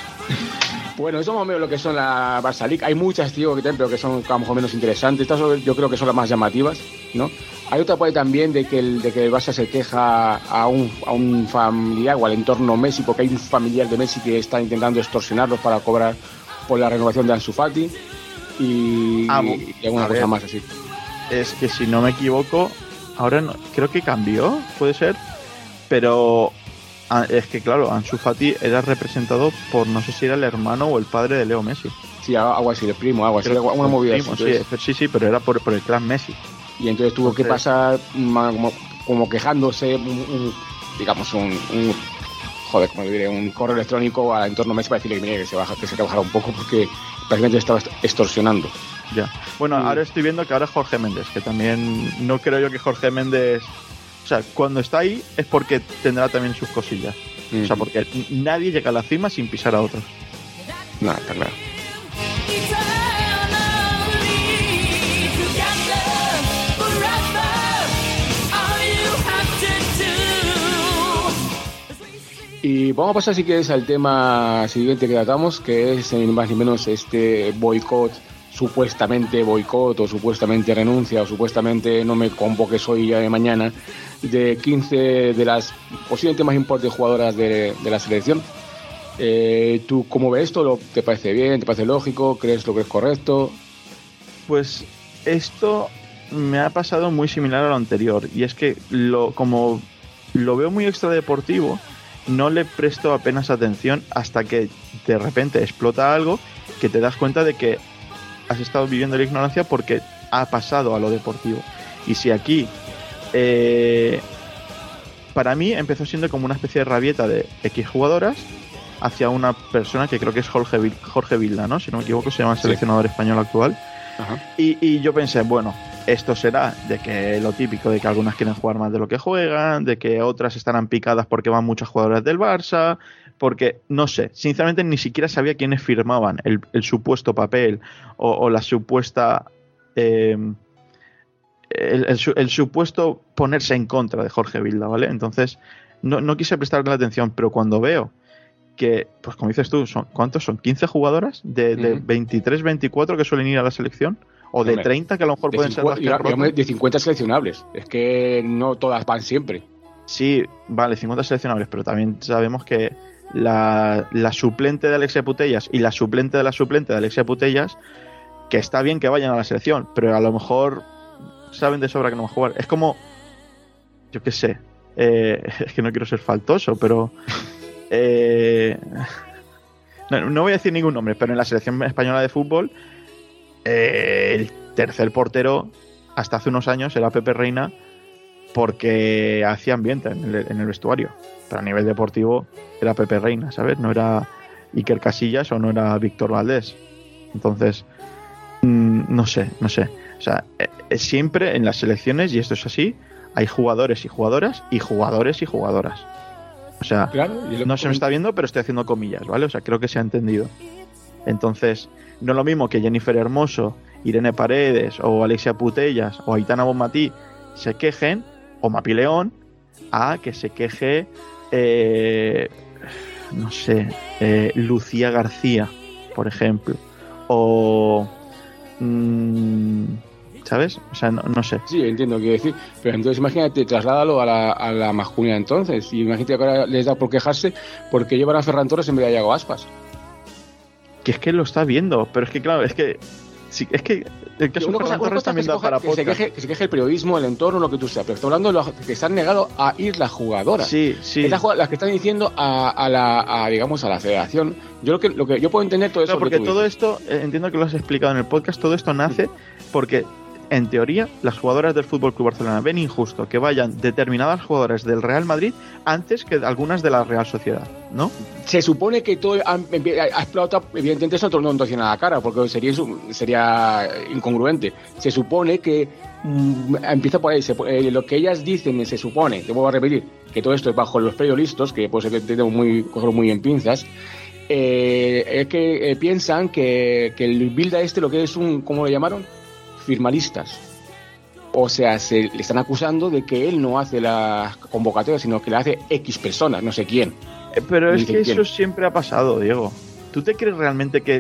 Bueno, eso más o menos lo que son la Barça League. Hay muchas, tío, que también, pero que son a lo mejor menos interesantes. Estas son- yo creo que son las más llamativas, ¿no? Hay otra parte también de que el, de que el Barça se queja a un, a un familiar o al entorno Messi, porque hay un familiar de Messi que está intentando extorsionarlos para cobrar por la renovación de Ansu Fati y, Ah, y alguna a cosa ver. más así. Es que si no me equivoco, ahora no, creo que cambió, puede ser, pero ah, es que claro, Ansu Fati era representado por, no sé si era el hermano o el padre de Leo Messi. Sí, algo así, de primo, algo así, Creo que una fue movida primo, así. sí, Entonces- sí, sí, pero era por, por el clan Messi. y entonces tuvo que Entonces- pasar ma- como, como quejándose un, un- digamos un, un- joder, como diré, un correo electrónico al entorno Messi para decirle que, mire, que se baja, que se bajara un poco porque prácticamente estaba est- extorsionando. Ya. Bueno, Mm. ahora estoy viendo que ahora Jorge Méndez, que también no creo yo que Jorge Méndez, o sea, cuando está ahí es porque tendrá también sus cosillas. O sea, porque nadie llega a la cima sin pisar a otros. No, está claro. Eternally together forever, all you have to do. Y vamos a pasar, si quieres, al tema siguiente que tratamos, que es ni más ni menos este boicot, supuestamente boicot o supuestamente renuncia o supuestamente no me convoques hoy ya de mañana, de quince de las posiblemente más importantes jugadoras de, de la selección. Eh, ¿Tú cómo ves esto? ¿Lo- ¿Te parece bien? ¿Te parece lógico? ¿Crees lo que es correcto? Pues esto me ha pasado muy similar a lo anterior. Y es que lo, como lo veo muy extradeportivo, no le presto apenas atención hasta que de repente explota algo que te das cuenta de que has estado viviendo la ignorancia porque ha pasado a lo deportivo. Y si aquí, eh, para mí empezó siendo como una especie de rabieta de X jugadoras hacia una persona que creo que es Jorge, Vil- Jorge Vilda, ¿no? Si no me equivoco, se llama el Sí. seleccionador español actual. Ajá. Y, y yo pensé, bueno, esto será de que lo típico de que algunas quieren jugar más de lo que juegan, de que otras estarán picadas porque van muchas jugadoras del Barça, porque no sé, sinceramente ni siquiera sabía quiénes firmaban el, el supuesto papel o, o la supuesta eh, el, el su- el supuesto ponerse en contra de Jorge Vilda, ¿vale? Entonces no, no quise prestarle atención, pero cuando veo que, pues como dices tú, son, ¿cuántos son? ¿quince jugadoras de, de Ujú. veintitrés, veinticuatro que suelen ir a la selección? ¿O de Hombre, treinta que a lo mejor De, pueden ser las cincu- que y- y, rotan? hombre, de cincuenta seleccionables. Es que no todas van siempre. Sí, vale, cincuenta seleccionables, pero también sabemos que la, la suplente de Alexia Putellas y la suplente de la suplente de Alexia Putellas, que está bien que vayan a la selección, pero a lo mejor saben de sobra que no van a jugar. Es como, yo qué sé, eh, es que no quiero ser faltoso, pero... eh, no, no voy a decir ningún nombre, pero en la selección española de fútbol, eh, el tercer portero, hasta hace unos años, era Pepe Reina, porque hacía ambiente en el, en el vestuario. Pero a nivel deportivo era Pepe Reina, ¿sabes? No era Iker Casillas o no era Víctor Valdés. Entonces, mmm, no sé, no sé. O sea, eh, siempre en las selecciones, y esto es así, hay jugadores y jugadoras y jugadores y jugadoras. O sea, Claro, y lo- no se me está viendo, pero estoy haciendo comillas, ¿vale? O sea, creo que se ha entendido. Entonces, no es lo mismo que Jennifer Hermoso, Irene Paredes o Alexia Putellas o Aitana Bonmatí se quejen, o Mapi León, a que se queje, eh, no sé, eh, Lucía García, por ejemplo. O... mm, ¿sabes? O sea, no, no sé. Sí, entiendo qué decir. Pero entonces imagínate, trasládalo a la, a la masculina entonces. Y imagínate que ahora les da por quejarse porque llevan a Ferran Torres en vez de a Iago Aspas. Que es que lo está viendo, pero es que claro, es que... Sí, es que el caso Una de cosa, Ferran una Torres cosa también que, da se coja- para que se podcast. queje, que se queje el periodismo, el entorno, lo que tú sea. Pero estoy hablando de los que se han negado a ir las jugadoras. Sí, sí. Es la jugada- las que están diciendo a, a la, a, digamos, a la federación. Yo lo que, lo que yo puedo entender todo eso. Claro, que porque tú todo dices. esto, eh, entiendo que lo has explicado en el podcast, todo esto nace porque, en teoría, las jugadoras del Fútbol Club Barcelona ven injusto que vayan determinadas jugadoras del Real Madrid antes que algunas de la Real Sociedad, ¿no? Se supone que todo ha, ha explotado, evidentemente eso no, no tiene nada cara, porque sería, insu- sería incongruente. Se supone que mm, empieza por ahí, se, eh, lo que ellas dicen, se supone, te vuelvo a repetir, que todo esto es bajo los periodistas, que puede ser que tenemos muy, cogerlo muy en pinzas, eh, es que eh, piensan que, que el Bilda este lo que es un, ¿cómo lo llamaron? Firmalistas. O sea, se le están acusando de que él no hace las convocatorias, sino que la hace X personas, no sé quién. Eh, Pero es Dice que quién. eso siempre ha pasado, Diego. ¿Tú te crees realmente que...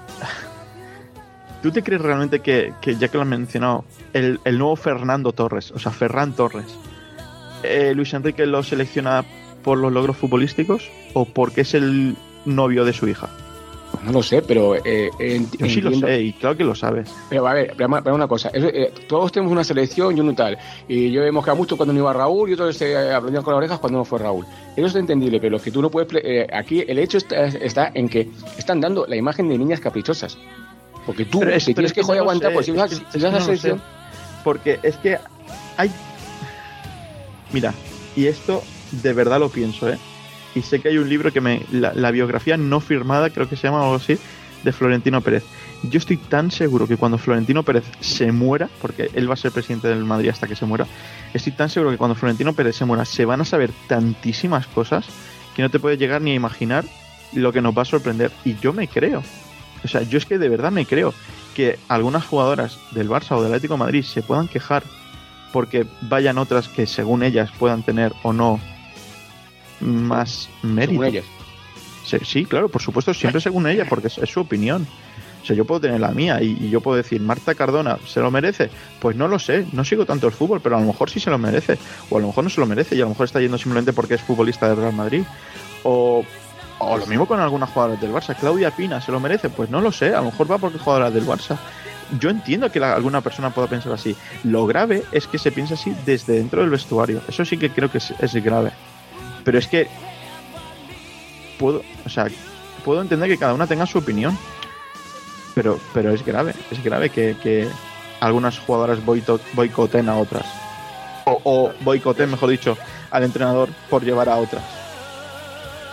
¿Tú te crees realmente que, que ya que lo has mencionado, el, el nuevo Fernando Torres, o sea, Ferran Torres, eh, Luis Enrique lo selecciona por los logros futbolísticos o porque es el novio de su hija? Pues no lo sé, pero eh, ent- Yo sí lo entiendo- sé y claro que lo sabes. Pero a ver, pero, pero una cosa, es- eh, todos tenemos una selección y uno tal. Y yo hemos quedado mucho cuando no iba Raúl y otros se aprendieron con las orejas cuando no fue Raúl. Eso es entendible, pero lo que tú no puedes... ple- eh, aquí el hecho está, está en que están dando la imagen de niñas caprichosas. Porque tú, Pero es- si pero tienes es que que joder no lo aguantar, sé, pues si es vas, que- si es vas que a la no lo sé. selección... Porque es que hay... Mira, y esto de verdad lo pienso, ¿eh? Y sé que hay un libro que me... La, la biografía no firmada, creo que se llama algo así, de Florentino Pérez. Yo estoy tan seguro que cuando Florentino Pérez se muera, porque él va a ser presidente del Madrid hasta que se muera, estoy tan seguro que cuando Florentino Pérez se muera se van a saber tantísimas cosas que no te puedes llegar ni a imaginar lo que nos va a sorprender. Y yo me creo. O sea, yo es que de verdad me creo que algunas jugadoras del Barça o del Atlético de Madrid se puedan quejar porque vayan otras que según ellas puedan tener o no más mérito. Según ellas. Sí, sí, claro, por supuesto, siempre según ella, porque es, es su opinión. O sea, yo puedo tener la mía y, y yo puedo decir, Marta Cardona, ¿se lo merece? Pues no lo sé, no sigo tanto el fútbol, pero a lo mejor sí se lo merece. O a lo mejor no se lo merece y a lo mejor está yendo simplemente porque es futbolista del Real Madrid. O, o lo mismo con algunas jugadoras del Barça. Claudia Pina, ¿se lo merece? Pues no lo sé, a lo mejor va porque es jugadora del Barça. Yo entiendo que la- alguna persona pueda pensar así. Lo grave es que se piensa así desde dentro del vestuario. Eso sí que creo que es, es grave. Pero es que puedo, o sea, puedo entender que cada una tenga su opinión, pero, pero es grave, es grave que, que algunas jugadoras boito- boicoten a otras, o, o boicoten, mejor dicho, al entrenador por llevar a otras.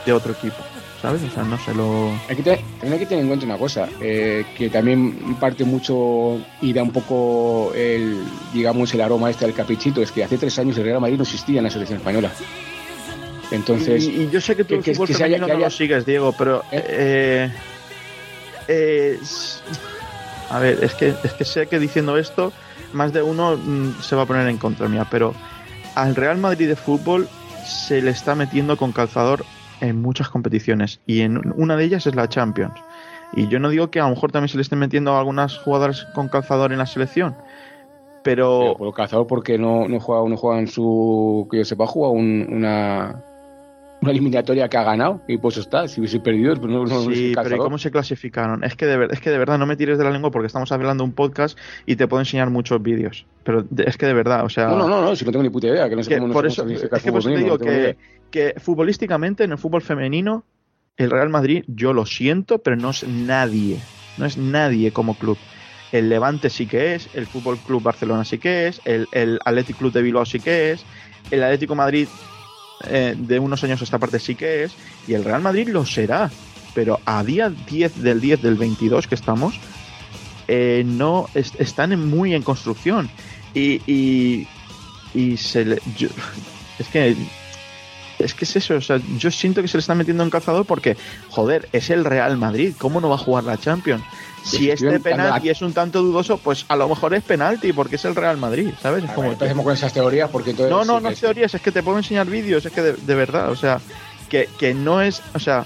de otro equipo, ¿sabes? O sea, no se lo... Hay que tener, también hay que tener en cuenta una cosa, eh, que también parte mucho y da un poco el, digamos, el aroma este del caprichito, es que hace tres años el Real Madrid no existía en la selección española. Entonces, y, y yo sé que tú que- el fútbol que se femenino haya- que no lo haya- sigues, Diego, pero eh, eh, s- a ver, es que es que sé que diciendo esto más de uno mm, se va a poner en contra mía, pero al Real Madrid de fútbol se le está metiendo con calzador en muchas competiciones y en una de ellas es la Champions. Y yo no digo que a lo mejor también se le estén metiendo a algunas jugadoras con calzador en la selección, pero pero por el cazador porque no, no juega, no juega en su, que yo sepa, juega un- una, una eliminatoria que ha ganado y pues está, si hubiese perdido, pues no, no, no es sí, el pero ¿y cazador. cómo se clasificaron? Es que, de ver- es que de verdad no me tires de la lengua porque estamos hablando de un podcast y te puedo enseñar muchos vídeos. Pero de- es que de verdad, o sea... No, no, no, no, si no tengo ni puta idea, que no sé que cómo no por sé eso, cómo se es clasifica el que por eso te fútbol digo femenino, no tengo ni que, idea. que futbolísticamente en el fútbol femenino el Real Madrid, yo lo siento, pero no es nadie. No es nadie como club. El Levante sí que es, el Fútbol Club Barcelona sí que es, el, el Athletic Club de Bilbao sí que es, el Atlético Madrid eh, de unos años a esta parte sí que es, y el Real Madrid lo será. Pero a día diez del diez del veintidós que estamos, eh, no es- están en- muy en construcción. Y, y, y se le, yo- es que es que es eso, o sea, yo siento que se le está metiendo en calzador porque, joder, es el Real Madrid, ¿cómo no va a jugar la Champions? Si es de penalti es un tanto dudoso, pues a lo mejor es penalti porque es el Real Madrid, ¿sabes? Es A como, ver, empecemos con esas teorías porque entonces... no, no, sí no que es teorías, es que te puedo enseñar vídeos, es que de, de verdad, o sea, que, que no es, o sea,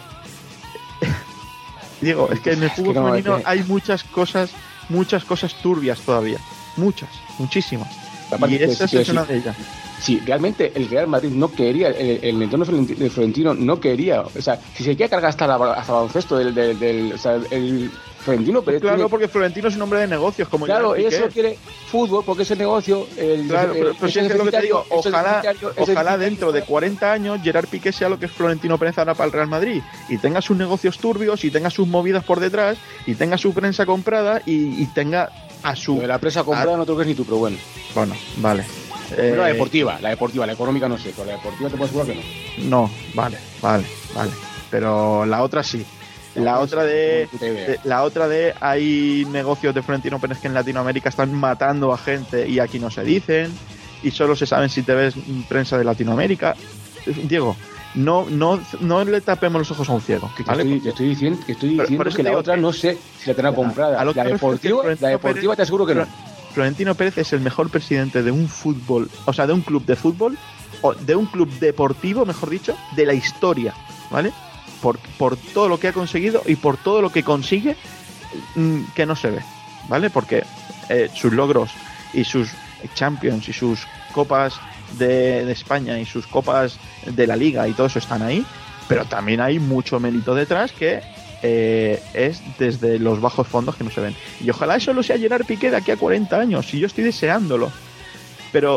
digo, es que en el Es que fútbol no, femenino es que- hay muchas cosas, muchas cosas turbias todavía, muchas, muchísimas. Aparte Y que esa sí que es sí. una de ellas. Si realmente el Real Madrid no quería, el, el entorno florenti- de Florentino no quería, o sea, si se quiere cargar hasta, la, hasta el baloncesto del, del, del- o sea, el Florentino Pues Pérez claro, tiene- porque Florentino es un hombre de negocios, como claro, Gerard él Piqué. solo quiere fútbol porque es el negocio, el, Claro, el- pero, pero si es que lo que te digo, es el ojalá, deficitario, es el ojalá deficitario. dentro de cuarenta años Gerard Piqué sea lo que es Florentino Pérez ahora para el Real Madrid y tenga sus negocios turbios y tenga sus movidas por detrás y tenga su prensa comprada y, y tenga a su... Lo de la presa comprada no creo que es ni tú, pero bueno. Bueno, vale. Pero la Eh, deportiva, la deportiva, la económica no sé, pero la deportiva te puedo asegurar que no. No, vale, vale, vale. Pero la otra sí. La otra de, Puta idea. de- la otra de hay negocios de Florentino Pérez que en Latinoamérica están matando a gente y aquí no se dicen y solo se saben si te ves prensa de Latinoamérica. Diego, no no no le tapemos los ojos a un ciego, Que te ¿vale? estoy, te estoy diciendo, que, estoy Pero- diciendo por eso que te la digo otra que- no sé si la tendrá A- comprada. a lo que La me refiero es que deportiva, la Florentino deportiva Pérez- te aseguro que no. Florentino Pérez es el mejor presidente de un fútbol, o sea, de un club de fútbol, o de un club deportivo, mejor dicho, de la historia, ¿vale? Por, por todo lo que ha conseguido y por todo lo que consigue mm, que no se ve, ¿vale? Porque eh, sus logros y sus Champions y sus copas de, de España y sus copas de la Liga y todo eso están ahí, pero también hay mucho mérito detrás que eh, es desde los bajos fondos que no se ven. Y ojalá eso lo sea Gerard Piqué de aquí a cuarenta años, y yo estoy deseándolo. Pero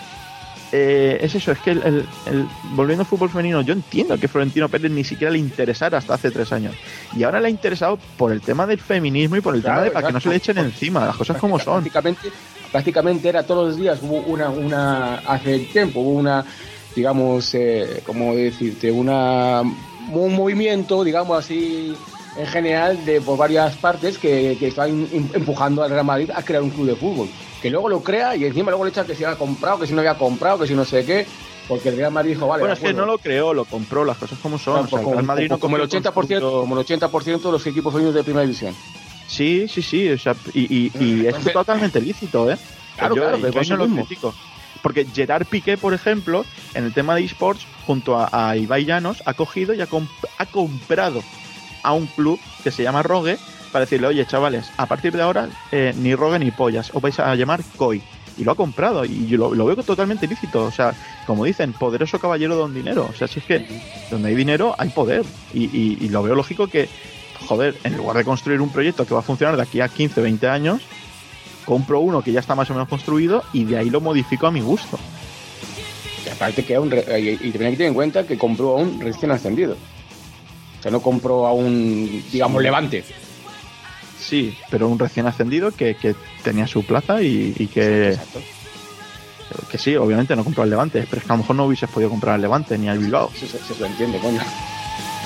eh, es eso, es que el, el- el- volviendo al fútbol femenino, yo entiendo que Florentino Pérez ni siquiera le interesara hasta hace tres años. Y ahora le ha interesado por el tema del feminismo y por el Claro, tema de para que no se le exacto. echen encima, las cosas como son. Prácticamente, prácticamente era todos los días, hubo una, una hace tiempo, hubo una, digamos, eh, ¿cómo decirte? Una, un movimiento, digamos así, en general, de por varias partes que, que están em- empujando al Real Madrid a crear un club de fútbol. Que luego lo crea y encima luego le echan que si había comprado, que si no había comprado, que si no sé qué, porque el Real Madrid dijo, vale, Bueno, de es que acuerdo. no lo creó, lo compró, las cosas como son. Claro, O sea, el como, Real Madrid no como el cogió ochenta por ciento, construyó- como el ochenta por ciento de los equipos femeninos de primera división. Sí, sí, sí, o sea, y, y, y es Entonces- totalmente lícito, ¿eh? Claro, yo, claro, yo pero por ahí eso no lo mismo. critico. Porque Gerard Piqué, por ejemplo, en el tema de esports, junto a, a Ibai Llanos, ha cogido y ha, comp- ha comprado a un club que se llama Rogue para decirle, oye, chavales, a partir de ahora eh, ni Rogue ni pollas, os vais a llamar Koi. Y lo ha comprado, y yo lo, lo veo totalmente lícito. O sea, como dicen, poderoso caballero don dinero. O sea, si es que donde hay dinero hay poder. Y, y, y lo veo lógico que, joder, en lugar de construir un proyecto que va a funcionar de aquí a quince, veinte años, compro uno que ya está más o menos construido y de ahí lo modifico a mi gusto. Y aparte que era un re- y, y también hay que tener en cuenta que compró a un recién ascendido. O sea, no compró a un, digamos, Levante. Sí, pero un recién ascendido que, que tenía su plaza y, y que, Exacto. que sí, obviamente no compró al Levante, pero es que a lo mejor no hubieses podido comprar al Levante ni al Bilbao. Eso se, se lo entiende, coño.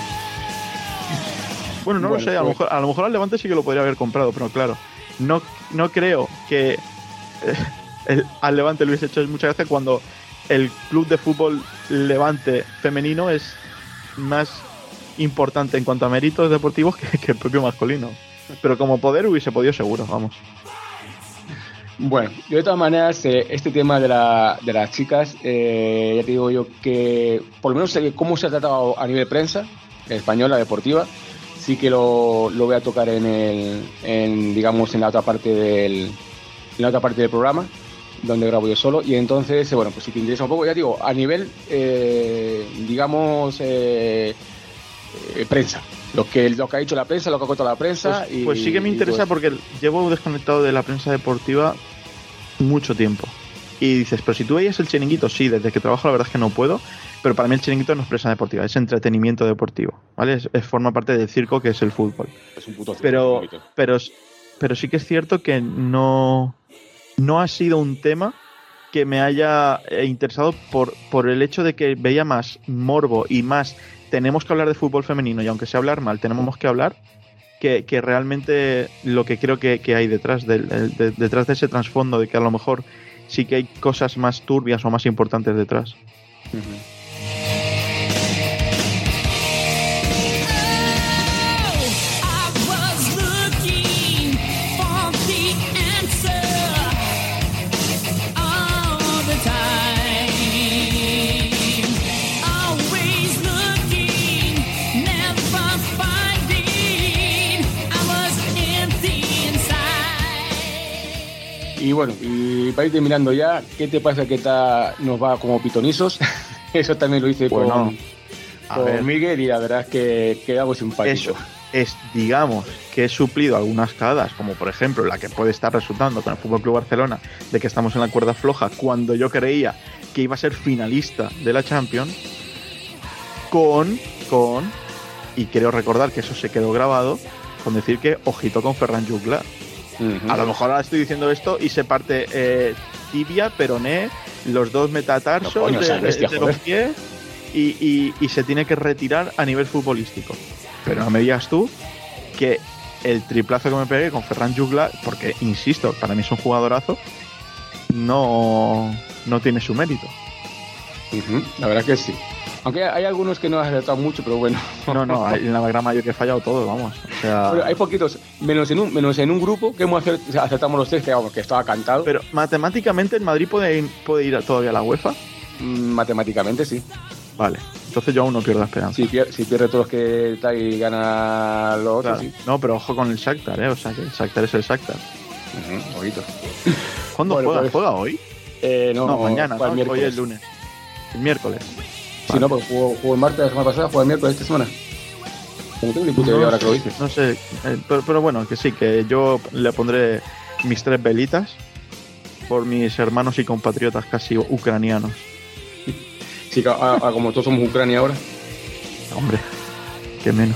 Bueno, no Bueno, lo sé, a lo, pues- mejor, a lo mejor al Levante sí que lo podría haber comprado, pero claro, no, no creo que eh, el- al Levante le hubiese hecho mucha gracia cuando el club de fútbol Levante femenino es más importante en cuanto a méritos deportivos que, que el propio masculino. Pero como poder hubiese podido seguro, vamos. Bueno, yo de todas maneras, eh, este tema de, la, de las chicas, eh, ya te digo yo que, por lo menos eh, cómo se ha tratado a nivel prensa, española, deportiva, sí que lo, lo voy a tocar en el, en, digamos, en la otra parte del, en la otra parte del programa, donde grabo yo solo, y entonces, eh, bueno, pues si te interesa un poco, ya te digo, a nivel, eh, digamos, eh, eh, prensa, lo que, lo que ha dicho la prensa, lo que ha contado la prensa. Pues, y, pues sí que me y, interesa pues, porque llevo desconectado de la prensa deportiva mucho tiempo. Y dices, pero si tú veías el chiringuito, sí, desde que trabajo la verdad es que no puedo, pero para mí el chiringuito no es prensa deportiva, es entretenimiento deportivo, ¿vale? Es, es- forma parte del circo que es el fútbol. es un puto Pero, circo, pero, pero sí que es cierto que no, no ha sido un tema que me haya eh, interesado por, por el hecho de que veía más morbo y más tenemos que hablar de fútbol femenino, y aunque sea hablar mal, tenemos que hablar, que, que realmente lo que creo que, que hay detrás, del, el- de, detrás de ese trasfondo, de que a lo mejor sí que hay cosas más turbias o más importantes detrás. I was looking for the answer all the time. Always looking, never finding. I was empty inside. Y bueno, y para ir terminando ya, ¿qué te pasa que ta, nos va como pitonizos? Eso también lo hice Bueno, con, a con ver. Miguel y la verdad es que quedamos simpáticos. Eso es, digamos, que he suplido algunas cagadas, como por ejemplo la que puede estar resultando con el Fútbol Club Barcelona, de que estamos en la cuerda floja cuando yo creía que iba a ser finalista de la Champions, con, con, y quiero recordar que eso se quedó grabado, con decir que ojito con Ferran Juglar. Ujú. A lo mejor ahora estoy diciendo esto y se parte eh, tibia, peroné, los dos metatarsos No, coño, de, o sea, bestia, de- de joder. los pies y, y- y se tiene que retirar a nivel futbolístico. Pero no me digas tú que el triplazo que me pegué con Ferran Juglar, porque insisto, para mí es un jugadorazo, no, no tiene su mérito. Ujú, la verdad que sí. Aunque hay algunos que no han acertado mucho, pero bueno. No, no, hay en la gran mayoría he fallado todo, vamos. O sea, Bueno, hay poquitos, menos en un, menos en un grupo que hemos acer- acertamos los tres, que, vamos, que estaba cantado. pero matemáticamente el Madrid puede, puede ir a- todavía a la UEFA. Mm, matemáticamente sí. Vale, entonces yo aún no pierdo esperanza. Si pierde, si pierde todos los que está y gana los otros, Claro. sí. No, pero ojo con el Shakhtar, ¿eh? O sea, que el Shakhtar es el Shakhtar. Ujú, ojito. ¿Cuándo Bueno, juega? pues- ¿Juega hoy? Eh, no, No, mañana, fue ¿no? el miércoles. Hoy es lunes. El miércoles. Sí, no, porque jugó, jugó el martes la semana pasada, jugó el miércoles esta semana. Como tengo ni puta idea No, ahora que lo dices. no sé, eh, pero, pero bueno, que sí, que yo le pondré mis tres velitas por mis hermanos y compatriotas casi ucranianos. Sí, que ahora- ahora como todos somos Ucrania ahora. Hombre, qué menos.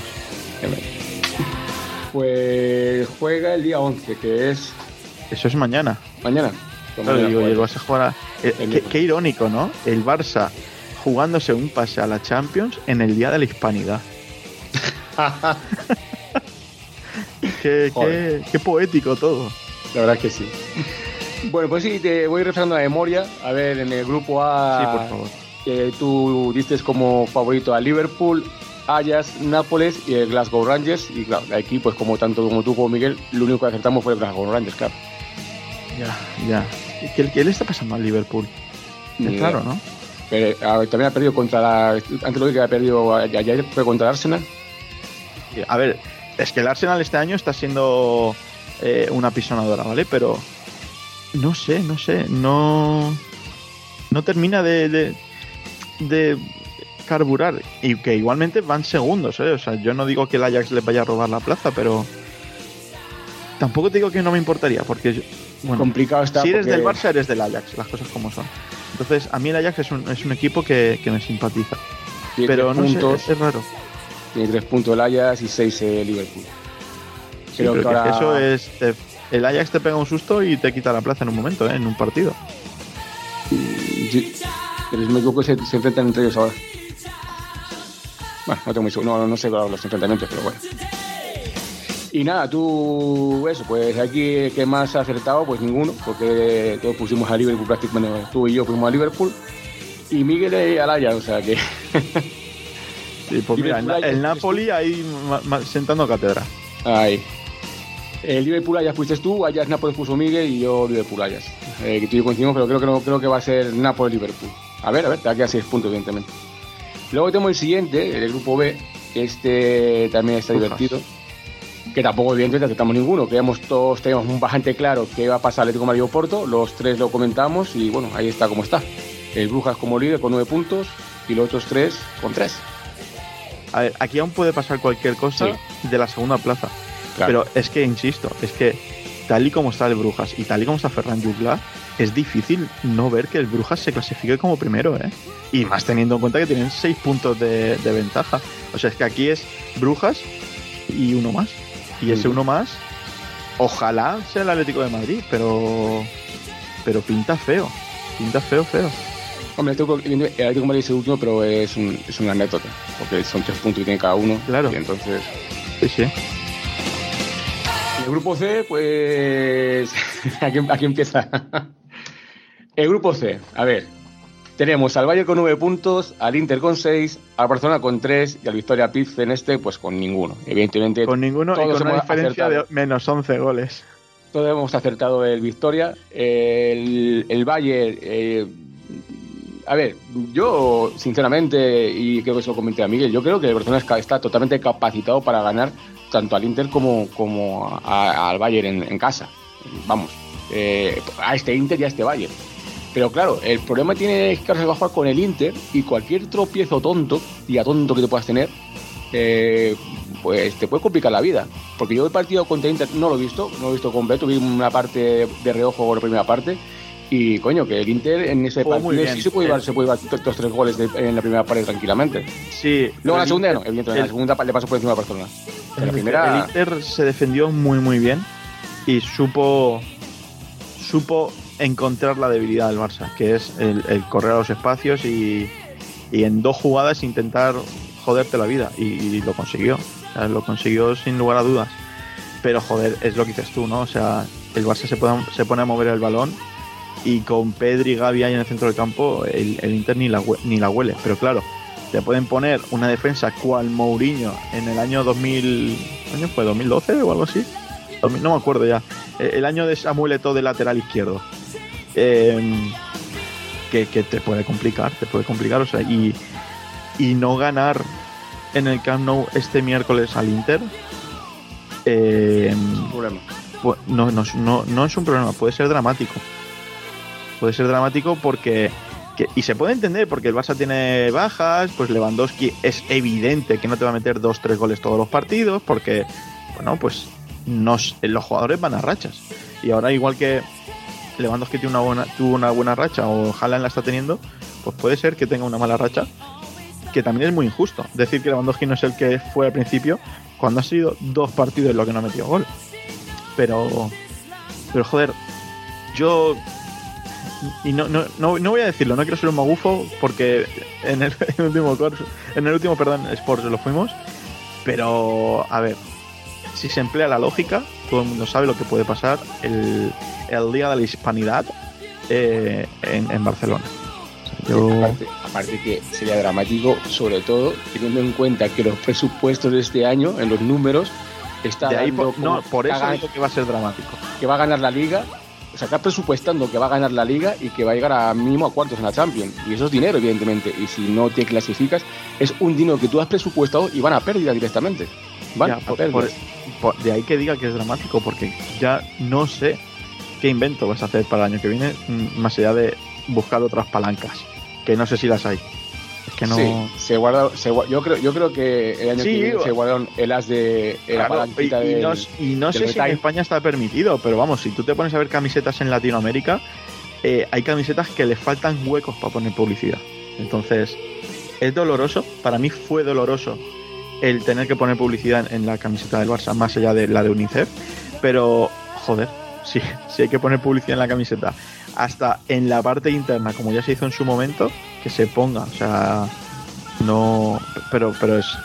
Pues juega el día once, que es Eso es mañana. mañana. Pues Claro, mañana digo, y el juega. Barça jugará. eh, El qué, miércoles. qué irónico, ¿no? El Barça jugándose un pase a la Champions en el Día de la Hispanidad. qué, Joder. qué, qué poético todo. La verdad es que sí. Bueno, pues sí, te voy refrescando la memoria. A ver, en el grupo A, Sí, por favor. eh, tú diste como favorito a Liverpool, Ajax, Nápoles y el Glasgow Rangers. Y claro, de aquí, pues como tanto como tú como Miguel, lo único que acertamos fue el Glasgow Rangers, claro. Ya, ya. ¿Qué, qué le está pasando al Liverpool? Ni Es idea. claro, ¿no? Pero, a ver, también ha perdido contra la... Antes lo dije que ha perdido a- ayer, fue contra el Arsenal. A ver, es que el Arsenal este año está siendo eh, una pisonadora, ¿vale? Pero no sé, no sé, no no termina de, de, de carburar y que igualmente van segundos, ¿eh? O sea, yo no digo que el Ajax les vaya a robar la plaza, pero tampoco te digo que no me importaría, porque yo- bueno, Complicado está si eres porque- del Barça eres del Ajax, las cosas como son. Entonces, a mí el Ajax es un, es un equipo que, que me simpatiza, Tiene pero tres no puntos, sé, es raro. tiene tres puntos el Ajax y seis el Liverpool. Sí, Creo pero que que ahora- eso es. te- el Ajax te pega un susto y te quita la plaza en un momento, ¿eh? En un partido. Sí, pero si me equivoco se, se enfrentan entre ellos ahora. Bueno, no tengo muy seguro, no, no sé los enfrentamientos, pero bueno. Y nada, tú, eso, pues aquí que más ha acertado, pues ninguno, porque todos pusimos a Liverpool prácticamente, bueno, tú y yo pusimos a Liverpool, y Miguel al Ajax, o sea que... Sí, pues mira, el, el Napoli ahí ma- ma- sentando cátedra. Ahí. El Liverpool Ajax fuiste tú, Ajax Napoli puso Miguel y yo Liverpool Ajax. Eh, que tú y yo coincidimos, pero creo que, no, creo que va a ser Napoli Liverpool. A ver, a ver, te va a quedar seis puntos, evidentemente. Luego tenemos el siguiente, el grupo B, que este también está Brujas. divertido. Que tampoco, evidentemente, aceptamos ninguno. Creemos todos, teníamos bastante claro que iba a pasar Atlético de Madrid o Porto. Los tres lo comentamos y bueno, ahí está como está. El Brujas como líder con nueve puntos y los otros tres con tres. A ver, aquí aún puede pasar cualquier cosa Sí. de la segunda plaza. Claro. Pero es que, insisto, es que tal y como está el Brujas y tal y como está Ferran Jutgla, es difícil no ver que el Brujas se clasifique como primero, ¿eh? Y más teniendo en cuenta que tienen seis puntos de, de ventaja. O sea, es que aquí es Brujas y uno más. Y ese Ujú. uno más, ojalá sea el Atlético de Madrid, pero pero pinta feo. Pinta feo, feo. Hombre, el Atlético el Atlético de Madrid es el último, pero es, un, es una anécdota. Porque son tres puntos que tiene cada uno. Claro. Y entonces... Sí, sí. El grupo C, pues... aquí, aquí empieza. El grupo C, a ver. Tenemos al Bayern con nueve puntos, al Inter con seis, al Barcelona con tres y al Victoria Pilsen este, pues con ninguno. Evidentemente, Con ninguno y todos con una hemos diferencia acertado. de menos once goles. Todos hemos acertado el Victoria. El, el Bayern... eh, a ver, yo, sinceramente, y creo que se lo comenté a Miguel, yo creo que el Barcelona está, está totalmente capacitado para ganar tanto al Inter como, como a- al Bayern en, en casa. Vamos, eh, a este Inter y a este Bayern. Pero claro, el problema tiene que ahora se va a jugar con el Inter y cualquier tropiezo tonto, y a tonto que te puedas tener, eh, pues te puede complicar la vida. Porque yo el partido contra Inter no lo he visto, no lo he visto completo, vi una parte de reojo o la primera parte. Y coño, que el Inter en ese Jugó muy partido bien. sí se puede llevar, Eh. se puede llevar estos estos tres goles de- en la primera parte tranquilamente. Sí. Luego en la el segunda ya no, Inter- evidentemente, en la el- segunda le pasó por encima a Barcelona. En la El- primera, el Inter se defendió muy muy bien y supo supo encontrar la debilidad del Barça, que es el, el correr a los espacios y, y en dos jugadas intentar joderte la vida y, y lo consiguió. O sea, lo consiguió sin lugar a dudas. Pero joder, es lo que dices tú, ¿no? O sea, el Barça se, puede- se pone a mover el balón y con Pedri y Gavi ahí en el centro del campo el, el Inter ni la, hue- ni la huele. Pero claro, te pueden poner una defensa cual Mourinho en el año dos mil... ¿qué año fue? ¿dos mil doce o algo así? dos mil no me acuerdo ya. Eh, El año de Samuel Eto'o de lateral izquierdo. Eh, que, que te puede complicar, te puede complicar. O sea, y, y no ganar en el Camp Nou este miércoles al Inter... Eh, problema. pues, no, no, no, no es un problema, puede ser dramático. Puede ser dramático porque... que- y se puede entender porque el Barça tiene bajas, pues Lewandowski es evidente que no te va a meter dos, tres goles todos los partidos porque, bueno, pues nos, los jugadores van a rachas. Y ahora igual que Lewandowski tiene una buena, tuvo una buena racha o Haaland la está teniendo, pues puede ser que tenga una mala racha, que también es muy injusto. Decir que Lewandowski no es el que fue al principio cuando ha sido dos partidos en los que no ha metido gol. Pero, pero joder, yo... Y no, no, no, no voy a decirlo, no quiero ser un magufo porque en el, en el último corso, en el último, perdón, Sports lo fuimos, pero a ver, si se emplea la lógica, todo el mundo sabe lo que puede pasar el, el día de la hispanidad eh, en, en Barcelona. O sea, yo- Aparte, aparte que sería dramático, sobre todo teniendo en cuenta que los presupuestos de este año, en los números, está de ahí dando por, no, como por que eso haga- digo que va a ser dramático. que va a ganar la Liga. O sea, está presupuestando que va a ganar la Liga y que va a llegar a mínimo a cuartos en la Champions. Y eso es dinero, evidentemente. Y si no te clasificas, es un dinero que tú has presupuestado y van a pérdida directamente. Van Ya, a por- pérdida. por- por- de ahí que diga que es dramático, porque ya no sé qué invento vas a hacer para el año que viene, mm, más allá de buscar otras palancas, que no sé si las hay. Es que no... Sí, se guarda, se gua- yo creo, yo creo que el año Sí, que viene digo- se guardaron el as de el la Claro, palanquita y, y del- no, y no del sé si en retail. España está permitido, pero vamos, si tú te pones a ver camisetas en Latinoamérica, eh, hay camisetas que les faltan huecos para poner publicidad. Entonces, es doloroso, para mí fue doloroso el tener que poner publicidad en, en la camiseta del Barça, más allá de la de UNICEF, pero, joder, si, si hay que poner publicidad en la camiseta, hasta en la parte interna, como ya se hizo en su momento, que se ponga, o sea, no, pero, pero es,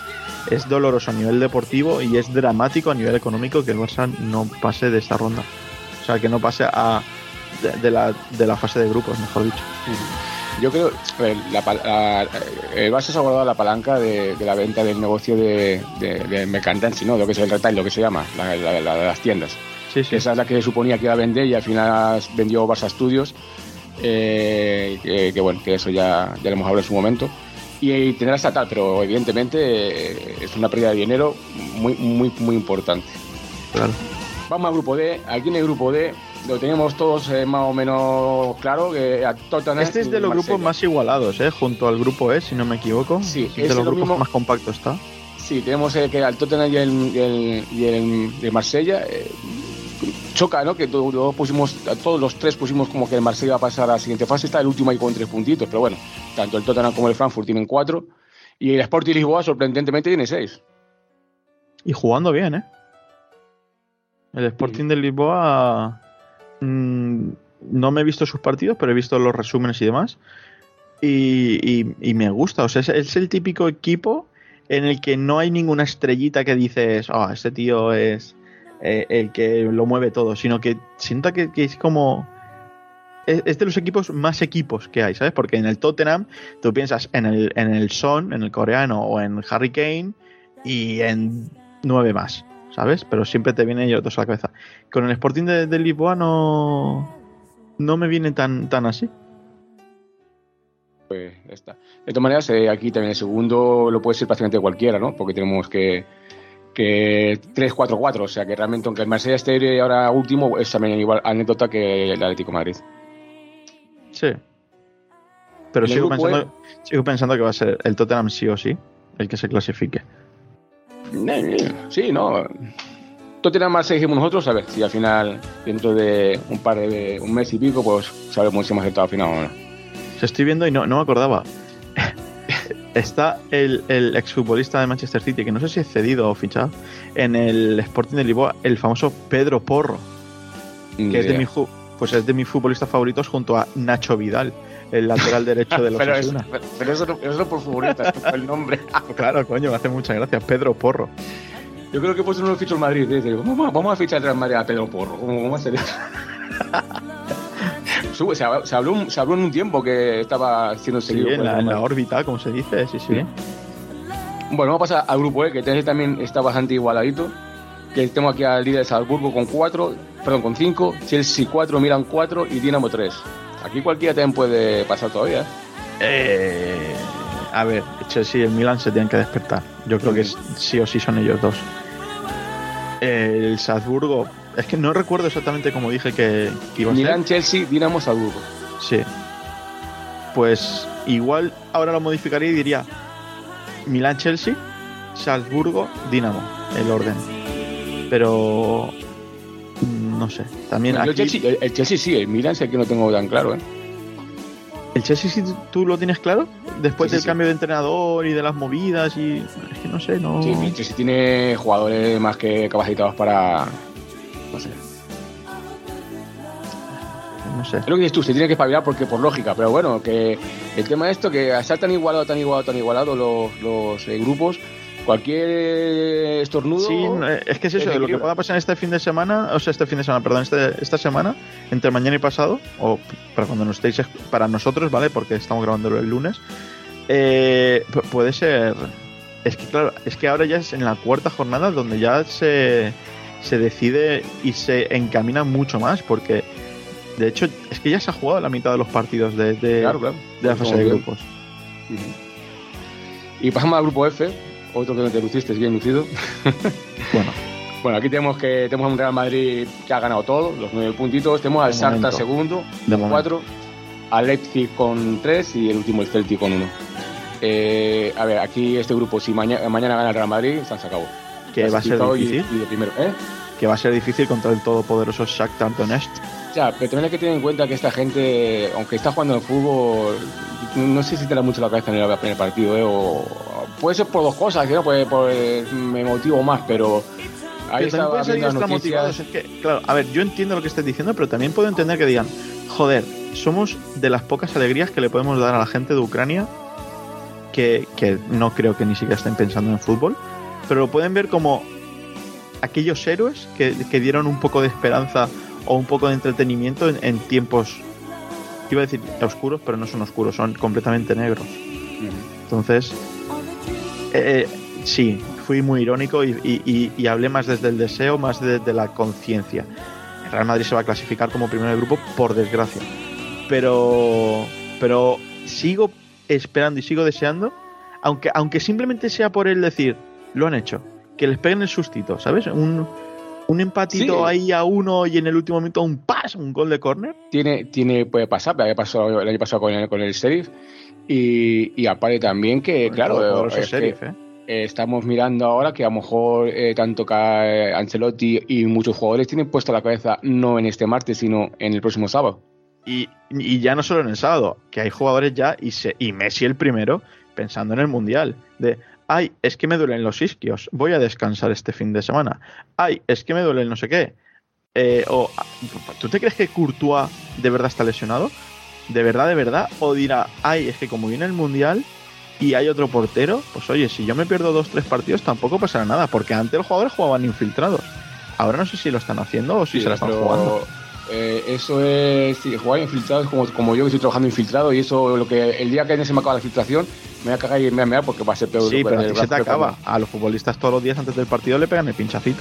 es doloroso a nivel deportivo y es dramático a nivel económico que el Barça no pase de esta ronda. O sea, que no pase a de, de, la, de la fase de grupos, mejor dicho. Yo creo, a ver, la, la, el Barça se ha guardado la palanca de, de la venta del negocio de, de, de merchandising, ¿no? Lo que es el retail, lo que se llama, la, la, la de las tiendas. Sí, sí. Que esa es la que se suponía que iba a vender y al final vendió Barça Studios, eh, que, que bueno, que eso ya, ya lo hemos hablado en su momento. Y, y tendrá esta tal, pero evidentemente eh, es una pérdida de dinero muy, muy, muy importante. Claro. Vamos al grupo D. Aquí en el grupo D lo tenemos todos eh, más o menos claro, que a Tottenham Este es de los Marsella. grupos más igualados, ¿eh? Junto al grupo E, si no me equivoco. Sí, es de es los lo grupos mismo. más compactos está. Sí, tenemos eh, que al Tottenham y el, y el, y el, y el Marsella eh, choca, ¿no? Que todos pusimos, todos los tres pusimos como que el Marsella va a pasar a la siguiente fase. Está el último ahí con tres puntitos, pero bueno, tanto el Tottenham como el Frankfurt tienen cuatro y el Sporting Lisboa sorprendentemente tiene seis. Y jugando bien, ¿eh? El Sporting de Lisboa... Mmm, no me he visto sus partidos, pero he visto los resúmenes y demás. Y, y, y me gusta. O sea, es, es el típico equipo en el que no hay ninguna estrellita que dices, ah, oh, este tío es eh, el que lo mueve todo, sino que siento que, que es como... Es, es de los equipos más equipos que hay, ¿sabes? Porque en el Tottenham tú piensas en el, en el Son, en el coreano o en Harry Kane y en nueve más, ¿sabes? Pero siempre te vienen ellos dos a la cabeza. Con el Sporting de, de Lisboa no, no me viene tan, tan así. Pues ya está. De todas maneras, eh, aquí también el segundo lo puede ser prácticamente cualquiera, ¿no? Porque tenemos que, que tres cuatro cuatro, o sea que realmente aunque el Marsella esté ahora último, es también igual anécdota que el Atlético de Madrid. Sí. Pero ¿Y el sigo grupo pensando, sigo pensando que va a ser el Tottenham sí o sí el que se clasifique. Sí, ¿no? Tottenham más dijimos nosotros, a ver si al final, dentro de un par de un mes y pico, pues sabemos si hemos acertado al final o no. Se estoy viendo y no, no me acordaba. Está el, el exfutbolista de Manchester City, que no sé si es cedido o fichado, en el Sporting de Lisboa, el famoso Pedro Porro, Ni que es de, idea. mi, ju- pues es de mis futbolistas favoritos junto a Nacho Vidal, el lateral derecho de los pero, es, Osasuna. pero eso, no- eso no por futbolistas, es por el nombre. Claro, coño, me hace mucha gracia. Pedro Porro. Yo creo que pues uno lo fichó el Madrid. ¿Eh? Digo, Vamos, a- vamos a fichar al Madrid a Pedro Porro. ¿Cómo, cómo hacer eso? Sube, se, hab- se, habló, un- se habló en un tiempo que estaba siendo Sí, seguido. en por la, el en la Madrid. órbita, como se dice. Sí, sí. Sí. Bueno, vamos a pasar al grupo E, que este también está bastante igualadito. Que tengo aquí al líder de Salzburgo con cuatro, perdón, con cinco, Chelsea cuatro, Milan cuatro y Dinamo tres. Aquí cualquiera también puede pasar todavía. ¿eh? Eh, a ver, Chelsea y el Milan se tienen que despertar. Yo creo que es- sí o sí son ellos dos. El Salzburgo, es que no recuerdo exactamente cómo dije que, que iba a Milan, ser. Chelsea, Dinamo, Salzburgo. Sí. Pues igual ahora lo modificaría y diría Milan, Chelsea, Salzburgo, Dinamo, el orden. Pero mm, no sé. También Yo el, aquí, Chelsea, el, el Chelsea sí, el Milan sí que no tengo tan claro. ¿eh? ¿el Chelsea sí tú lo tienes claro? Después Sí, sí, del sí. cambio de entrenador y de las movidas y... Es que no sé, no... Sí, el Chelsea tiene jugadores más que capacitados para... No sé. No sé. Es lo que dices tú, se tiene que espabilar porque por lógica, pero bueno, que el tema de esto, que al estar tan igualado, tan igualado, tan igualado los, los eh, grupos, cualquier estornudo... Sí, no, eh, es que es eso, de lo que desequilibra. pueda pasar este fin de semana, o sea, este fin de semana, perdón, este, esta semana, entre mañana y pasado, o para cuando nos estéis, esc- para nosotros, ¿vale? Porque estamos grabándolo el lunes, eh, pu- puede ser... Es que claro, es que ahora ya es en la cuarta jornada donde ya se, se decide y se encamina mucho más, porque de hecho es que ya se ha jugado la mitad de los partidos de, de, Claro, claro. de la fase de grupos. Ujú. Y pasamos al grupo F, otro que no te luciste, bien lucido. Bueno, Bueno, aquí tenemos que tenemos a un Real Madrid que ha ganado todo, los nueve puntitos. Tenemos al De Shakhtar momento. segundo, De con momento. cuatro, al Leipzig con tres y el último el Celtic con uno. Eh, a ver, aquí este grupo, si mañana, mañana gana el Real Madrid, se han sacado. que va a ser Clasificado y- difícil, Y, de primero, ¿eh? que va a ser difícil contra el todopoderoso Shakhtar Donetsk. Ya, pero también hay que tener en cuenta que esta gente, aunque está jugando en fútbol, no sé si te da mucho la cabeza en el primer partido, ¿eh? O puede ser por dos cosas, ¿no? Puede por eh, me motivo más, pero ahí Que también estaba pueden ser viendo las extramotivados. noticias. Es que, claro, a ver, yo entiendo lo que estés diciendo, pero también puedo entender que digan, joder, somos de las pocas alegrías que le podemos dar a la gente de Ucrania, que, que no creo que ni siquiera estén pensando en fútbol, pero lo pueden ver como aquellos héroes que, que dieron un poco de esperanza o un poco de entretenimiento en, en tiempos, iba a decir oscuros, pero no son oscuros, son completamente negros. Entonces, eh, sí, fui muy irónico y, y, y, y hablé más desde el deseo, más desde la conciencia. El Real Madrid se va a clasificar como primero del grupo, por desgracia. Pero, pero sigo esperando y sigo deseando, aunque, aunque simplemente sea por el decir, lo han hecho, que les peguen el sustito, ¿sabes? Un, un empatito Sí. ahí a uno y en el último momento un pas, un gol de córner. Tiene, tiene, puede pasar, había pasado el año pasado con el, con el Sheriff. Y, y aparte también que, claro, Poderoso es que, Sheriff, ¿eh? eh, estamos mirando ahora que a lo mejor eh, tanto Ca- eh, Ancelotti y muchos jugadores tienen puesta la cabeza no en este martes, sino en el próximo sábado. Y, y ya no solo en el sábado, que hay jugadores ya, y, se, y Messi el primero, pensando en el Mundial, de, ay, es que me duelen los isquios, voy a descansar este fin de semana, ay, es que me duele el no sé qué. Eh, o, ¿tú te crees que Courtois de verdad está lesionado? ¿De verdad, de verdad? ¿O dirá, ay, es que como viene el Mundial y hay otro portero, pues oye, si yo me pierdo dos, tres partidos tampoco pasará nada, porque antes los jugadores jugaban infiltrados. Ahora no sé si lo están haciendo o si Sí, se la están pero, jugando. eh, eso es sí, jugar infiltrado es como, como yo que estoy trabajando infiltrado, y eso lo que el día que se me acaba la filtración me voy a cagar y me voy a mear porque va a ser peor. Sí, pero a el ti se brazo te que acaba. pongo. A los futbolistas todos los días antes del partido le pegan el pinchacito.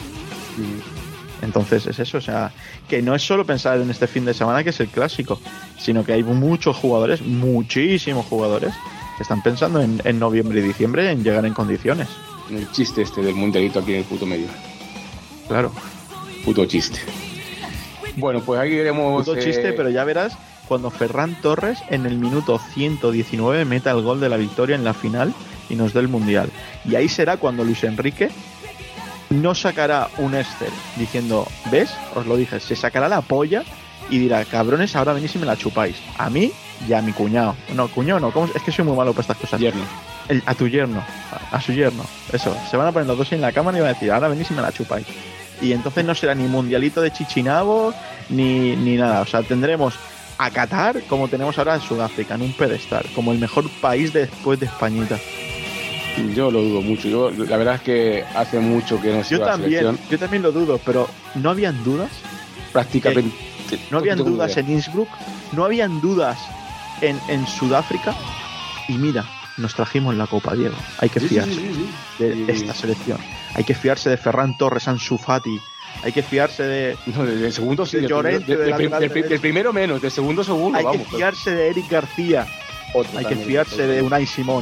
Entonces es eso, o sea, que no es solo pensar en este fin de semana que es el clásico, sino que hay muchos jugadores, muchísimos jugadores, que están pensando en, en noviembre y diciembre en llegar en condiciones. El chiste este del mundialito aquí en el puto medio. Claro, Puto chiste. Bueno, pues ahí iremos. puto eh, chiste, pero ya verás cuando Ferran Torres en el minuto ciento diecinueve meta el gol de la victoria en la final y nos dé el Mundial. Y ahí será cuando Luis Enrique no sacará un Excel diciendo, ¿ves? Os lo dije, se sacará la polla y dirá, cabrones, ahora venís y me la chupáis. A mí y a mi cuñado. No, cuñado no, ¿cómo es? Es que soy muy malo para estas cosas. Yerno. El- a tu yerno, a, a su yerno. Eso, se van a poner los dos en la cámara y van a decir, ahora venís y me la chupáis. Y entonces no será ni mundialito de Chichinabo ni, ni nada. O sea, tendremos a Qatar como tenemos ahora en Sudáfrica, en un pedestal, como el mejor país después de Españita. Yo lo dudo mucho. Yo, la verdad es que hace mucho que no se Yo va a la también, selección. yo también lo dudo, pero no habían dudas. Prácticamente. No habían tengo dudas idea. en Innsbruck, no habían dudas en, en Sudáfrica. Y mira, nos trajimos la Copa, Diego. Hay que Sí, sí, fiarse sí, sí, sí. de Y- esta selección. Hay que fiarse de Ferran Torres, Ansu Fati. Hay que fiarse de... No, del del segundo sí, De del, Llorente, primero- del- de del- lateral del- del derecho. primero menos, del segundo seguro, Hay vamos. que fiarse de Eric García. Otro Hay que también. fiarse de Unai Simón.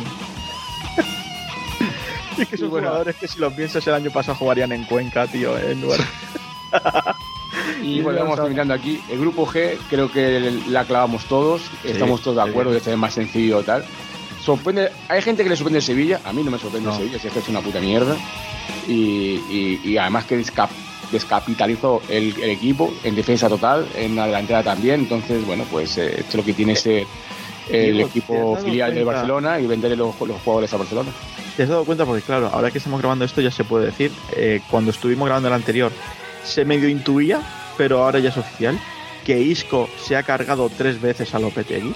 Y es que Y son bueno. jugadores que si los piensas el año pasado jugarían en Cuenca, tío. En lugar... Y bueno, vamos terminando aquí. El grupo G creo que la clavamos todos, estamos todos de sí. acuerdo, este es más sencillo tal. Sorprende, hay gente que le sorprende el Sevilla, a mí no me sorprende No. el Sevilla, si es que es una puta mierda. Y, y, y además que descap- descapitalizó el, el equipo en defensa total, en la delantera también. Entonces, bueno, pues eh, esto es lo que tiene ser el Diego, ¿te has equipo dado filial del cuenta? Barcelona y venderle los, los jugadores a Barcelona. ¿Te has dado cuenta? Porque claro, ahora que estamos grabando esto ya se puede decir. Eh, cuando estuvimos grabando el anterior se medio intuía, pero ahora ya es oficial, que Isco se ha cargado tres veces a Lopetegui.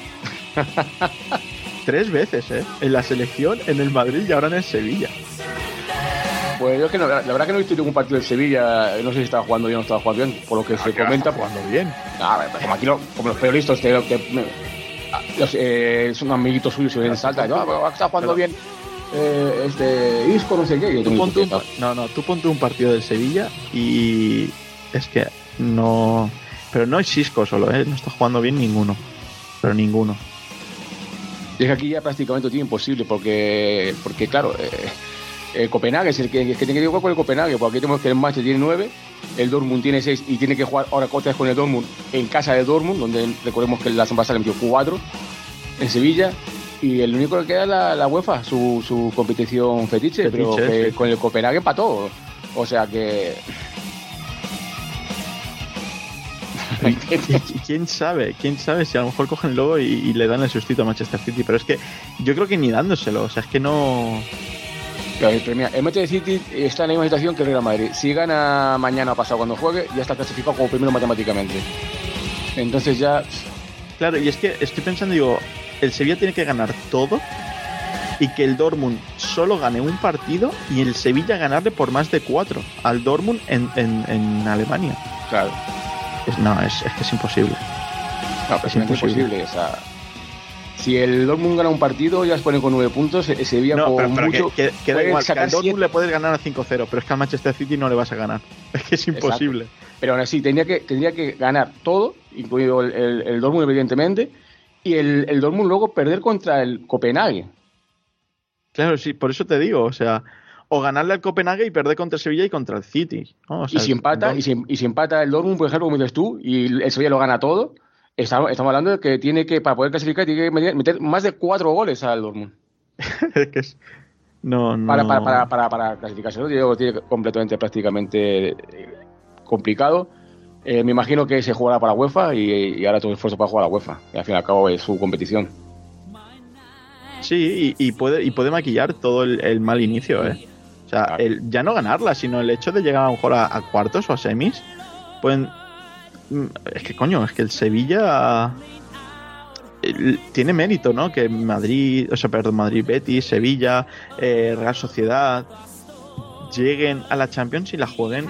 Tres veces, ¿eh? En la selección, en el Madrid y ahora en el Sevilla. Pues yo es que no, la la verdad que no he visto ningún partido del Sevilla, no sé si estaba jugando bien o no estaba jugando bien, por lo que se comenta. Está jugando bien. Ah, como aquí lo- como los periodistas que, que- ah, los, eh, son amiguitos suyos y ven salta, y, ah, pero está jugando Pero- bien eh, este Isco, no sé qué. y yo Tú tengo ponte un, que- no, no, tú ponte un partido del Sevilla y es que no... Pero no es Isco solo, ¿eh? No está jugando bien ninguno. Pero ninguno. Y es que aquí ya prácticamente lo tiene imposible, porque, porque claro, eh, el Copenhague es el que, es que tiene que jugar con el Copenhague, porque aquí tenemos que el Manchester tiene nueve, el Dortmund tiene seis y tiene que jugar ahora otra vez con el Dortmund en casa de Dortmund, donde recordemos que la semana pasada le metió cuatro en Sevilla. Y el único que queda es la, la UEFA, su, su competición fetiche, Fetiche, pero que sí. con el Copenhague empató. O sea que. Y quién sabe, quién sabe si a lo mejor cogen el logo y, y le dan el sustito a Manchester City, pero es que yo creo que ni dándoselo, o sea, es que no... Claro, pero mira, el Manchester City está en la misma situación que el Real Madrid. Si gana mañana o pasado cuando juegue, ya está clasificado como primero matemáticamente. Entonces ya. Claro, y es que estoy pensando, digo, el Sevilla tiene que ganar todo y que el Dortmund solo gane un partido y el Sevilla ganarle por más de cuatro al Dortmund en, en, en Alemania. Claro. Es, no, es, es que es imposible. No, pero es imposible. imposible. O sea, si el Dortmund gana un partido, ya se pone con nueve puntos. El Sevilla no, con pero, pero mucho. Que, que, que da igual, que al Dortmund siete. le puedes ganar a cinco cero, pero es que al Manchester City no le vas a ganar. Es que es imposible. Exacto. Pero aún así, tendría que, tendría que ganar todo, incluido el, el, el Dortmund, evidentemente, y el, el Dortmund luego perder contra el Copenhague. Claro, sí, por eso te digo, o sea, o ganarle al Copenhague y perder contra el Sevilla y contra el City, ¿no? O sea, y si empata, no... y, si, y si empata el Dortmund, por ejemplo, como dices tú, y el Sevilla lo gana todo, estamos, estamos hablando de que tiene que, para poder clasificar, tiene que meter, meter más de cuatro goles al Dortmund. Es que es... No, no... Para, para, para, para, para clasificarse, ¿no? Digo, tiene completamente, prácticamente eh, complicado. Eh, me imagino que se jugará para UEFA y, y ahora todo el esfuerzo para jugar a la UEFA. Y al fin y al cabo es su competición. Sí, y, y, puede, y puede maquillar todo el, el mal inicio, ¿eh? O sea, claro. el, ya no ganarla, sino el hecho de llegar a lo mejor a, a cuartos o a semis. Pueden... Es que coño, es que el Sevilla el, tiene mérito, ¿no? Que Madrid, o sea, perdón, Madrid, Betis, Sevilla, eh, Real Sociedad lleguen a la Champions y la jueguen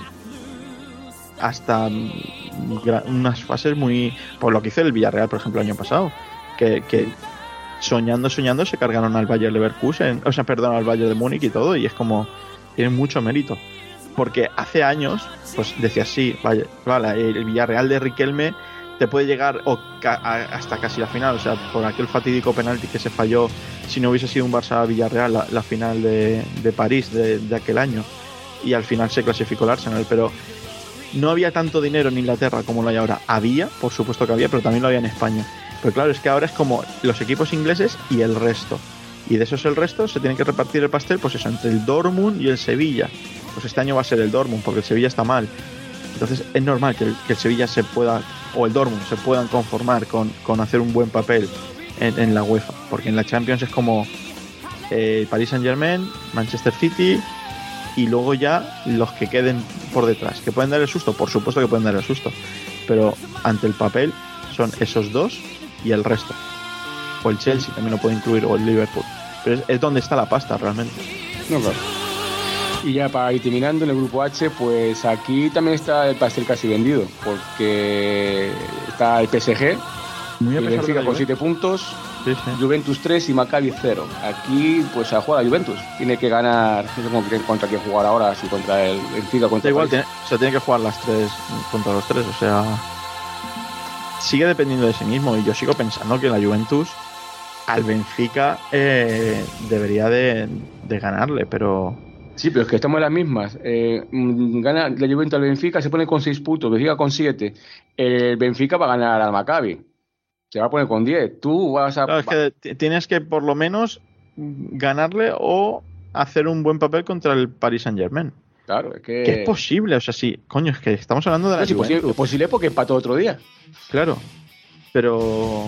hasta unas fases muy... Por lo que hizo el Villarreal, por ejemplo, el año pasado. Que... que soñando, soñando, se cargaron al Bayer Leverkusen, o sea, perdón, al Bayern de Múnich y todo, y es como, tienen mucho mérito. Porque hace años, pues decías, sí, vale, vale, el Villarreal de Riquelme te puede llegar o ca- a, hasta casi la final, o sea, por aquel fatídico penalti que se falló, si no hubiese sido un Barça-Villarreal, la, la final de, de París de, de aquel año, y al final se clasificó el Arsenal, pero no había tanto dinero en Inglaterra como lo hay ahora. Había, por supuesto que había, pero también lo había en España. Pero claro, es que ahora es como los equipos ingleses y el resto. Y de esos el resto se tiene que repartir el pastel, pues eso, entre el Dortmund y el Sevilla. Pues este año va a ser el Dortmund, porque el Sevilla está mal. Entonces es normal que el, que el Sevilla se pueda, o el Dortmund, se puedan conformar con, con hacer un buen papel en, en la UEFA. Porque en la Champions es como eh, Paris Saint-Germain, Manchester City, y luego ya los que queden por detrás. ¿Que pueden dar el susto? Por supuesto que pueden dar el susto. Pero ante el papel son esos dos y el resto. O el Chelsea también lo puede incluir, o el Liverpool. Pero es, es donde está la pasta realmente. No, claro. Y ya para ir terminando en el grupo H, pues aquí también está el pastel casi vendido, porque está el P S G, Muy a el pesar Benfica de con la siete puntos, Sí, sí. Juventus tres y Maccabi cero. Aquí pues a jugar a Juventus, tiene que ganar, no sé cómo, contra quién jugar ahora, si contra el Benfica, contra Da igual, el tiene, o sea, tiene que jugar las tres contra los tres, o sea, sigue dependiendo de sí mismo, y yo sigo pensando que la Juventus al Benfica eh, debería de, de ganarle, pero Sí, pero es que estamos en las mismas. Eh, gana la Juventus al Benfica, se pone con seis puntos, Benfica con siete. El Benfica va a ganar al Maccabi, se va a poner con diez. Tú vas a... Claro, es que t- tienes que por lo menos ganarle o hacer un buen papel contra el Paris Saint-Germain. Claro, es que... Que es posible, o sea, sí, coño, es que estamos hablando de la es Juventus. posible, es posible porque empató otro día. Claro, pero...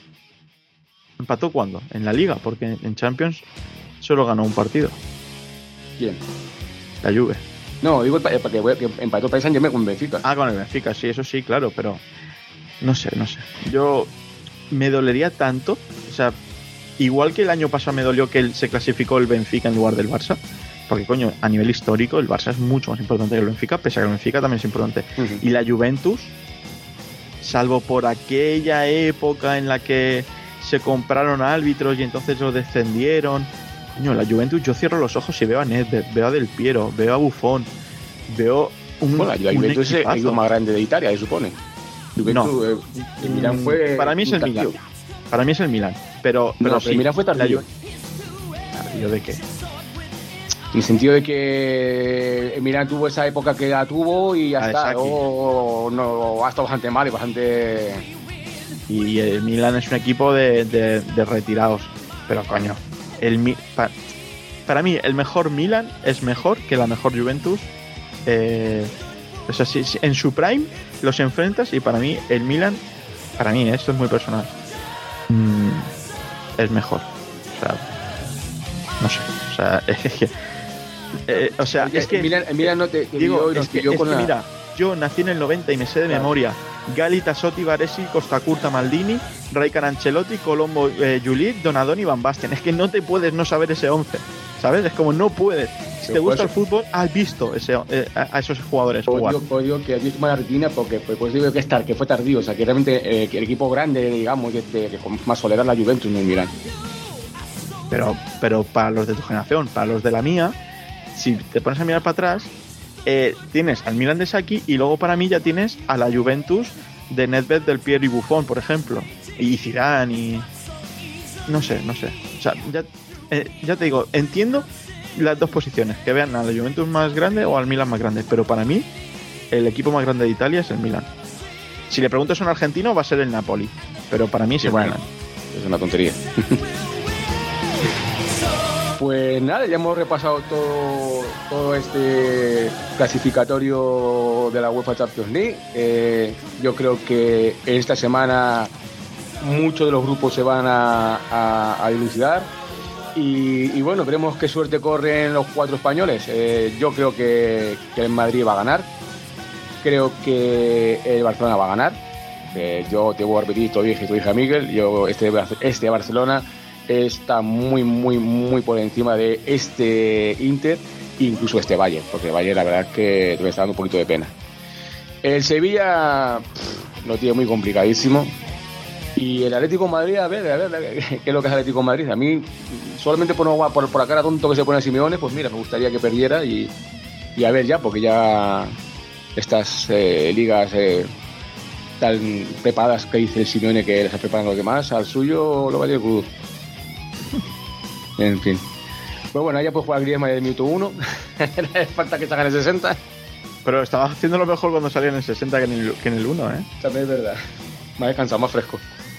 ¿Empató cuándo? En la Liga, porque en Champions solo ganó un partido. ¿Quién? La Juve. No, digo que empató Paris Saint-Germain con Benfica. Ah, con el Benfica, sí, eso sí, claro, pero... No sé, no sé. Yo... Me dolería tanto, o sea... Igual que el año pasado me dolió que él se clasificó el Benfica en lugar del Barça, porque coño, a nivel histórico el Barça es mucho más importante que el Benfica, pese a que el Benfica también es importante. Uh-huh. Y la Juventus, salvo por aquella época en la que se compraron árbitros y entonces los descendieron, coño, la Juventus, yo cierro los ojos y veo a Nedved, veo a Del Piero, veo a Buffon, veo un, Bueno, la Juventus es el equipazo. equipo más grande de Italia, se supone. Juventus, No. eh, el Milán fue... Para mí es el Milan. Para mí es el Milan, pero, pero No, pero sí, el Milán fue tardío. la Ju- ¿Tardío de qué? En el sentido de que el Milán tuvo esa época que la tuvo y ya Ah, está. exacto. O no, ha estado bastante mal y bastante... Y el Milan es un equipo de, de, de retirados. Pero coño, el Mi- pa- para mí el mejor Milan es mejor que la mejor Juventus. Eh, o sea, si- si en su prime los enfrentas y para mí el Milan, para mí, eh, esto es muy personal, mm, es mejor. O sea, no sé. O sea, es que, eh, o sea, Oye, es que el Milán, el Milán no te, te digo, dio y nos es que, pilló es con que la... mira, yo nací en el noventa y me sé de Claro. memoria Gali, Tassotti, Baresi, Costa Curta, Maldini, Raikkonen, Ancelotti, Colombo, eh, Juli, Donadoni y Van Basten. Es que no te puedes no saber ese once. ¿sabes? Es como no puedes. Si Pero te gusta por el fútbol, has visto ese, eh, a a esos jugadores Pues jugar. digo, pues digo que he visto mala rutina porque pues, pues digo que, estar, que fue tardío, o sea que realmente eh, que el equipo grande, digamos, que, que, que con más soledad la Juventus no es Milán. Pero, pero para los de tu generación, para los de la mía, si te pones a mirar para atrás, eh, tienes al Milan de Sacchi y luego para mí ya tienes a la Juventus de Nedved, Del Piero y Buffon, por ejemplo. Y Zidane y... No sé, no sé. O sea, ya, eh, ya te digo, entiendo las dos posiciones, que vean a la Juventus más grande o al Milan más grande, pero para mí el equipo más grande de Italia es el Milan. Si le preguntas a un argentino va a ser el Napoli, pero para mí es Sí, el bueno, Milan. es una tontería. Pues nada, ya hemos repasado todo, todo este clasificatorio de la UEFA Champions League. Eh, yo creo que esta semana muchos de los grupos se van a, a, a dilucidar. Y, y bueno, veremos qué suerte corren los cuatro españoles. Eh, yo creo que, que el Madrid va a ganar. Creo que el Barcelona va a ganar. Eh, yo te voy a repetir, esto dije, esto dije a Miguel. Yo, este, este Barcelona está muy, muy, muy por encima de este Inter, incluso este Bayern, porque el Bayern la verdad es que me está dando un poquito de pena. El Sevilla pff, lo tiene muy complicadísimo. Y el Atlético de Madrid, a ver, a ver, ¿qué es lo que es el Atlético de Madrid? A mí, solamente por, no- por, por la cara tonto que se pone a Simeone, pues mira, me gustaría que perdiera y, y a ver ya, porque ya estas eh, ligas eh, tan preparadas que dice el Simeone que las preparan los demás, al suyo lo va a ir crudo. En fin. Pues bueno, ya puede jugar Griezmann en el minuto uno. Falta que salga en el sesenta. Pero estaba haciendo lo mejor cuando salía en el sesenta que en el, que en el uno, ¿eh? También es verdad. Más descansado, más fresco.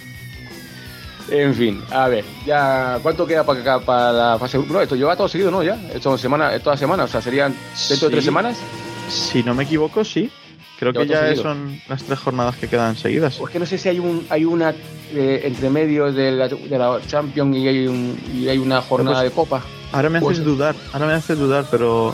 En fin, a ver, ya ¿cuánto queda para, acá, para la fase uno? No, esto lleva todo seguido, ¿no? Ya, esto semana, toda semana, o sea, serían dentro de tres Sí. semanas. Si no me equivoco, sí. Creo Lleva que todo ya seguido. son las tres jornadas que quedan seguidas. O es que no sé si hay un hay una eh, entre medio de la, de la Champions y hay, un, y hay una jornada Pues- de Copa. Ahora me Pues- haces dudar, ahora me haces dudar, pero...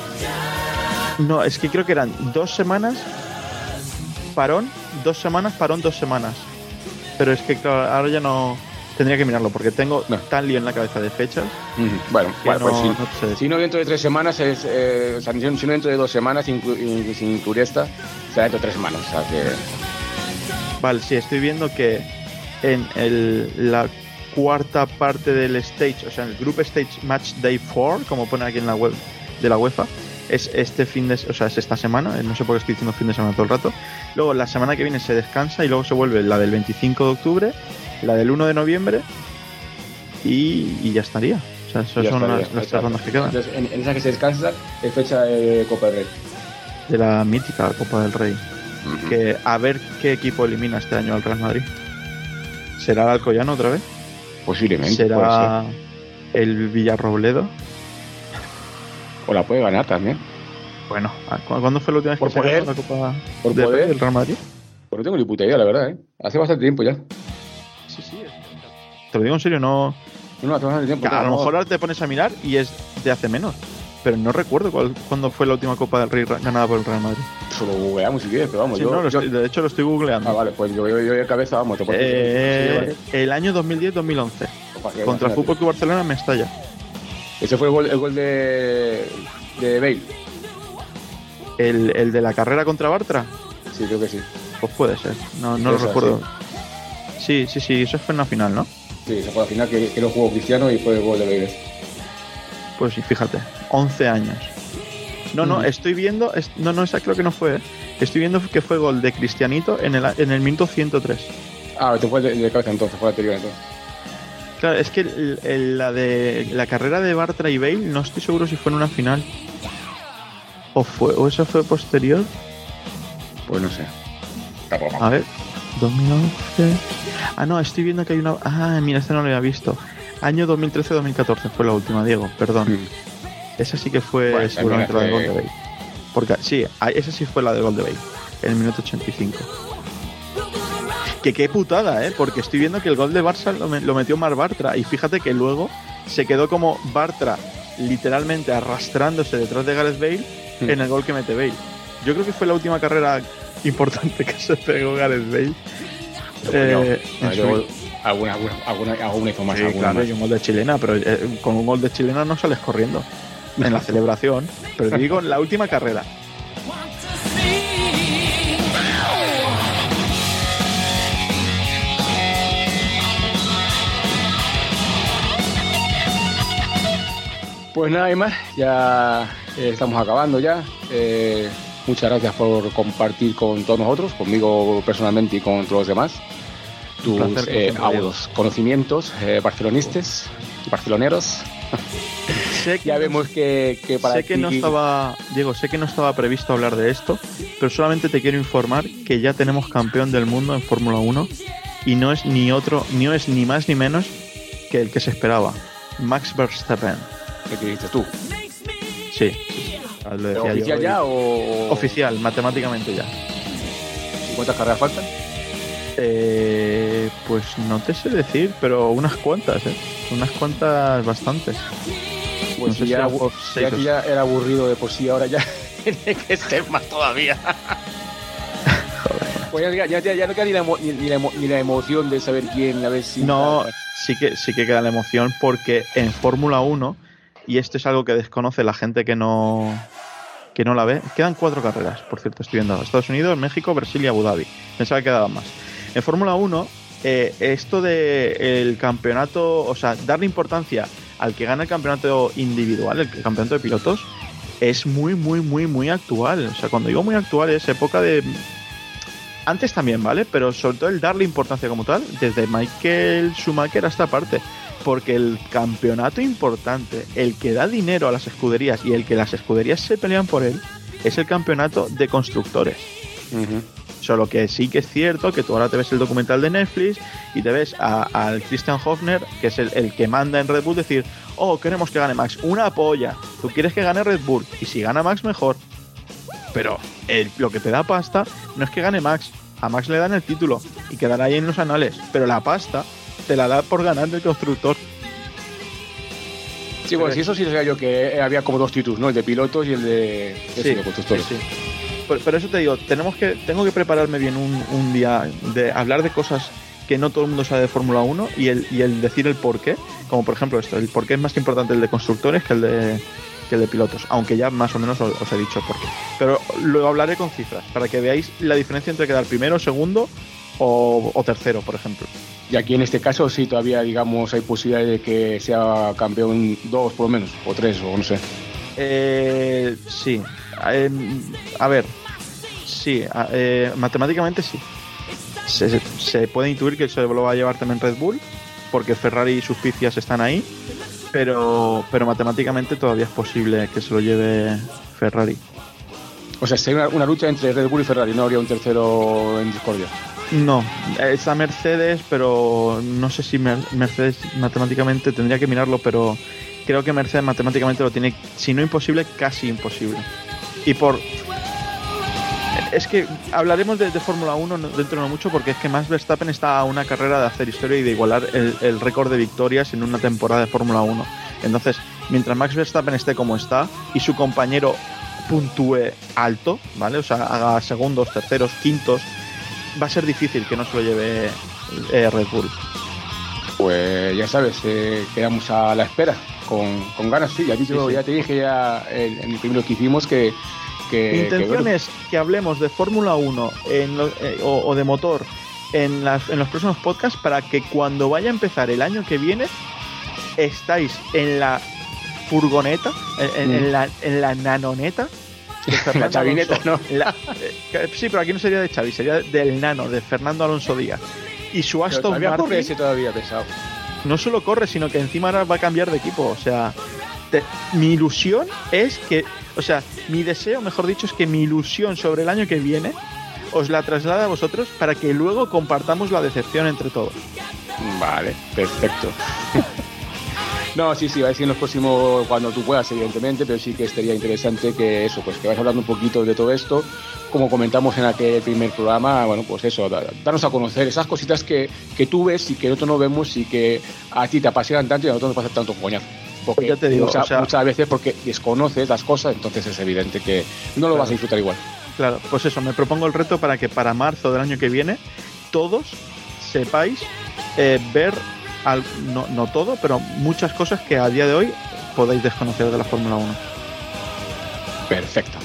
No, es que creo que eran dos semanas, parón, dos semanas, parón, dos semanas. Pero es que claro, ahora ya no... Tendría que mirarlo, porque tengo No. tan lío en la cabeza de fechas Ujú. Bueno, que bueno, no, pues sí. no te sé decir. Si no dentro de tres semanas, es, eh, o sea, si no dentro de dos semanas, inclu- in- sin incluir esta, será dentro de tres semanas. O sea que. Vale, sí, estoy viendo que en el, la cuarta parte del stage, o sea, en el Group Stage Match Day cuatro, como pone aquí en la web de la UEFA, es este fin de, o sea, es esta semana, eh, no sé por qué estoy diciendo fin de semana todo el rato. Luego la semana que viene se descansa y luego se vuelve la del veinticinco de octubre, la del uno de noviembre y, y ya estaría. O sea, esas ya son estaría, las, las tres exacto. rondas que quedan Entonces, en, en esa que se descansa, es fecha de Copa del Rey. de la mítica Copa del Rey. Ujú. Que a ver qué equipo elimina este año al Real Madrid. ¿Será el Alcoyano otra vez? Posiblemente. puede ¿Será el Villarrobledo? ser. O la puede ganar también. Bueno, ¿cu- ¿cuándo fue la última vez Por que se poder. ganó la Copa Por del poder. Rey del Real Madrid? Pues no tengo ni puta idea, la verdad, ¿eh? Hace bastante tiempo ya. Sí, sí. Te lo digo en serio, no. No, no, hace bastante tiempo. Que a no, lo no. mejor ahora te pones a mirar y es de hace menos. Pero no recuerdo cuál, cuándo fue la última Copa del Rey ra- ganada por el Real Madrid. Eso lo googleamos si quieres, pero vamos. Sí, yo, no, lo yo- estoy- de hecho lo estoy googleando. Ah, vale, pues yo, yo, yo de cabeza, vamos. Te puedo- Eh, sí, el año dos mil diez dos mil once. vale. Para que- Contra el imagínate. Fútbol Club Barcelona en Mestalla. Ese fue el gol, el gol de, de Bale. El, el de la carrera contra Bartra. Sí, creo que sí. Pues puede ser. No, no lo Esa, recuerdo. Sí, sí, sí. Eso fue en la final, ¿no? Sí, esa fue la final que, que lo jugó Cristiano y fue el gol de Bale. Pues sí, fíjate, once años. No, no, Ujú. estoy viendo, es- no, no, esa creo que no fue. ¿eh? Estoy viendo que fue gol de Cristianito en el, en el minuto ciento tres. Ah, este fue el de, el de cabeza entonces, fue el anterior entonces. Claro, es que el- el- la de la carrera de Bartra y Bale no estoy seguro si fue en una final. O fue, o eso fue posterior. Pues no sé. Tampoco. A ver, dos mil once. Ah, no, estoy viendo que hay una. Ah, mira, este no lo había visto. Año dos mil trece dos mil catorce fue la última, Diego, perdón. Mm. Esa sí que fue Bueno, seguramente la también del gol hace- de Bale. Porque sí, ah, esa sí fue la del gol de Bale, en el minuto ochenta y cinco. Que qué putada, ¿eh? Porque estoy viendo que el gol de Barça lo, me- lo metió Mar Bartra. Y fíjate que luego se quedó como Bartra literalmente arrastrándose detrás de Gareth Bale Mm. en el gol que mete Bale. Yo creo que fue la última carrera importante que se pegó Gareth Bale. Eh, Ah, en yo, su- Alguna, alguna, alguna, alguna hizo más, Sí, alguna claro, más. y un gol de chilena, pero eh, con un gol de chilena no sales corriendo en la celebración. Pero digo, en la última carrera. Want to see. Pues nada, Aymar, ya eh, estamos acabando ya. Eh, muchas gracias por compartir con todos nosotros, conmigo personalmente y con todos los demás, tus Un placer, eh, como siempre, agudos conocimientos eh, barcelonistas y barceloneros. Sé que Ya no- vemos que, que para sé que ti- no estaba, Diego, sé que no estaba previsto hablar de esto, pero solamente te quiero informar que ya tenemos campeón del mundo en Fórmula uno y no es ni otro, ni es ni más ni menos que el que se esperaba, Max Verstappen. ¿Qué dices tú? Sí, sí, lo ¿Pero decía yo ¿Oficial hoy. ya o...? Oficial, matemáticamente ya. ¿Y cuántas carreras faltan? Eh, pues no te sé decir, pero unas cuantas, ¿eh? Unas cuantas bastantes. Pues No sé si si ya, era abu- por seis ya o que ya era aburrido de por sí, ahora ya tiene que ser más todavía. Pues ya, ya, ya, ya no queda ni la, emo- ni, ni la, emo- ni la emoción de saber quién, a ver si... No, sí que, sí que queda la emoción porque en Fórmula uno, y esto es algo que desconoce la gente que no, que no la ve, quedan cuatro carreras, por cierto, estoy viendo. Estados Unidos, México, Brasil y Abu Dhabi. Pensaba que quedaban más. En Fórmula uno, eh, esto de el campeonato, o sea, darle importancia al que gana el campeonato individual, el campeonato de pilotos, es muy, muy, muy, muy actual. O sea, cuando digo muy actual es época de... Antes también, ¿vale? Pero sobre todo el darle importancia como tal, desde Michael Schumacher hasta parte. Porque el campeonato importante, el que da dinero a las escuderías y el que las escuderías se pelean por él, es el campeonato de constructores. Ujú. Solo que sí que es cierto que tú ahora te ves el documental de Netflix y te ves a- al Christian Horner, que es el, el que manda en Red Bull, decir, oh, queremos que gane Max. Una polla. Tú quieres que gane Red Bull. Y si gana Max, mejor. Pero el- lo que te da pasta no es que gane Max. A Max le dan el título y quedará ahí en los anales. Pero la pasta te la da por ganar el constructor. Sí, bueno, si eso sí lo sabía yo, que había como dos títulos, ¿no? El de pilotos y el de, ese Sí, de constructores. sí, sí. Pero, pero eso te digo, tenemos que, tengo que prepararme bien un, un día de hablar de cosas que no todo el mundo sabe de Fórmula uno y el, y el decir el por qué. Como por ejemplo esto, el por qué es más importante el de constructores que el de, que el de pilotos. Aunque ya más o menos os, os he dicho por qué. Pero lo hablaré con cifras, para que veáis la diferencia entre quedar primero, segundo o, o tercero, por ejemplo. Y aquí en este caso sí todavía, digamos, hay posibilidad de que sea campeón dos por lo menos, o tres, o no sé. Eh, sí. Eh, a ver. Sí. a- eh, matemáticamente sí. Se, se- se puede intuir que se lo va a llevar también Red Bull, porque Ferrari y sus picias están ahí. Pero, pero matemáticamente todavía es posible que se lo lleve Ferrari. O sea, sería una, una lucha entre Red Bull y Ferrari, no habría un tercero en discordia. No, está Mercedes, pero no sé si Mer- Mercedes matemáticamente tendría que mirarlo, pero creo que Mercedes matemáticamente lo tiene, si no imposible, casi imposible. Y por... Es que hablaremos de, de Fórmula uno no- dentro de no mucho, porque es que Max Verstappen está a una carrera de hacer historia y de igualar el, el récord de victorias en una temporada de Fórmula uno. Entonces, mientras Max Verstappen esté como está y su compañero puntúe alto, ¿vale? O sea, haga segundos, terceros, quintos, va a ser difícil que no se lo lleve eh, Red Bull. Pues ya sabes, eh, quedamos a la espera, con, con ganas, sí. Ya, te, Sí, sí. ya te dije ya en, en el primero que hicimos que... que Mi intención que, bueno, es que hablemos de Fórmula uno en lo- eh, o, o de motor en, las, en los próximos podcasts para que cuando vaya a empezar el año que viene estáis en la furgoneta, en, en- Mm. en la, en la nanoneta. de la Fernando chavineta, Alonso. ¿no? La- eh, sí, pero aquí no sería de Xavi, sería del nano, de Fernando Alonso Díaz. Y su Pero Aston todavía Martin corre ese todavía pesado. no solo corre, sino que encima ahora va a cambiar de equipo. O sea, te- mi ilusión es que, o sea, mi deseo, mejor dicho, es que mi ilusión sobre el año que viene os la traslada a vosotros para que luego compartamos la decepción entre todos. Vale, perfecto. No, sí, sí, va a decir en los próximos, cuando tú puedas, evidentemente, pero sí que estaría interesante que eso, pues que vayas hablando un poquito de todo esto. Como comentamos en aquel primer programa, bueno, pues eso, da- darnos a conocer esas cositas que, que tú ves y que nosotros no vemos y que a ti te apasionan tanto y a nosotros nos pasa tanto coñazo. Porque Pues ya te digo, mucha- o sea- muchas veces porque desconoces las cosas, entonces es evidente que no lo vas a disfrutar igual. Claro, pues eso, me propongo el reto para que para marzo del año que viene todos sepáis eh, ver, al, no, no todo, pero muchas cosas que a día de hoy podéis desconocer de la Fórmula uno. Perfecto.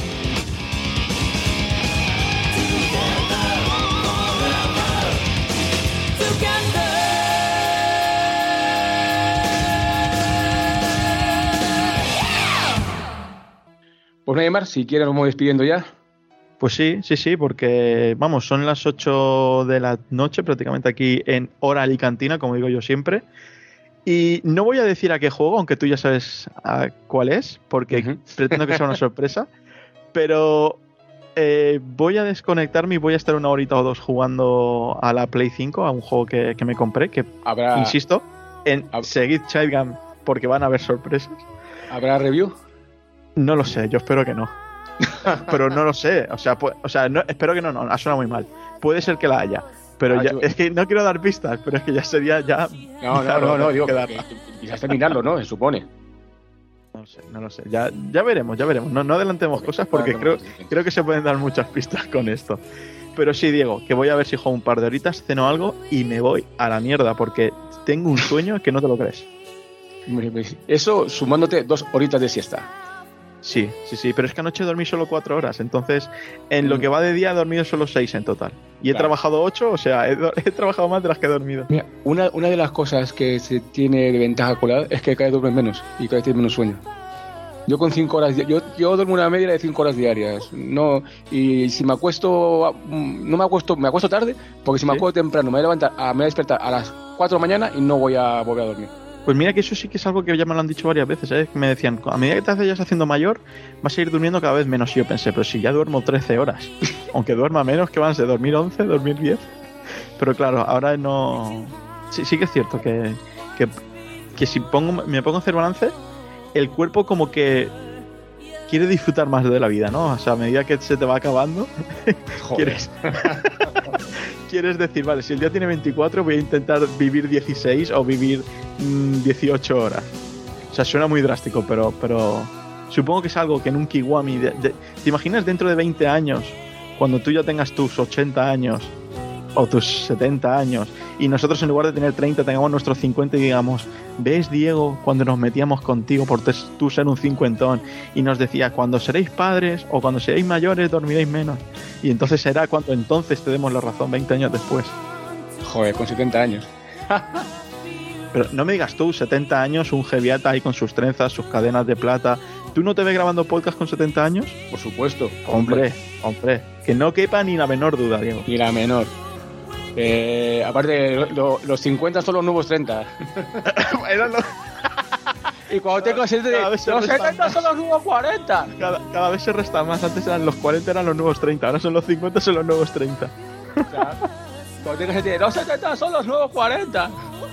Pues Neymar, si quieres nos vamos despidiendo ya. Pues sí, sí, sí, porque vamos, son las ocho de la noche prácticamente aquí en hora alicantina, como digo yo siempre. Y no voy a decir a qué juego, aunque tú ya sabes a cuál es, porque Ujú. pretendo que sea una sorpresa. Pero eh, voy a desconectarme y voy a estar una horita o dos jugando a la Play cinco, a un juego que, que me compré, que ¿Habrá, insisto, en hab- seguid Childgam porque van a haber sorpresas. ¿habrá review? No lo sé, yo espero que no. Pero no lo sé, o sea, pu- o sea no, espero que no, no, ha sonado muy mal. Puede ser que la haya, pero Ah, ya, yo- es que no quiero dar pistas, pero es que ya sería ya... No, no, no, no, digo, que que, darla. que quizás terminarlo, ¿no? Se supone. No lo sé, no lo sé, ya, ya veremos, ya veremos. No, no adelantemos Ok, cosas porque no creo, adelantemos cosas. creo que se pueden dar muchas pistas con esto. Pero sí, Diego, que voy a ver si juego un par de horitas, ceno algo y me voy a la mierda porque tengo un sueño que no te lo crees. Eso sumándote dos horitas de siesta. Sí, sí, sí, pero es que anoche dormí solo cuatro horas, entonces en lo que va de día he dormido solo seis en total. Y he Claro. trabajado ocho, o sea, he, do- he trabajado más de las que he dormido. Mira, una, una de las cosas que se tiene de ventaja con la edad es que cada vez duermes menos y cada vez tienes menos sueño. Yo con cinco horas, di- yo, yo duermo una media de cinco horas diarias. No, y si me acuesto, mm, no me acuesto, me acuesto tarde, porque si me ¿Sí? acuesto temprano me voy a levantar, a, me voy a despertar a las cuatro de la mañana y no voy a volver a dormir. Pues mira que eso sí que es algo que ya me lo han dicho varias veces, ¿eh? Me decían, a medida que te vayas haciendo mayor, vas a ir durmiendo cada vez menos. Y yo pensé, pero si ya duermo trece horas, aunque duerma menos, que van a ser dormir once, dormir diez. Pero claro, ahora no... Sí, sí que es cierto que, que, que si pongo, me pongo a hacer balance, el cuerpo como que quiere disfrutar más de la vida, ¿no? O sea, a medida que se te va acabando, quieres... quieres decir, vale, si el día tiene veinticuatro, voy a intentar vivir dieciséis o vivir mm, dieciocho horas. O sea, suena muy drástico, pero, pero supongo que es algo que en un Kiwami... de- de- ¿Te imaginas dentro de veinte años, cuando tú ya tengas tus ochenta años o tus setenta años y nosotros en lugar de tener treinta tengamos nuestros cincuenta y digamos, ¿ves, Diego, cuando nos metíamos contigo por tes- tú ser un cincuentón y nos decía, cuando seréis padres o cuando seréis mayores dormiréis menos? Y entonces será cuando entonces te demos la razón veinte años después. Joder, con setenta años. Pero no me digas tú, setenta años, un Geviata ahí con sus trenzas, sus cadenas de plata. ¿Tú no te ves grabando podcast con setenta años? Por supuesto. Hombre, hombre, que no quepa ni la menor duda, Diego. Y la menor. Eh, aparte, lo- lo- los cincuenta son los nuevos treinta. Eran los- Y cuando tengo setenta, Cada vez se los restan setenta más. son los nuevos cuarenta. cada, cada vez se resta más. Antes eran los cuarenta, eran los nuevos treinta. Ahora son los cincuenta, son los nuevos treinta. O sea, cuando tengo setenta, los setenta son los nuevos cuarenta.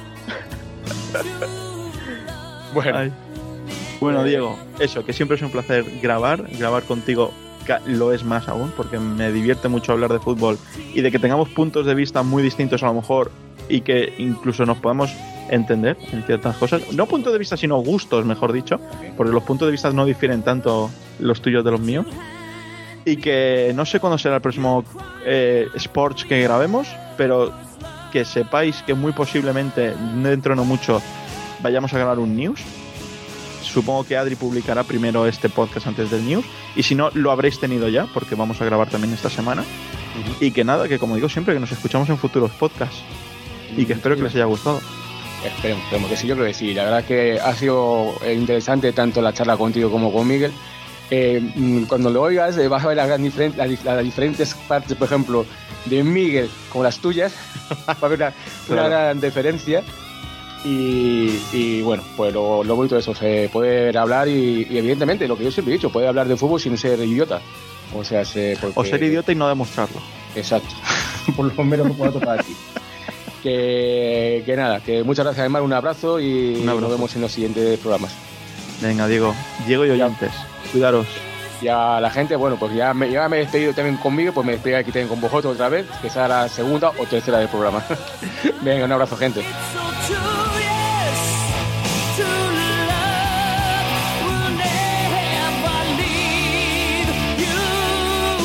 Bueno, Ay. Bueno, Diego, eso, que siempre es un placer grabar. Grabar contigo ca- lo es más aún, porque me divierte mucho hablar de fútbol y de que tengamos puntos de vista muy distintos a lo mejor y que incluso nos podamos entender en ciertas cosas. No puntos de vista, sino gustos, mejor dicho, porque los puntos de vista no difieren tanto los tuyos de los míos. Y que no sé cuándo será el próximo eh, Sports que grabemos, pero que sepáis que muy posiblemente dentro de no mucho vayamos a grabar un news. Supongo que Adri publicará primero este podcast antes del news, y si no, lo habréis tenido ya, porque vamos a grabar también esta semana. Y que nada, que como digo siempre, que nos escuchamos en futuros podcasts, y que espero que les haya gustado. esperemos, esperemos que sí, yo creo que sí. La verdad que ha sido eh, interesante tanto la charla contigo como con Miguel. Eh, mm, cuando lo oigas eh, vas a ver las, gran diferen- las, dif- las diferentes partes, por ejemplo, de Miguel como las tuyas. Va a haber una, una Claro. gran diferencia. Y, y bueno, pues lo, lo bonito de eso, se poder hablar y, y evidentemente, lo que yo siempre he dicho, poder hablar de fútbol sin ser idiota. O sea, se, porque- O ser idiota y no demostrarlo. Exacto. Por lo menos por para ti. Que, que nada, que muchas gracias, Aymar, un abrazo y Un abrazo. nos vemos en los siguientes programas. Venga, Diego, Diego y oyentes, cuidaros. Y a la gente, bueno, pues ya me, ya me he despedido también conmigo, pues me despido aquí también con vosotros otra vez, que sea la segunda o tercera del programa. Venga, un abrazo, gente. So true, yes, to love will never leave you.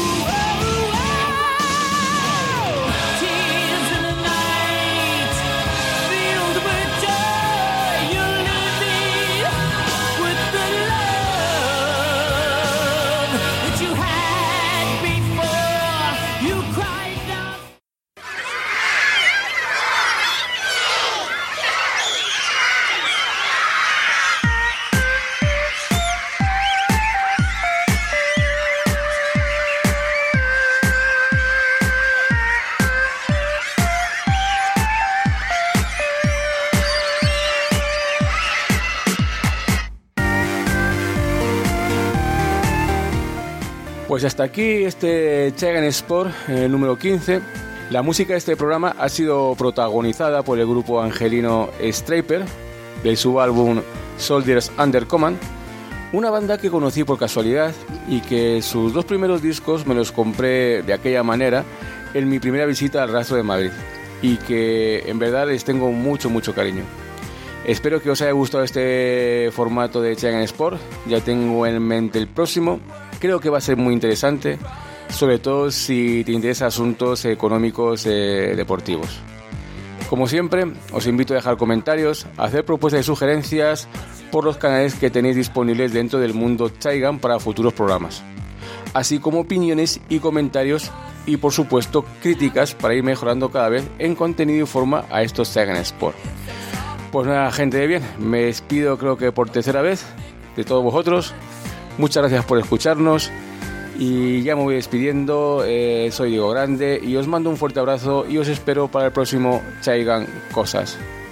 Oh, oh. Tears in the night, Pues hasta aquí este Chaigan Sport, el número quince. La música de este programa ha sido protagonizada por el grupo angelino Stryper, del subálbum Soldiers Under Command, una banda que conocí por casualidad y que sus dos primeros discos me los compré de aquella manera en mi primera visita al Rastro de Madrid, y que en verdad les tengo mucho mucho cariño. Espero que os haya gustado este formato de Chaigan Sport. Ya tengo en mente el próximo, creo que va a ser muy interesante, sobre todo si te interesan asuntos económicos eh, deportivos. Como siempre, os invito a dejar comentarios, a hacer propuestas y sugerencias por los canales que tenéis disponibles dentro del mundo Chaigan para futuros programas, así como opiniones y comentarios y, por supuesto, críticas para ir mejorando cada vez en contenido y forma a estos Chaigan Sport. Pues nada, gente de bien, me despido creo que por tercera vez de todos vosotros. Muchas gracias por escucharnos. Y ya me voy despidiendo, eh, soy Diego Grande y os mando un fuerte abrazo y os espero para el próximo Chaigan Cosas.